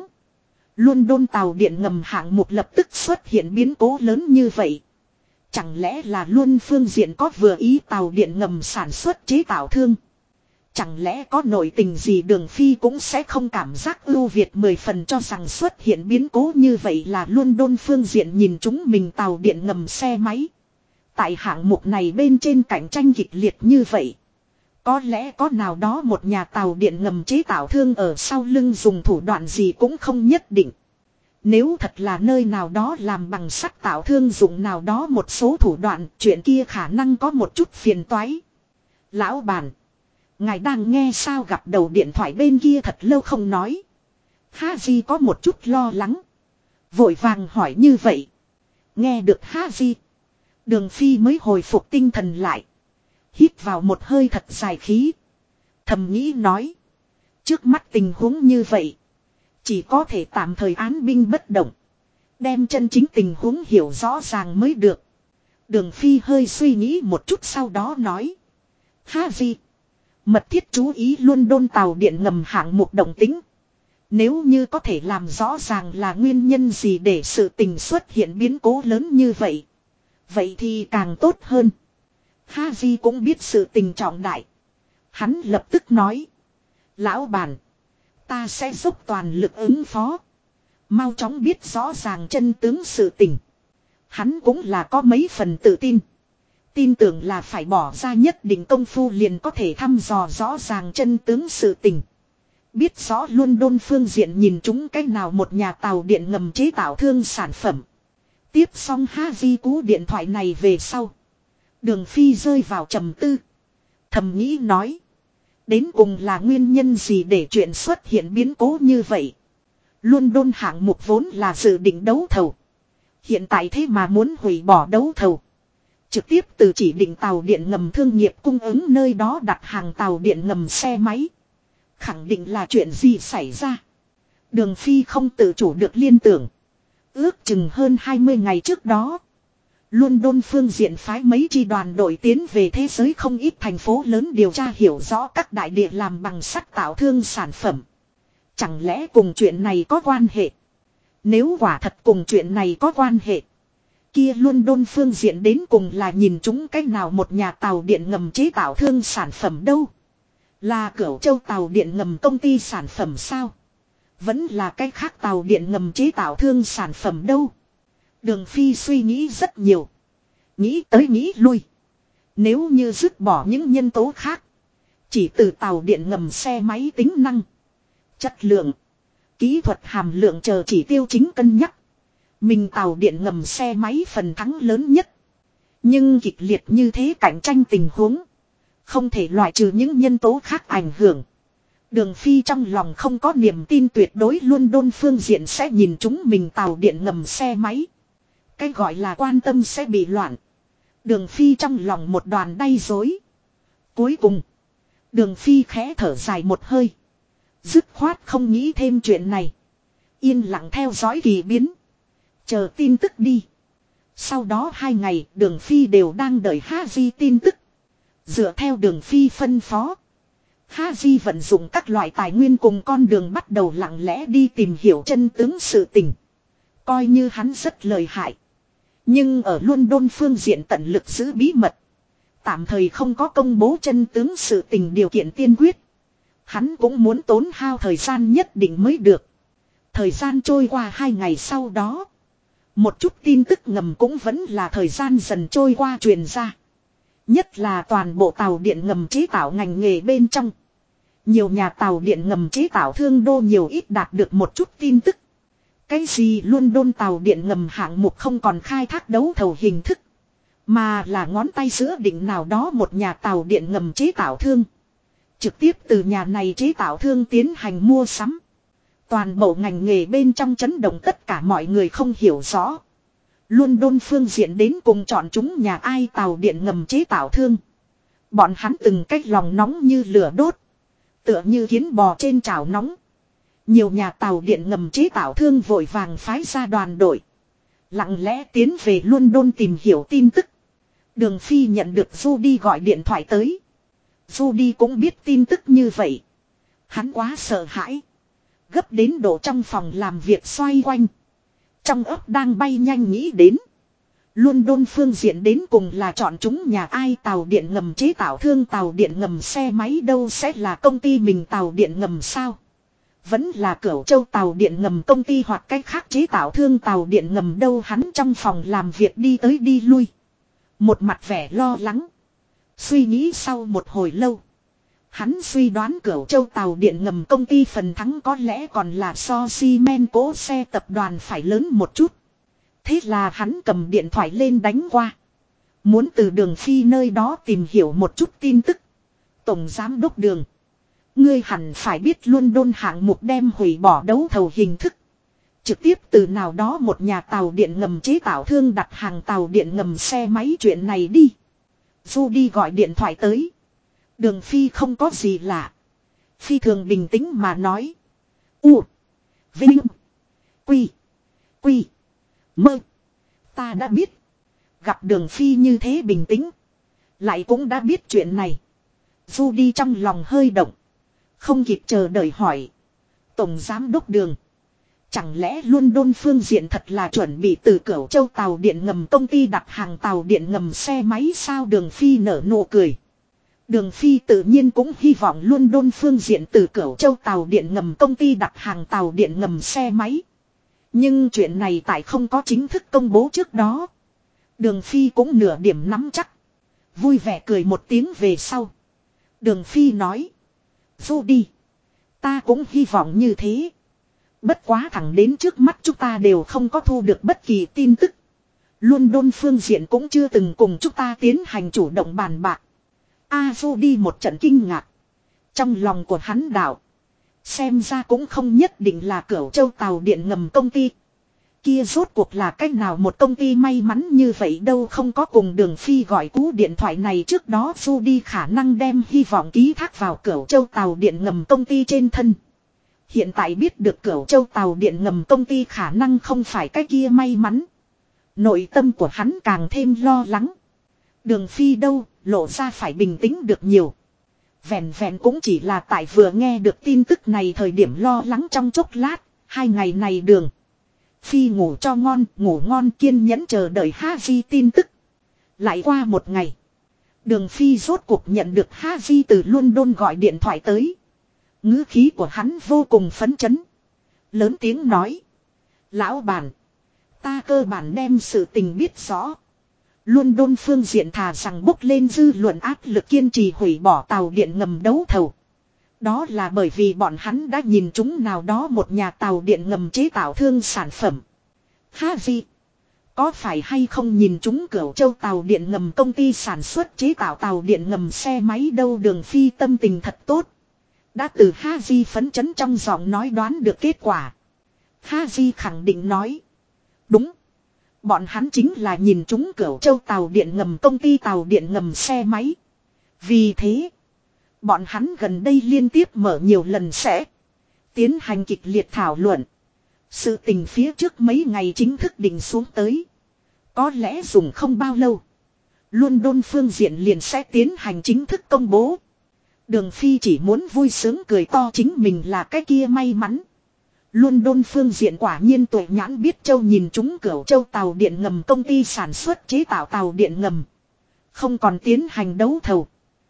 London tàu điện ngầm hạng mục lập tức xuất hiện biến cố lớn như vậy. Chẳng lẽ là luôn phương diện có vừa ý tàu điện ngầm sản xuất chế tạo thương. Chẳng lẽ có nội tình gì Đường Phi cũng sẽ không cảm giác ưu việt 10 phần cho rằng xuất hiện biến cố như vậy là London phương diện nhìn chúng mình tàu điện ngầm xe máy. Tại hạng mục này bên trên cạnh tranh kịch liệt như vậy. Có lẽ có nào đó một nhà tàu điện ngầm chế tạo thương ở sau lưng dùng thủ đoạn gì cũng không nhất định. Nếu thật là nơi nào đó làm bằng sắt tạo thương dùng nào đó một số thủ đoạn, chuyện kia khả năng có một chút phiền toái. Lão bản. Ngài đang nghe sao, gặp đầu điện thoại bên kia thật lâu không nói. Haji có một chút lo lắng. Vội vàng hỏi như vậy. Nghe được Haji. Đường Phi mới hồi phục tinh thần lại. Hít vào một hơi thật dài khí. Thầm nghĩ nói. Trước mắt tình huống như vậy. Chỉ có thể tạm thời án binh bất động. Đem chân chính tình huống hiểu rõ ràng mới được. Đường Phi hơi suy nghĩ một chút sau đó nói. Haji. Mật thiết chú ý London tàu điện ngầm hạng mục động tính. Nếu như có thể làm rõ ràng là nguyên nhân gì để sự tình xuất hiện biến cố lớn như vậy. Vậy thì càng tốt hơn. Haji cũng biết sự tình trọng đại. Hắn lập tức nói. Lão bản. Ta sẽ dốc toàn lực ứng phó. Mau chóng biết rõ ràng chân tướng sự tình. Hắn cũng là có mấy phần tự tin. Tin tưởng là phải bỏ ra nhất định công phu liền có thể thăm dò rõ ràng chân tướng sự tình. Biết rõ London phương diện nhìn chúng cách nào một nhà tàu điện ngầm chế tạo thương sản phẩm. Tiếp xong Haji cú điện thoại này về sau. Đường Phi rơi vào trầm tư. Thầm nghĩ nói. Đến cùng là nguyên nhân gì để chuyện xuất hiện biến cố như vậy. London hạng mục vốn là dự định đấu thầu. Hiện tại thế mà muốn hủy bỏ đấu thầu. Trực tiếp từ chỉ định tàu điện ngầm thương nghiệp cung ứng nơi đó đặt hàng tàu điện ngầm xe máy. Khẳng định là chuyện gì xảy ra. Đường Phi không tự chủ được liên tưởng. Ước chừng hơn 20 ngày trước đó. London phương diện phái mấy chi đoàn đội tiến về thế giới không ít thành phố lớn điều tra hiểu rõ các đại địa làm bằng sắt tạo thương sản phẩm. Chẳng lẽ cùng chuyện này có quan hệ? Nếu quả thật cùng chuyện này có quan hệ. Kia London phương diện đến cùng là nhìn chúng cách nào một nhà tàu điện ngầm chế tạo thương sản phẩm đâu? Là Cửu Châu tàu điện ngầm công ty sản phẩm sao? Vẫn là cách khác tàu điện ngầm chế tạo thương sản phẩm đâu? Đường Phi suy nghĩ rất nhiều. Nghĩ tới nghĩ lui. Nếu như dứt bỏ những nhân tố khác. Chỉ từ tàu điện ngầm xe máy tính năng. Chất lượng. Kỹ thuật hàm lượng chờ chỉ tiêu chính cân nhắc. Mình tàu điện ngầm xe máy phần thắng lớn nhất. Nhưng kịch liệt như thế cạnh tranh tình huống. Không thể loại trừ những nhân tố khác ảnh hưởng. Đường Phi trong lòng không có niềm tin tuyệt đối London phương diện sẽ nhìn chúng mình tàu điện ngầm xe máy. Cái gọi là quan tâm sẽ bị loạn. Đường Phi trong lòng một đoàn đay dối. Cuối cùng. Đường Phi khẽ thở dài một hơi. Dứt khoát không nghĩ thêm chuyện này. Yên lặng theo dõi kỳ biến. Chờ tin tức đi. Sau đó 2 ngày Đường Phi đều đang đợi Haji tin tức. Dựa theo Đường Phi phân phó. Haji vận dụng các loại tài nguyên cùng con đường bắt đầu lặng lẽ đi tìm hiểu chân tướng sự tình. Coi như hắn rất lợi hại. Nhưng ở London phương diện tận lực giữ bí mật. Tạm thời không có công bố chân tướng sự tình điều kiện tiên quyết. Hắn cũng muốn tốn hao thời gian nhất định mới được. Thời gian trôi qua 2 ngày sau đó. Một chút tin tức ngầm cũng vẫn là thời gian dần trôi qua truyền ra. Nhất là toàn bộ tàu điện ngầm chế tạo ngành nghề bên trong. Nhiều nhà tàu điện ngầm chế tạo thương đô nhiều ít đạt được một chút tin tức. Cái gì luôn đôn tàu điện ngầm hạng mục không còn khai thác đấu thầu hình thức. Mà là ngón tay giữa định nào đó một nhà tàu điện ngầm chế tạo thương. Trực tiếp từ nhà này chế tạo thương tiến hành mua sắm. Toàn bộ ngành nghề bên trong chấn động tất cả mọi người không hiểu rõ. Luôn đôn phương diện đến cùng chọn chúng nhà ai tàu điện ngầm chế tạo thương. Bọn hắn từng cách lòng nóng như lửa đốt. Tựa như kiến bò trên chảo nóng. Nhiều nhà tàu điện ngầm chế tạo thương vội vàng phái ra đoàn đội. Lặng lẽ tiến về London tìm hiểu tin tức. Đường Phi nhận được Judy gọi điện thoại tới. Judy cũng biết tin tức như vậy. Hắn quá sợ hãi. Gấp đến độ trong phòng làm việc xoay quanh. Trong ấp đang bay nhanh nghĩ đến. London phương diện đến cùng là chọn chúng nhà ai tàu điện ngầm chế tạo thương tàu điện ngầm xe máy đâu sẽ là công ty mình tàu điện ngầm sao. Vẫn là Cửu Châu tàu điện ngầm công ty hoặc cách khác chế tạo thương tàu điện ngầm đâu hắn trong phòng làm việc đi tới đi lui. Một mặt vẻ lo lắng. Suy nghĩ sau một hồi lâu. Hắn suy đoán Cửu Châu tàu điện ngầm công ty phần thắng có lẽ còn là so Siemens cố xe tập đoàn phải lớn một chút. Thế là hắn cầm điện thoại lên đánh qua. Muốn từ Đường Phi nơi đó tìm hiểu một chút tin tức. Tổng giám đốc Đường. Ngươi hẳn phải biết London hạng mục đem hủy bỏ đấu thầu hình thức. Trực tiếp từ nào đó một nhà tàu điện ngầm chế tạo thương đặt hàng tàu điện ngầm xe máy chuyện này đi. Judy gọi điện thoại tới. Đường Phi không có gì lạ. Phi thường bình tĩnh mà nói. U. Vinh. Quy. Quy. Mơ. Ta đã biết. Gặp Đường Phi như thế bình tĩnh. Lại cũng đã biết chuyện này. Judy trong lòng hơi động. Không kịp chờ đợi hỏi. Tổng giám đốc Đường. Chẳng lẽ London phương diện thật là chuẩn bị từ Cửu Châu tàu điện ngầm công ty đặt hàng tàu điện ngầm xe máy sao Đường Phi nở nụ cười. Đường Phi tự nhiên cũng hy vọng London phương diện từ Cửu Châu tàu điện ngầm công ty đặt hàng tàu điện ngầm xe máy. Nhưng chuyện này tại không có chính thức công bố trước đó. Đường Phi cũng nửa điểm nắm chắc. Vui vẻ cười một tiếng về sau. Đường Phi nói. Judy. Ta cũng hy vọng như thế. Bất quá thẳng đến trước mắt chúng ta đều không có thu được bất kỳ tin tức. London phương diện cũng chưa từng cùng chúng ta tiến hành chủ động bàn bạc. Judy một trận kinh ngạc. Trong lòng của hắn đảo. Xem ra cũng không nhất định là Cửu Châu tàu điện ngầm công ty. Kia rốt cuộc là cách nào một công ty may mắn như vậy đâu không có cùng Đường Phi gọi cú điện thoại này trước đó Judy khả năng đem hy vọng ký thác vào Cửu Châu tàu điện ngầm công ty trên thân. Hiện tại biết được Cửu Châu tàu điện ngầm công ty khả năng không phải cái kia may mắn. Nội tâm của hắn càng thêm lo lắng. Đường Phi đâu, lộ ra phải bình tĩnh được nhiều. Vẹn vẹn cũng chỉ là tại vừa nghe được tin tức này thời điểm lo lắng trong chốc lát, 2 ngày này Đường Phi ngủ cho ngon, ngủ ngon kiên nhẫn chờ đợi Haji tin tức. Lại qua một ngày, Đường Phi rốt cuộc nhận được Haji từ London gọi điện thoại tới. Ngữ khí của hắn vô cùng phấn chấn. Lớn tiếng nói. Lão bản. Ta cơ bản đem sự tình biết rõ. London phương diện thà rằng bốc lên dư luận áp lực kiên trì hủy bỏ tàu điện ngầm đấu thầu. Đó là bởi vì bọn hắn đã nhìn chúng nào đó một nhà tàu điện ngầm chế tạo thương sản phẩm. Haji. Có phải hay không nhìn chúng Cửu Châu tàu điện ngầm công ty sản xuất chế tạo tàu điện ngầm xe máy đâu Đường Phi tâm tình thật tốt. Đã từ Haji phấn chấn trong giọng nói đoán được kết quả. Haji khẳng định nói. Đúng. Bọn hắn chính là nhìn chúng Cửu Châu tàu điện ngầm công ty tàu điện ngầm xe máy. Vì thế, bọn hắn gần đây liên tiếp mở nhiều lần sẽ tiến hành kịch liệt thảo luận. Sự tình phía trước mấy ngày chính thức định xuống tới. Có lẽ dùng không bao lâu. London phương diện liền sẽ tiến hành chính thức công bố. Đường Phi chỉ muốn vui sướng cười to chính mình là cái kia may mắn. London phương diện quả nhiên tuệ nhãn biết châu nhìn chúng Cửu Châu tàu điện ngầm công ty sản xuất chế tạo tàu điện ngầm. Không còn tiến hành đấu thầu.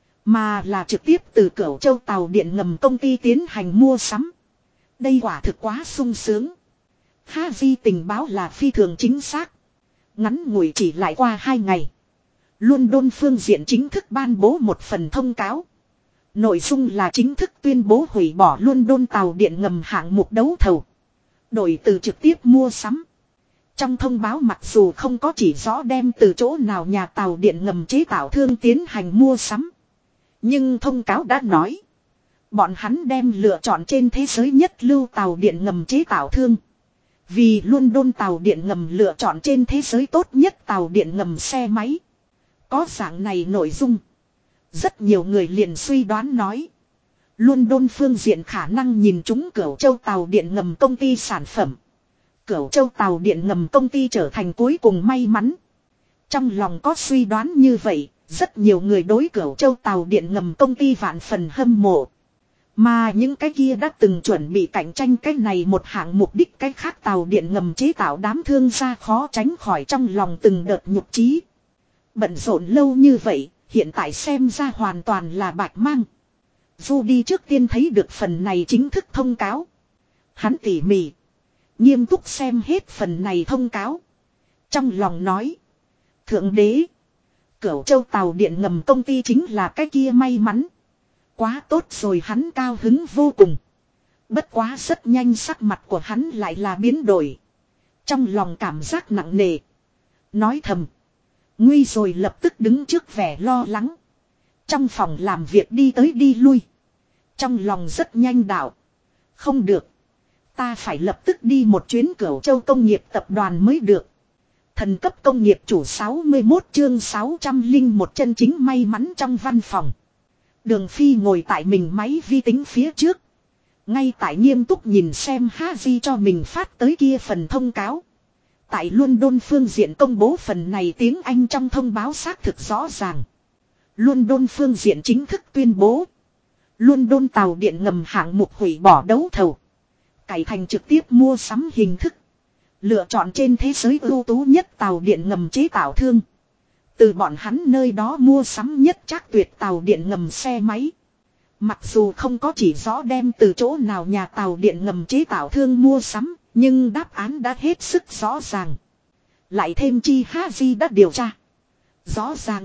Mà là trực tiếp từ Cửu Châu tàu điện ngầm công ty tiến hành mua sắm. Đây quả thực quá sung sướng. Haji tình báo là phi thường chính xác. Ngắn ngủi chỉ lại qua 2 ngày. London phương diện chính thức ban bố một phần thông cáo. Nội dung là chính thức tuyên bố hủy bỏ London tàu điện ngầm hạng mục đấu thầu. Đổi từ trực tiếp mua sắm. Trong thông báo mặc dù không có chỉ rõ đem từ chỗ nào nhà tàu điện ngầm chế tạo thương tiến hành mua sắm. Nhưng thông cáo đã nói. Bọn hắn đem lựa chọn trên thế giới nhất lưu tàu điện ngầm chế tạo thương. Vì London tàu điện ngầm lựa chọn trên thế giới tốt nhất tàu điện ngầm xe máy. Có dạng này nội dung. Rất nhiều người liền suy đoán nói. London phương diện khả năng nhìn chúng Cửu Châu tàu điện ngầm công ty sản phẩm. Cửu Châu tàu điện ngầm công ty trở thành cuối cùng may mắn. Trong lòng có suy đoán như vậy, rất nhiều người đối Cửu Châu tàu điện ngầm công ty vạn phần hâm mộ. Mà những cái kia đã từng chuẩn bị cạnh tranh cái này một hạng mục đích cái khác tàu điện ngầm chế tạo đám thương gia khó tránh khỏi trong lòng từng đợt nhục chí. Bận rộn lâu như vậy, hiện tại xem ra hoàn toàn là bạch mang. Du đi trước tiên thấy được phần này chính thức thông cáo. Hắn tỉ mỉ, nghiêm túc xem hết phần này thông cáo. Trong lòng nói, Thượng đế, Cửu Châu tàu điện ngầm công ty chính là cái kia may mắn. Quá tốt rồi, hắn cao hứng vô cùng. Bất quá rất nhanh sắc mặt của hắn lại là biến đổi. Trong lòng cảm giác nặng nề. Nói thầm, nguy rồi, lập tức đứng trước vẻ lo lắng. Trong phòng làm việc đi tới đi lui. Trong lòng rất nhanh đạo. Không được. Ta phải lập tức đi một chuyến Cửu Châu công nghiệp tập đoàn mới được. Thần cấp công nghiệp chủ 61 chương 601 chân chính may mắn trong văn phòng. Đường Phi ngồi tại mình máy vi tính phía trước. Ngay tại nghiêm túc nhìn xem Haji cho mình phát tới kia phần thông cáo. Tại London phương diện công bố phần này tiếng Anh trong thông báo xác thực rõ ràng. London phương diện chính thức tuyên bố. London tàu điện ngầm hạng mục hủy bỏ đấu thầu. Cải thành trực tiếp mua sắm hình thức. Lựa chọn trên thế giới ưu tú nhất tàu điện ngầm chế tạo thương. Từ bọn hắn nơi đó mua sắm nhất chắc tuyệt tàu điện ngầm xe máy. Mặc dù không có chỉ rõ đem từ chỗ nào nhà tàu điện ngầm chế tạo thương mua sắm, nhưng đáp án đã hết sức rõ ràng. Lại thêm chi Haji đã điều tra. Rõ ràng,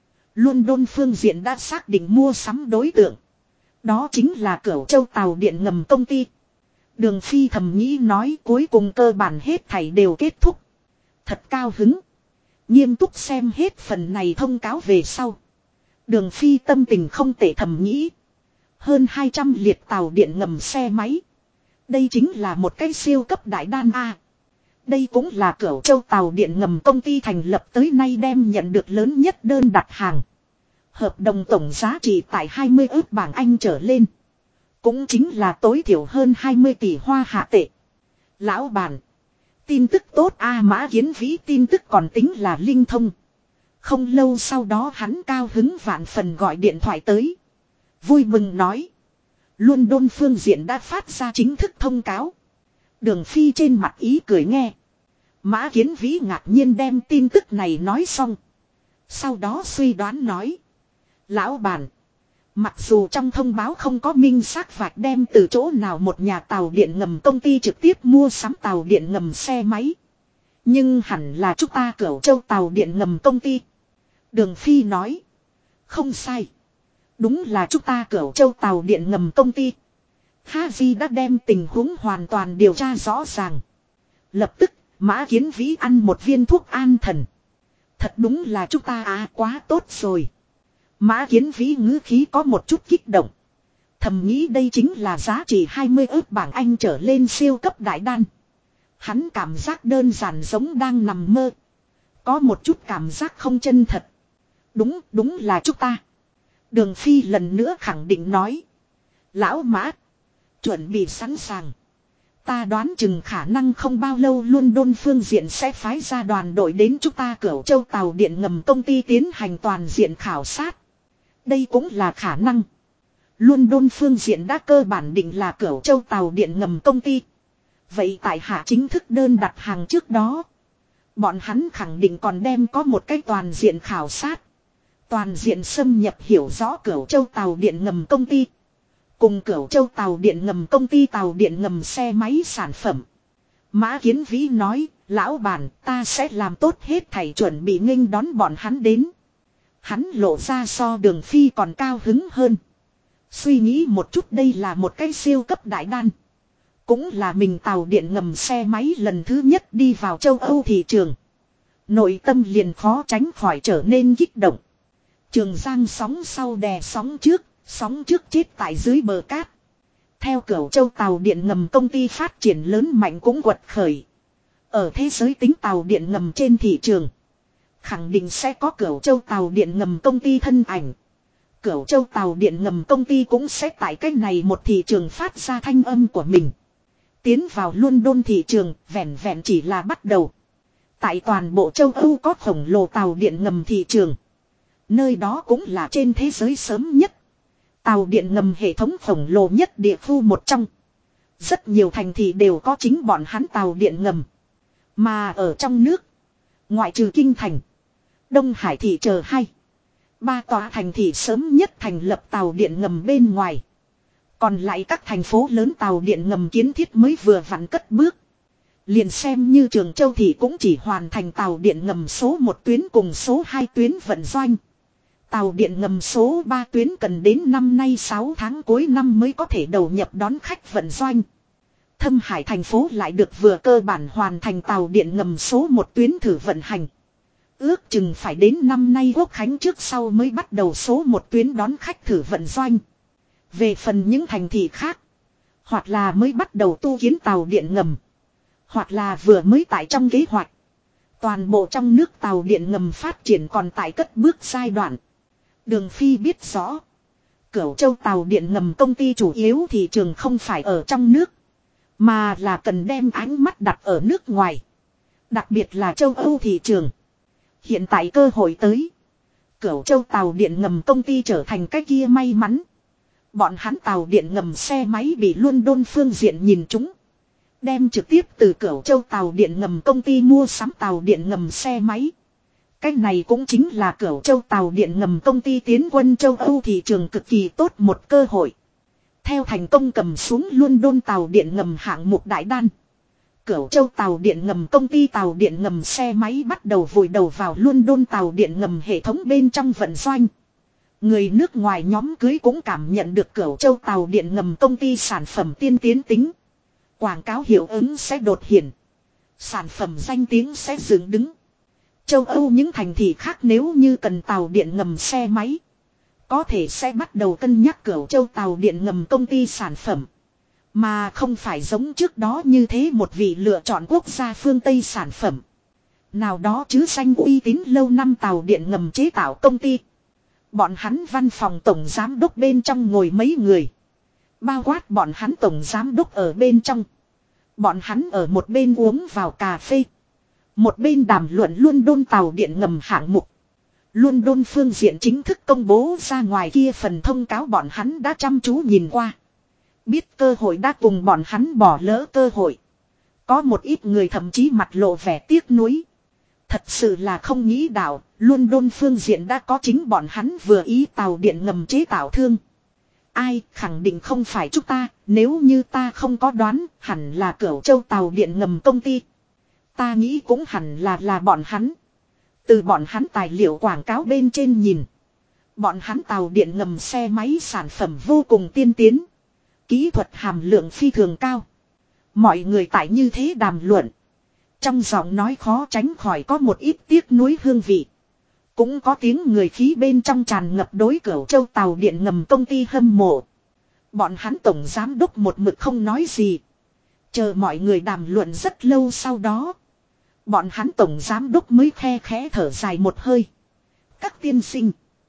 London phương diện đã xác định mua sắm đối tượng. Đó chính là Cửu Châu tàu điện ngầm công ty. Đường Phi thầm nghĩ nói, cuối cùng cơ bản hết thảy đều kết thúc. Thật cao hứng. Nghiêm túc xem hết phần này thông cáo về sau. Đường Phi tâm tình không tệ, thầm nghĩ. Hơn 200 liệt tàu điện ngầm xe máy. Đây chính là một cái siêu cấp đại đan A. Đây cũng là Cửu Châu tàu điện ngầm công ty thành lập tới nay đem nhận được lớn nhất đơn đặt hàng. Hợp đồng tổng giá trị tại 20 ức bảng Anh trở lên. Cũng chính là tối thiểu hơn 20 tỷ hoa hạ tệ. Lão bản, tin tức tốt A. Mã Kiến Vĩ tin tức còn tính là linh thông. Không lâu sau đó hắn cao hứng vạn phần gọi điện thoại tới. Vui mừng nói, London phương diện đã phát ra chính thức thông cáo. Đường Phi trên mặt ý cười nghe. Mã Kiến Vĩ ngạc nhiên đem tin tức này nói xong. Sau đó suy đoán nói, lão bản, mặc dù trong thông báo không có minh xác vạch đem từ chỗ nào một nhà tàu điện ngầm công ty trực tiếp mua sắm tàu điện ngầm xe máy, nhưng hẳn là chúng ta Cửu Châu tàu điện ngầm công ty. Đường Phi nói, không sai, đúng là chúng ta Cửu Châu tàu điện ngầm công ty. Haji đã đem tình huống hoàn toàn điều tra rõ ràng. Lập tức Mã Kiến Vĩ ăn một viên thuốc an thần. Thật đúng là chúng ta à, quá tốt rồi. Mã Kiến Vĩ ngữ khí có một chút kích động. Thầm nghĩ đây chính là giá trị 20 ức bảng Anh trở lên siêu cấp đại đan. Hắn cảm giác đơn giản giống đang nằm mơ. Có một chút cảm giác không chân thật. Đúng là chúng ta. Đường Phi lần nữa khẳng định nói. Lão Mã, chuẩn bị sẵn sàng. Ta đoán chừng khả năng không bao lâu London phương diện sẽ phái ra đoàn đội đến chúng ta Cửu Châu tàu điện ngầm công ty tiến hành toàn diện khảo sát. Đây cũng là khả năng. London phương diện đã cơ bản định là Cửu Châu tàu điện ngầm công ty. Vậy tại hạ chính thức đơn đặt hàng trước đó, bọn hắn khẳng định còn đem có một cái toàn diện khảo sát. Toàn diện xâm nhập hiểu rõ Cửu Châu tàu điện ngầm công ty. Cùng Cửu Châu tàu điện ngầm công ty tàu điện ngầm xe máy sản phẩm. Mã Kiến Vĩ nói, lão bản, ta sẽ làm tốt hết thảy chuẩn bị nghênh đón bọn hắn đến. Hắn lộ ra so Đường Phi còn cao hứng hơn. Suy nghĩ một chút, đây là một cái siêu cấp đại đan. Cũng là mình tàu điện ngầm xe máy lần thứ nhất đi vào châu Âu thị trường. Nội tâm liền khó tránh khỏi trở nên kích động. Trường Giang sóng sau đè sóng trước chết tại dưới bờ cát. Theo Cửu Châu tàu điện ngầm công ty phát triển lớn mạnh cũng quật khởi. Ở thế giới tính tàu điện ngầm trên thị trường, khẳng định sẽ có Cửu Châu tàu điện ngầm công ty thân ảnh. Cửu Châu tàu điện ngầm công ty cũng sẽ tại cách này một thị trường phát ra thanh âm của mình. Tiến vào London thị trường vẹn vẹn chỉ là bắt đầu. Tại toàn bộ châu Âu có khổng lồ tàu điện ngầm thị trường. Nơi đó cũng là trên thế giới sớm nhất. Tàu điện ngầm hệ thống khổng lồ nhất địa khu một trong. Rất nhiều thành thị đều có chính bọn hắn tàu điện ngầm. Mà ở trong nước, ngoại trừ Kinh Thành, Đông Hải thị chờ 2-3 tòa thành thị sớm nhất thành lập tàu điện ngầm bên ngoài. Còn lại các thành phố lớn tàu điện ngầm kiến thiết mới vừa vặn cất bước. Liền xem như Trường Châu thì cũng chỉ hoàn thành tàu điện ngầm số 1 tuyến cùng số 2 tuyến vận doanh. Tàu điện ngầm số 3 tuyến cần đến năm nay 6 tháng cuối năm mới có thể đầu nhập đón khách vận doanh. Thâm Hải thành phố lại được vừa cơ bản hoàn thành tàu điện ngầm số 1 tuyến thử vận hành. Ước chừng phải đến năm nay Quốc khánh trước sau mới bắt đầu số 1 tuyến đón khách thử vận doanh. Về phần những thành thị khác, hoặc là mới bắt đầu tu kiến tàu điện ngầm, hoặc là vừa mới tại trong kế hoạch. Toàn bộ trong nước tàu điện ngầm phát triển còn tại cất bước giai đoạn. Đường Phi biết rõ, Cửu Châu tàu điện ngầm công ty chủ yếu thị trường không phải ở trong nước, mà là cần đem ánh mắt đặt ở nước ngoài. Đặc biệt là châu Âu thị trường. Hiện tại cơ hội tới. Cửu Châu tàu điện ngầm công ty trở thành cái kia may mắn. Bọn hắn tàu điện ngầm xe máy bị London phương diện nhìn trúng. Đem trực tiếp từ Cửu Châu tàu điện ngầm công ty mua sắm tàu điện ngầm xe máy. Cái này cũng chính là Cửu Châu tàu điện ngầm công ty tiến quân châu Âu thị trường cực kỳ tốt một cơ hội. Theo thành công cầm xuống London tàu điện ngầm hạng mục đại đan. Cửu Châu tàu điện ngầm công ty tàu điện ngầm xe máy bắt đầu vùi đầu vào London tàu điện ngầm hệ thống bên trong vận doanh. Người nước ngoài nhóm cưới cũng cảm nhận được Cửu Châu tàu điện ngầm công ty sản phẩm tiên tiến tính. Quảng cáo hiệu ứng sẽ đột hiện. Sản phẩm danh tiếng sẽ dựng đứng. Châu Âu những thành thị khác nếu như cần tàu điện ngầm xe máy, có thể sẽ bắt đầu cân nhắc Cửu Châu tàu điện ngầm công ty sản phẩm. Mà không phải giống trước đó như thế một vị lựa chọn quốc gia phương Tây sản phẩm. Nào đó chứ danh uy tín lâu năm tàu điện ngầm chế tạo công ty. Bọn hắn văn phòng tổng giám đốc bên trong ngồi mấy người. Bao quát bọn hắn tổng giám đốc ở bên trong. Bọn hắn ở một bên uống vào cà phê. Một bên đàm luận London tàu điện ngầm hạng mục. London phương diện chính thức công bố ra ngoài kia phần thông cáo bọn hắn đã chăm chú nhìn qua. Biết cơ hội đã cùng bọn hắn bỏ lỡ cơ hội. Có một ít người thậm chí mặt lộ vẻ tiếc nuối. Thật sự là không nghĩ đạo, London phương diện đã có chính bọn hắn vừa ý tàu điện ngầm chế tạo thương. Ai khẳng định không phải chúng ta, nếu như ta không có đoán, hẳn là Cửu Châu tàu điện ngầm công ty. Ta nghĩ cũng hẳn là bọn hắn. Từ bọn hắn tài liệu quảng cáo bên trên nhìn. Bọn hắn tàu điện ngầm xe máy sản phẩm vô cùng tiên tiến. Kỹ thuật hàm lượng phi thường cao. Mọi người tại như thế đàm luận. Trong giọng nói khó tránh khỏi có một ít tiếc nuối hương vị. Cũng có tiếng người khí bên trong tràn ngập đối Cửu Châu tàu điện ngầm công ty hâm mộ. Bọn hắn tổng giám đốc một mực không nói gì. Chờ mọi người đàm luận rất lâu sau đó. Bọn hắn tổng giám đốc mới khe khẽ thở dài một hơi. Các tiên sinh.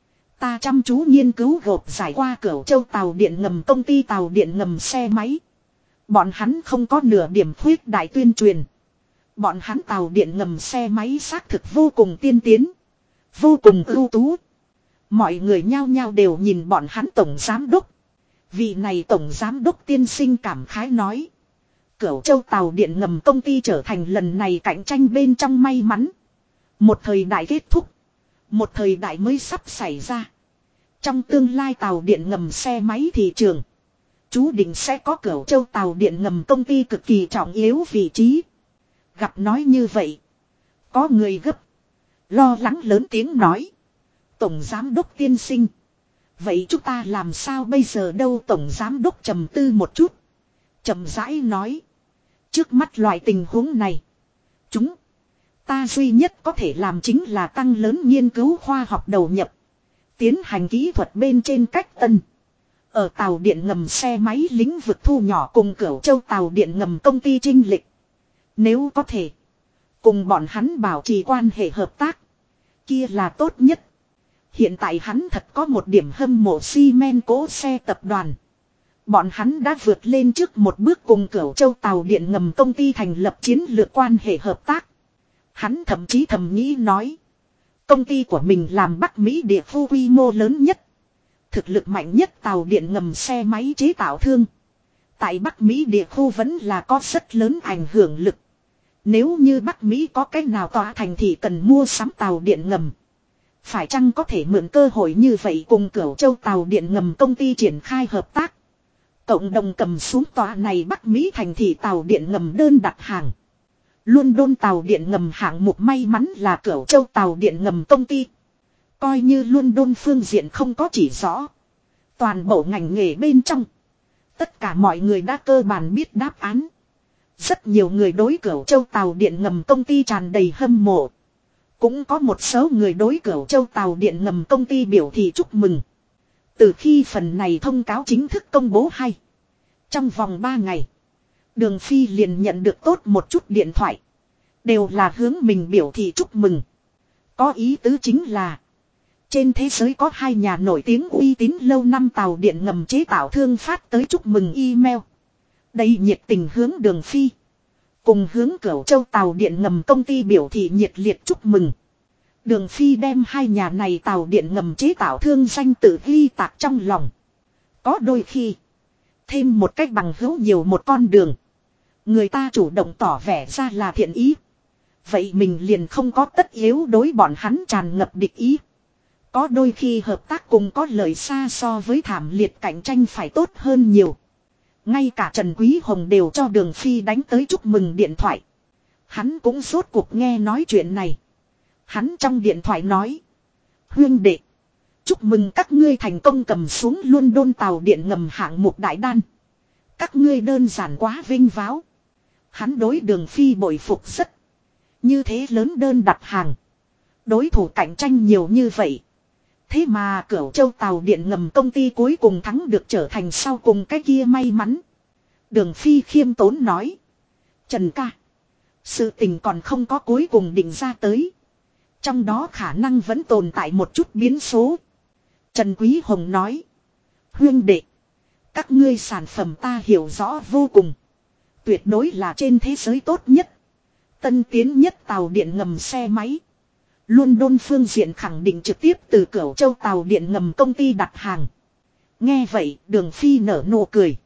Ta chăm chú nghiên cứu gộp giải qua Cửu Châu tàu điện ngầm công ty tàu điện ngầm xe máy. Bọn hắn không có nửa điểm khuyết đại tuyên truyền. Bọn hắn tàu điện ngầm xe máy xác thực vô cùng tiên tiến. Vô cùng ưu tú. Mọi người nhao nhao đều nhìn bọn hắn tổng giám đốc. Vị này tổng giám đốc tiên sinh cảm khái nói. Cửu Châu tàu điện ngầm công ty trở thành lần này cạnh tranh bên trong may mắn. Một thời đại kết thúc. Một thời đại mới sắp xảy ra. Trong tương lai tàu điện ngầm xe máy thị trường, chú định sẽ có Cửu Châu tàu điện ngầm công ty cực kỳ trọng yếu vị trí. Gặp nói như vậy. Có người gấp. Lo lắng lớn tiếng nói. Tổng giám đốc tiên sinh. Vậy chúng ta làm sao bây giờ đâu? Tổng giám đốc trầm tư một chút. Chậm rãi nói. Trước mắt loại tình huống này. Chúng ta duy nhất có thể làm chính là tăng lớn nghiên cứu khoa học đầu nhập. Tiến hành kỹ thuật bên trên cách tân. Ở tàu điện ngầm xe máy lĩnh vực thu nhỏ cùng Cửu Châu tàu điện ngầm công ty trinh lịch. Nếu có thể. Cùng bọn hắn bảo trì quan hệ hợp tác. Kia là tốt nhất. Hiện tại hắn thật có một điểm hâm mộ Siemens cố xe tập đoàn. Bọn hắn đã vượt lên trước một bước cùng Cửu Châu tàu điện ngầm công ty thành lập chiến lược quan hệ hợp tác. Hắn thậm chí thầm nghĩ nói. Công ty của mình làm Bắc Mỹ địa khu quy mô lớn nhất. Thực lực mạnh nhất tàu điện ngầm xe máy chế tạo thương. Tại Bắc Mỹ địa khu vẫn là có rất lớn ảnh hưởng lực. Nếu như Bắc Mỹ có cách nào tòa thành thì cần mua sắm tàu điện ngầm. Phải chăng có thể mượn cơ hội như vậy cùng Cửu Châu tàu điện ngầm công ty triển khai hợp tác. Cộng đồng cầm xuống tòa này Bắc Mỹ thành thị tàu điện ngầm đơn đặt hàng. London tàu điện ngầm hạng mục may mắn là Cửu Châu tàu điện ngầm công ty. Coi như London phương diện không có chỉ rõ. Toàn bộ ngành nghề bên trong. Tất cả mọi người đã cơ bản biết đáp án. Rất nhiều người đối Cửu Châu tàu điện ngầm công ty tràn đầy hâm mộ. Cũng có một số người đối Cửu Châu tàu điện ngầm công ty biểu thị chúc mừng. Từ khi phần này thông cáo chính thức công bố hay. Trong vòng 3 ngày. Đường Phi liền nhận được tốt một chút điện thoại. Đều là hướng mình biểu thị chúc mừng. Có ý tứ chính là. Trên thế giới có 2 nhà nổi tiếng uy tín lâu năm tàu điện ngầm chế tạo thương phát tới chúc mừng email. Đây nhiệt tình hướng Đường Phi. Cùng hướng Cửu Châu tàu điện ngầm công ty biểu thị nhiệt liệt chúc mừng. Đường Phi đem 2 nhà này tàu điện ngầm chế tạo thương danh tự ghi tạc trong lòng. Có đôi khi. Thêm một cách bằng hữu nhiều một con đường. Người ta chủ động tỏ vẻ ra là thiện ý. Vậy mình liền không có tất yếu đối bọn hắn tràn ngập địch ý. Có đôi khi hợp tác cùng có lợi xa so với thảm liệt cạnh tranh phải tốt hơn nhiều. Ngay cả Trần Quý Hồng đều cho Đường Phi đánh tới chúc mừng điện thoại. Hắn cũng rốt cuộc nghe nói chuyện này. Hắn trong điện thoại nói. Huyên đệ. Chúc mừng các ngươi thành công cầm xuống London tàu điện ngầm hạng mục đại đan. Các ngươi đơn giản quá vinh váo. Hắn đối Đường Phi bội phục rất. Như thế lớn đơn đặt hàng. Đối thủ cạnh tranh nhiều như vậy. Thế mà Cửu Châu tàu điện ngầm công ty cuối cùng thắng được trở thành sau cùng cái kia may mắn. Đường Phi khiêm tốn nói. Trần ca. Sự tình còn không có cuối cùng định ra tới. Trong đó khả năng vẫn tồn tại một chút biến số. Trần Quý Hồng nói. Huyên đệ. Các ngươi sản phẩm ta hiểu rõ vô cùng. Tuyệt đối là trên thế giới tốt nhất. Tân tiến nhất tàu điện ngầm xe máy. London phương diện khẳng định trực tiếp từ Cửu Châu tàu điện ngầm công ty đặt hàng. Nghe vậy Đường Phi nở nụ cười.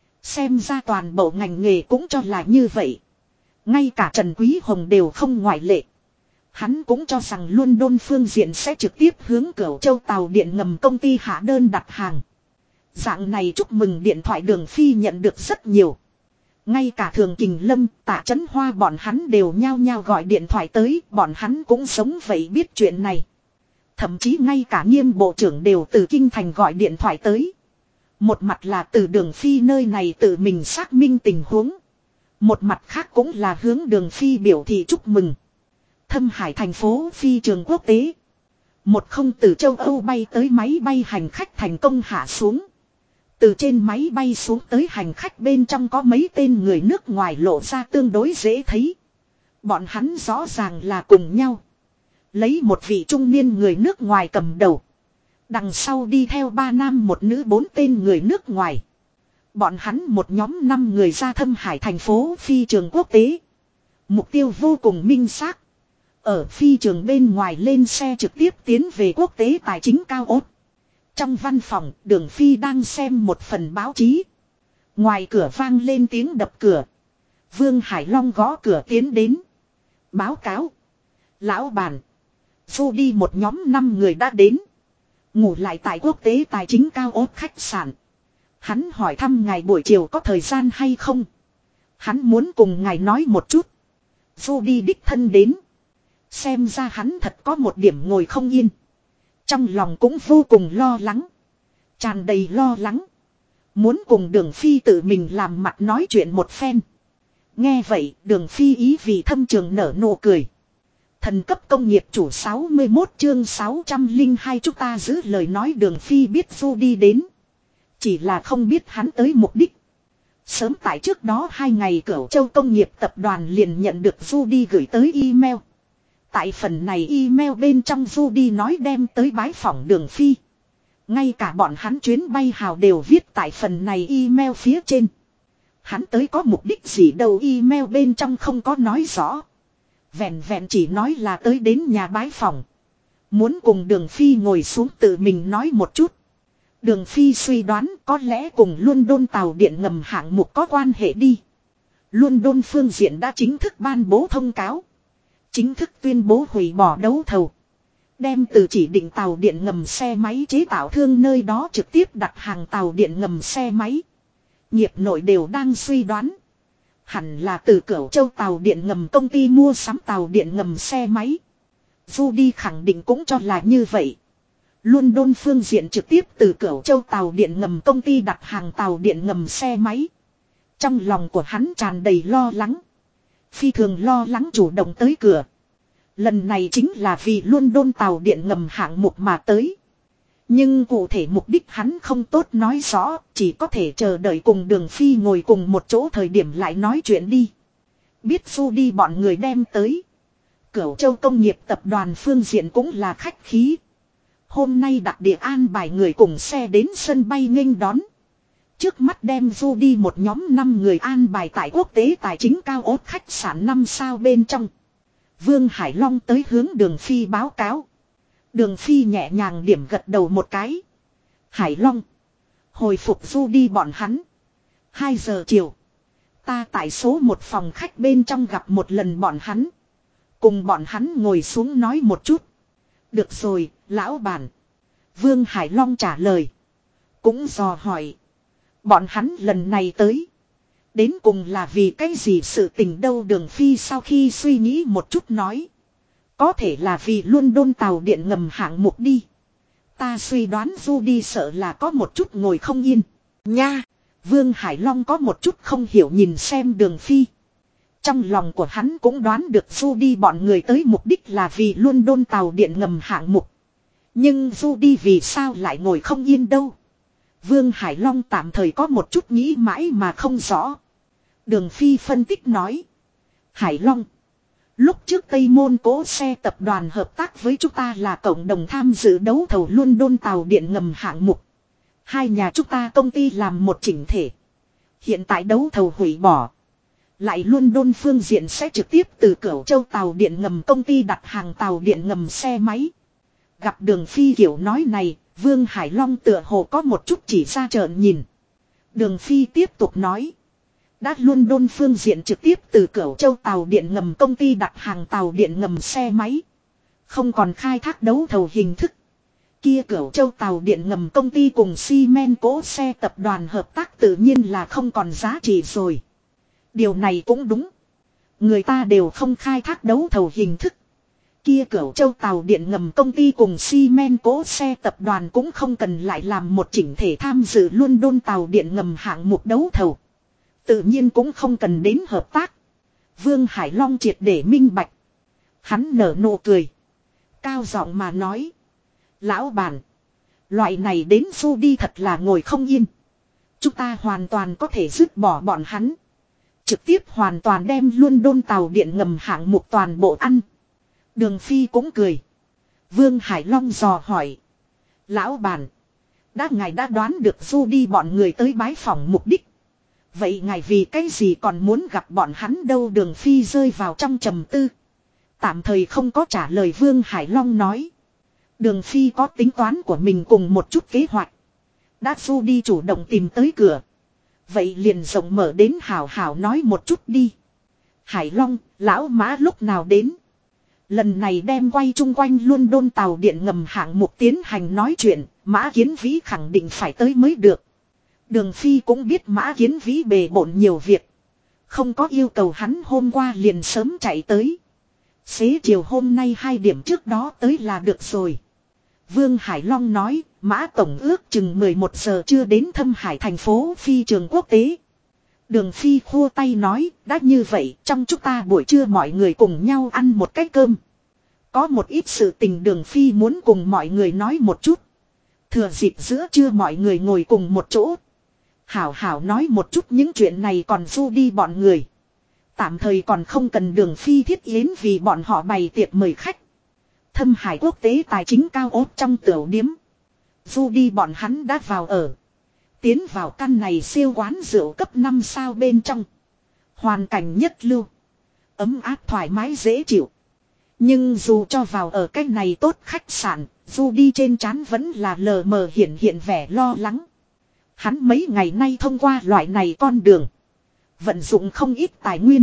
Xem ra toàn bộ ngành nghề cũng cho là như vậy. Ngay cả Trần Quý Hồng đều không ngoại lệ. Hắn cũng cho rằng London phương diện sẽ trực tiếp hướng Cửu Châu tàu điện ngầm công ty hạ đơn đặt hàng. Dạng này chúc mừng điện thoại Đường Phi nhận được rất nhiều. Ngay cả Thường Kình Lâm, Tạ Chấn Hoa bọn hắn đều nhao nhao gọi điện thoại tới, bọn hắn cũng sống vậy biết chuyện này. Thậm chí ngay cả Nghiêm bộ trưởng đều từ Kinh Thành gọi điện thoại tới. Một mặt là từ Đường Phi nơi này tự mình xác minh tình huống. Một mặt khác cũng là hướng Đường Phi biểu thị chúc mừng. Thâm Hải thành phố phi trường quốc tế. Một không từ châu Âu bay tới máy bay hành khách thành công hạ xuống. Từ trên máy bay xuống tới hành khách bên trong có mấy tên người nước ngoài lộ ra tương đối dễ thấy. Bọn hắn rõ ràng là cùng nhau. Lấy một vị trung niên người nước ngoài cầm đầu. Đằng sau đi theo 3 nam một nữ 4 tên người nước ngoài. Bọn hắn một nhóm 5 người ra Thâm Hải thành phố phi trường quốc tế. Mục tiêu vô cùng minh xác. Ở phi trường bên ngoài lên xe trực tiếp tiến về quốc tế tài chính cao ốt. Trong văn phòng, Đường Phi đang xem một phần báo chí. Ngoài cửa vang lên tiếng đập cửa. Vương Hải Long gõ cửa tiến đến. Báo cáo. Lão bản. Dù đi một nhóm 5 người đã đến. Ngủ lại tại quốc tế tài chính cao ốt khách sạn. Hắn hỏi thăm ngài buổi chiều có thời gian hay không. Hắn muốn cùng ngài nói một chút. Judy đích thân đến. Xem ra hắn thật có một điểm ngồi không yên. Trong lòng cũng vô cùng lo lắng. Tràn đầy lo lắng. Muốn cùng Đường Phi tự mình làm mặt nói chuyện một phen. Nghe vậy Đường Phi ý vị thâm trường nở nụ cười. Thần cấp công nghiệp chủ 61 chương 602 chúng ta giữ lời nói. Đường Phi biết Judy đến. Chỉ là không biết hắn tới mục đích. Sớm tại trước đó 2 ngày Cửu Châu công nghiệp tập đoàn liền nhận được Judy gửi tới email. Tại phần này email bên trong Judy nói đem tới bái phỏng Đường Phi. Ngay cả bọn hắn chuyến bay hào đều viết tại phần này email phía trên. Hắn tới có mục đích gì đâu, email bên trong không có nói rõ. Vẹn vẹn chỉ nói là tới đến nhà bái phỏng. Muốn cùng Đường Phi ngồi xuống tự mình nói một chút. Đường Phi suy đoán có lẽ cùng London tàu điện ngầm hạng mục có quan hệ đi. London phương diện đã chính thức ban bố thông cáo. Chính thức tuyên bố hủy bỏ đấu thầu. Đem từ chỉ định tàu điện ngầm xe máy chế tạo thương nơi đó trực tiếp đặt hàng tàu điện ngầm xe máy. Nghiệp nội đều đang suy đoán. Hẳn là từ Cửu Châu tàu điện ngầm công ty mua sắm tàu điện ngầm xe máy. Judy khẳng định cũng cho là như vậy. London phương diện trực tiếp từ Cửu Châu tàu điện ngầm công ty đặt hàng tàu điện ngầm xe máy. Trong lòng của hắn tràn đầy lo lắng. Phi thường lo lắng chủ động tới cửa. Lần này chính là vì London tàu điện ngầm hạng mục mà tới. Nhưng cụ thể mục đích hắn không tốt nói rõ, chỉ có thể chờ đợi cùng Đường Phi ngồi cùng một chỗ thời điểm lại nói chuyện đi. Biết Judy bọn người đem tới. Cửu Châu công nghiệp tập đoàn phương diện cũng là khách khí. Hôm nay đặc địa an bài người cùng xe đến sân bay nghênh đón. Trước mắt đem Judy một nhóm 5 người an bài tại quốc tế tài chính cao ốt khách sạn 5 sao bên trong. Vương Hải Long tới hướng Đường Phi báo cáo. Đường Phi nhẹ nhàng điểm gật đầu một cái. Hải Long. Hồi phục Judy bọn hắn. 2 giờ chiều. Ta tại số 1 phòng khách bên trong gặp một lần bọn hắn. Cùng bọn hắn ngồi xuống nói một chút. Được rồi, lão bản. Vương Hải Long trả lời. Cũng dò hỏi. Bọn hắn lần này tới. Đến cùng là vì cái gì sự tình đâu. Đường Phi sau khi suy nghĩ một chút nói. Có thể là vì London tàu điện ngầm hạng mục đi. Ta suy đoán Judy sợ là có một chút ngồi không yên. Nha. Vương Hải Long có một chút không hiểu nhìn xem Đường Phi. Trong lòng của hắn cũng đoán được Judy bọn người tới mục đích là vì London tàu điện ngầm hạng mục. Nhưng Judy vì sao lại ngồi không yên đâu. Vương Hải Long tạm thời có một chút nghĩ mãi mà không rõ. Đường Phi phân tích nói. Hải Long. Lúc trước Tây Môn Cố xe tập đoàn hợp tác với chúng ta là cộng đồng tham dự đấu thầu London tàu điện ngầm hạng mục. 2 nhà chúng ta công ty làm một chỉnh thể. Hiện tại đấu thầu hủy bỏ. Lại London phương diện sẽ trực tiếp từ Cửu Châu tàu điện ngầm công ty đặt hàng tàu điện ngầm xe máy. Gặp Đường Phi kiểu nói này, Vương Hải Long tựa hồ có một chút chỉ ra trợn nhìn. Đường Phi tiếp tục nói. Đã London phương diện trực tiếp từ Cửu Châu tàu điện ngầm công ty đặt hàng tàu điện ngầm xe máy. Không còn khai thác đấu thầu hình thức. Kia Cửu Châu tàu điện ngầm công ty cùng Siemens Cố xe tập đoàn hợp tác tự nhiên là không còn giá trị rồi. Điều này cũng đúng. Người ta đều không khai thác đấu thầu hình thức. Kia Cửu Châu tàu điện ngầm công ty cùng Siemens Cố xe tập đoàn cũng không cần lại làm một chỉnh thể tham dự London tàu điện ngầm hạng mục đấu thầu. Tự nhiên cũng không cần đến hợp tác. Vương Hải Long triệt để minh bạch. Hắn nở nụ cười. Cao giọng mà nói. Lão bản. Loại này đến Judy thật là ngồi không yên. Chúng ta hoàn toàn có thể dứt bỏ bọn hắn. Trực tiếp hoàn toàn đem London tàu điện ngầm hạng mục toàn bộ ăn. Đường Phi cũng cười. Vương Hải Long dò hỏi. Lão bản. Ngài đã đoán được Judy bọn người tới bái phỏng mục đích. Vậy ngài vì cái gì còn muốn gặp bọn hắn đâu. Đường Phi rơi vào trong trầm tư. Tạm thời không có trả lời. Vương Hải Long nói. Đường Phi có tính toán của mình cùng một chút kế hoạch. Đã Judy chủ động tìm tới cửa. Vậy liền rộng mở đến hảo hảo nói một chút đi. Hải Long, lão Mã lúc nào đến? Lần này đem quay chung quanh London tàu điện ngầm hạng mục tiến hành nói chuyện, Mã Kiến Vĩ khẳng định phải tới mới được. Đường Phi cũng biết Mã Kiến Vĩ bề bộn nhiều việc. Không có yêu cầu hắn hôm qua liền sớm chạy tới. Xế chiều hôm nay 2 điểm trước đó tới là được rồi. Vương Hải Long nói, Mã Tổng ước chừng 11 giờ chưa đến Thâm Hải thành phố phi trường quốc tế. Đường Phi khua tay nói, đã như vậy, trong chúng ta buổi trưa mọi người cùng nhau ăn một cái cơm. Có một ít sự tình Đường Phi muốn cùng mọi người nói một chút. Thừa dịp giữa trưa mọi người ngồi cùng một chỗ. Hảo hảo nói một chút những chuyện này còn du đi bọn người. Tạm thời còn không cần Đường Phi thiết yến vì bọn họ bày tiệc mời khách. Thâm Hải quốc tế tài chính cao ốt trong tiểu điếm. Du đi bọn hắn đã vào ở. Tiến vào căn này siêu quán rượu cấp 5 sao bên trong. Hoàn cảnh nhất lưu. Ấm áp thoải mái dễ chịu. Nhưng dù cho vào ở cái này tốt khách sạn, Du đi trên trán vẫn là lờ mờ hiện vẻ lo lắng. Hắn mấy ngày nay thông qua loại này con đường. Vận dụng không ít tài nguyên.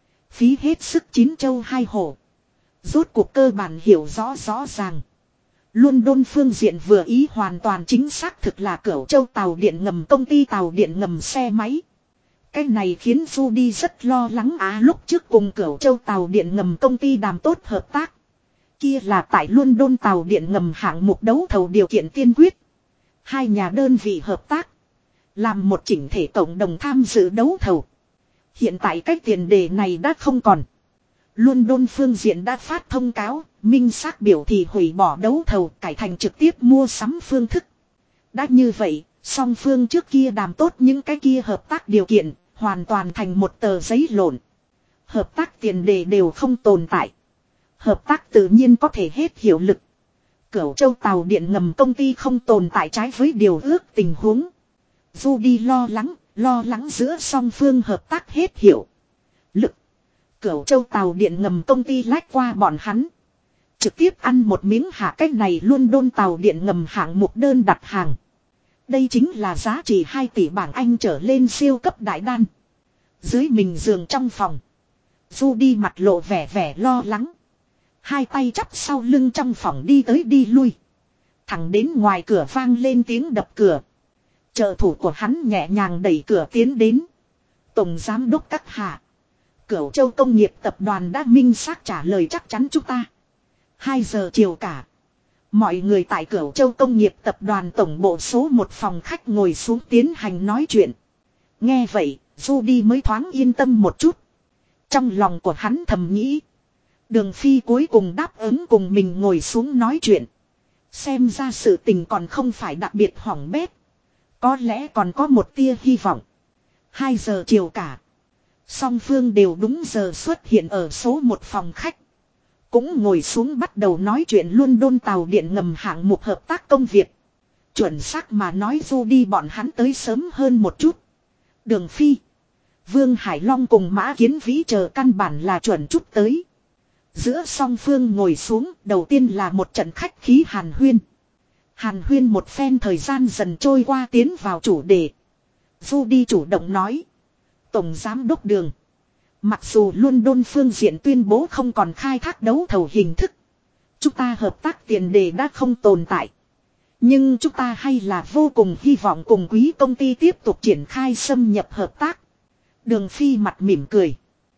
Phí hết sức 9 châu 2 hổ. Rốt cuộc cơ bản hiểu rõ ràng. London phương diện vừa ý hoàn toàn chính xác thực là Cửu Châu tàu điện ngầm công ty tàu điện ngầm xe máy. Cái này khiến Du đi rất lo lắng lúc trước cùng Cửu Châu tàu điện ngầm công ty đàm tốt hợp tác. Kia là tại London tàu điện ngầm hạng mục đấu thầu điều kiện tiên quyết. Hai nhà đơn vị hợp tác. Làm một chỉnh thể cộng đồng tham dự đấu thầu. Hiện tại cái tiền đề này đã không còn. London phương diện đã phát thông cáo, minh xác biểu thị hủy bỏ đấu thầu cải thành trực tiếp mua sắm phương thức. Đã như vậy, song phương trước kia đàm tốt những cái kia hợp tác điều kiện, hoàn toàn thành một tờ giấy lộn. Hợp tác tiền đề đều không tồn tại. Hợp tác tự nhiên có thể hết hiệu lực. Cửu Châu tàu điện ngầm công ty không tồn tại trái với điều ước tình huống. Du đi lo lắng giữa song phương hợp tác hết hiệu lực. Cửu Châu tàu điện ngầm công ty lách qua bọn hắn. Trực tiếp ăn một miếng hạ cách này luôn đôn tàu điện ngầm hạng mục đơn đặt hàng. Đây chính là giá trị 2 tỷ bảng Anh trở lên siêu cấp đại đan. Dưới mình giường trong phòng. Du đi mặt lộ vẻ lo lắng. Hai tay chắp sau lưng trong phòng đi tới đi lui. Thẳng đến ngoài cửa vang lên tiếng đập cửa. Trợ thủ của hắn nhẹ nhàng đẩy cửa tiến đến. Tổng giám đốc các hạ. Cửu Châu công nghiệp tập đoàn đã minh xác trả lời chắc chắn chúng ta. 2 giờ chiều cả. Mọi người tại Cửu Châu công nghiệp tập đoàn tổng bộ số 1 phòng khách ngồi xuống tiến hành nói chuyện. Nghe vậy, Judy mới thoáng yên tâm một chút. Trong lòng của hắn thầm nghĩ. Đường Phi cuối cùng đáp ứng cùng mình ngồi xuống nói chuyện. Xem ra sự tình còn không phải đặc biệt hỏng bét. Có lẽ còn có một tia hy vọng. 2 giờ chiều cả. Song phương đều đúng giờ xuất hiện ở số 1 phòng khách. Cũng ngồi xuống bắt đầu nói chuyện luôn đôn tàu điện ngầm hạng mục hợp tác công việc. Chuẩn xác mà nói Du đi bọn hắn tới sớm hơn một chút. Đường Phi, Vương Hải Long cùng Mã Kiến Vĩ chờ căn bản là chuẩn chút tới. Giữa song phương ngồi xuống đầu tiên là một trận khách khí hàn huyên. Hàn huyên một phen thời gian dần trôi qua tiến vào chủ đề. Du đi chủ động nói. Tổng giám đốc Đường. Mặc dù London phương diện tuyên bố không còn khai thác đấu thầu hình thức. Chúng ta hợp tác tiền đề đã không tồn tại. Nhưng chúng ta hay là vô cùng hy vọng cùng quý công ty tiếp tục triển khai xâm nhập hợp tác. Đường Phi mặt mỉm cười.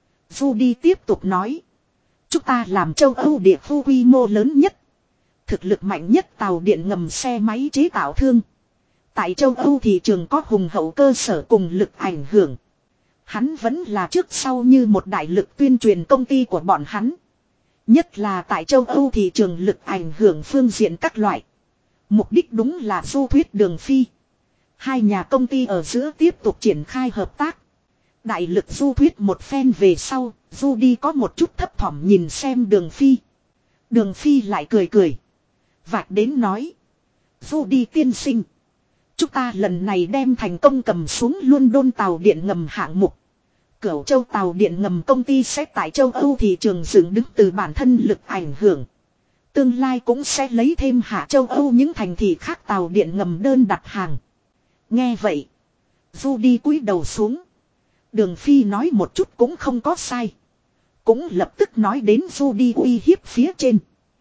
Du đi tiếp tục nói. Chúng ta làm châu Âu địa khu quy mô lớn nhất. Thực lực mạnh nhất tàu điện ngầm xe máy chế tạo thương. Tại châu Âu thị trường có hùng hậu cơ sở cùng lực ảnh hưởng. Hắn vẫn là trước sau như một đại lực tuyên truyền công ty của bọn hắn. Nhất là tại châu Âu thị trường lực ảnh hưởng phương diện các loại. Mục đích đúng là du thuyết Đường Phi. Hai nhà công ty ở giữa tiếp tục triển khai hợp tác. Đại lực du thuyết một phen về sau, Du đi có một chút thấp thỏm nhìn xem Đường Phi. Đường Phi lại cười. Vạch đến nói. Du đi tiên sinh. Chúng ta lần này đem thành công cầm xuống London tàu điện ngầm hạng mục. Cửu Châu tàu điện ngầm công ty sẽ tại châu Âu thị trường dựng đứng từ bản thân lực ảnh hưởng. Tương lai cũng sẽ lấy thêm hạ châu Âu những thành thị khác tàu điện ngầm đơn đặt hàng. Nghe vậy. Du đi cúi đầu xuống. Đường Phi nói một chút cũng không có sai. Cũng lập tức nói đến Du đi uy hiếp phía trên.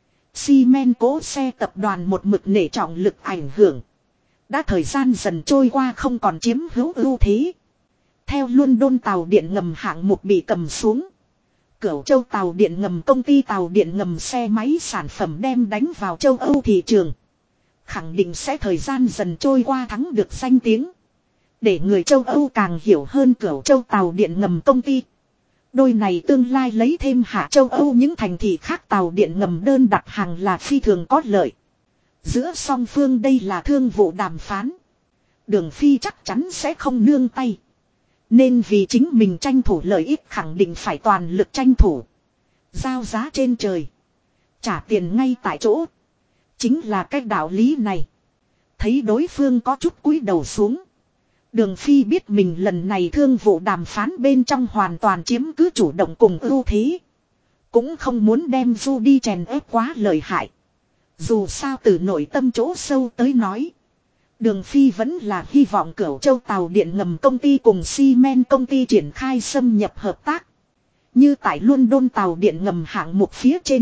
Siemens cố xe tập đoàn một mực nể trọng lực ảnh hưởng. Đã thời gian dần trôi qua không còn chiếm hữu ưu thế. Theo London tàu điện ngầm hạng mục bị cầm xuống. Cửu Châu tàu điện ngầm công ty tàu điện ngầm xe máy sản phẩm đem đánh vào châu Âu thị trường. Khẳng định sẽ thời gian dần trôi qua thắng được danh tiếng. Để người châu Âu càng hiểu hơn Cửu Châu tàu điện ngầm công ty. Đôi này tương lai lấy thêm hạ châu Âu những thành thị khác tàu điện ngầm đơn đặt hàng là phi thường có lợi. Giữa song phương đây là thương vụ đàm phán. Đường Phi chắc chắn sẽ không nương tay. Nên vì chính mình tranh thủ lợi ích khẳng định phải toàn lực tranh thủ. Giao giá trên trời. Trả tiền ngay tại chỗ. Chính là cái đạo lý này. Thấy đối phương có chút cúi đầu xuống. Đường Phi biết mình lần này thương vụ đàm phán bên trong hoàn toàn chiếm cứ chủ động cùng ưu thế. Cũng không muốn đem Du đi chèn ép quá lợi hại. Dù sao từ nội tâm chỗ sâu tới nói. Đường Phi vẫn là hy vọng Cửu Châu tàu điện ngầm công ty cùng xi men công ty triển khai xâm nhập hợp tác. Như tại London tàu điện ngầm hạng mục phía trên.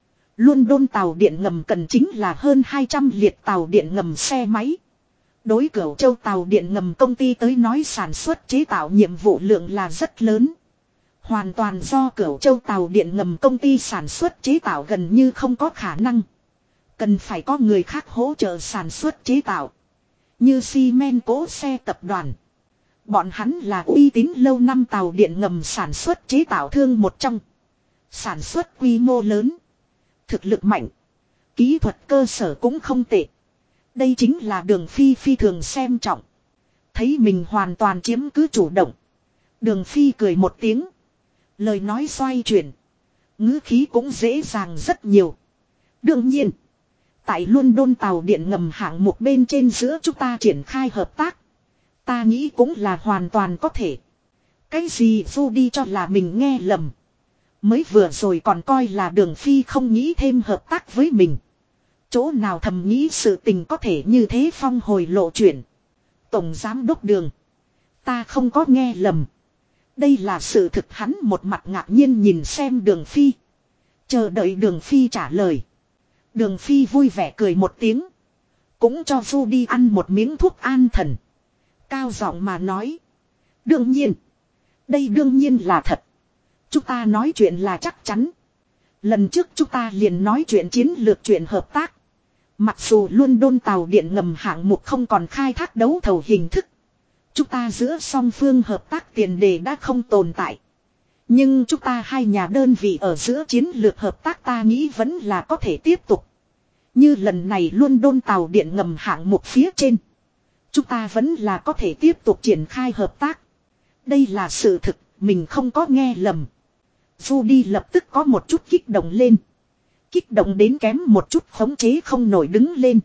London tàu điện ngầm cần chính là hơn 200 liệt tàu điện ngầm xe máy. Đối Cửu Châu tàu điện ngầm công ty tới nói sản xuất chế tạo nhiệm vụ lượng là rất lớn. Hoàn toàn do Cửu Châu tàu điện ngầm công ty sản xuất chế tạo gần như không có khả năng. Cần phải có người khác hỗ trợ sản xuất chế tạo. Như xi men cố xe tập đoàn. Bọn hắn là uy tín lâu năm tàu điện ngầm sản xuất chế tạo thương một trong. Sản xuất quy mô lớn. Thực lực mạnh. Kỹ thuật cơ sở cũng không tệ. Đây chính là Đường Phi phi thường xem trọng. Thấy mình hoàn toàn chiếm cứ chủ động. Đường Phi cười một tiếng. Lời nói xoay chuyển. Ngữ khí cũng dễ dàng rất nhiều. Đương nhiên. Tại London tàu điện ngầm hạng mục bên trên giữa chúng ta triển khai hợp tác. Ta nghĩ cũng là hoàn toàn có thể. Cái gì Du đi cho là mình nghe lầm. Mới vừa rồi còn coi là Đường Phi không nghĩ thêm hợp tác với mình. Chỗ nào thầm nghĩ sự tình có thể như thế phong hồi lộ chuyển. Tổng giám đốc Đường. Ta không có nghe lầm. Đây là sự thực hắn một mặt ngạc nhiên nhìn xem Đường Phi. Chờ đợi Đường Phi trả lời. Đường Phi vui vẻ cười một tiếng. Cũng cho Du đi ăn một miếng thuốc an thần. Cao giọng mà nói. Đương nhiên. Đây đương nhiên là thật. Chúng ta nói chuyện là chắc chắn. Lần trước chúng ta liền nói chuyện chiến lược chuyện hợp tác. Mặc dù London tàu điện ngầm hạng mục không còn khai thác đấu thầu hình thức. Chúng ta giữa song phương hợp tác tiền đề đã không tồn tại. Nhưng chúng ta hai nhà đơn vị ở giữa chiến lược hợp tác ta nghĩ vẫn là có thể tiếp tục. Như lần này London tàu điện ngầm hạng mục phía trên. Chúng ta vẫn là có thể tiếp tục triển khai hợp tác. Đây là sự thực, mình không có nghe lầm. Du đi lập tức có một chút kích động lên. Kích động đến kém một chút khống chế không nổi đứng lên.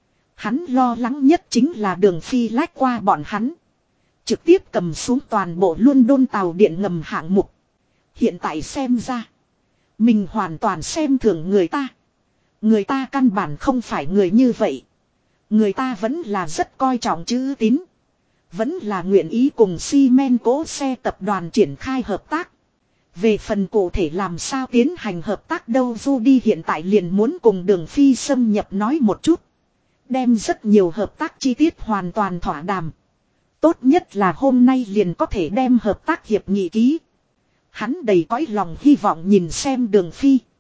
Hắn lo lắng nhất chính là Đường Phi lách qua bọn hắn. Trực tiếp cầm xuống toàn bộ London tàu điện ngầm hạng mục. Hiện tại xem ra. Mình hoàn toàn xem thường người ta. Người ta căn bản không phải người như vậy. Người ta vẫn là rất coi trọng chữ tín. Vẫn là nguyện ý cùng xi men cố xe tập đoàn triển khai hợp tác. Về phần cụ thể làm sao tiến hành hợp tác đâu Du đi hiện tại liền muốn cùng Đường Phi xâm nhập nói một chút. Đem rất nhiều hợp tác chi tiết hoàn toàn thỏa đàm. Tốt nhất là hôm nay liền có thể đem hợp tác hiệp nghị ký. Hắn đầy cõi lòng hy vọng nhìn xem Đường Phi.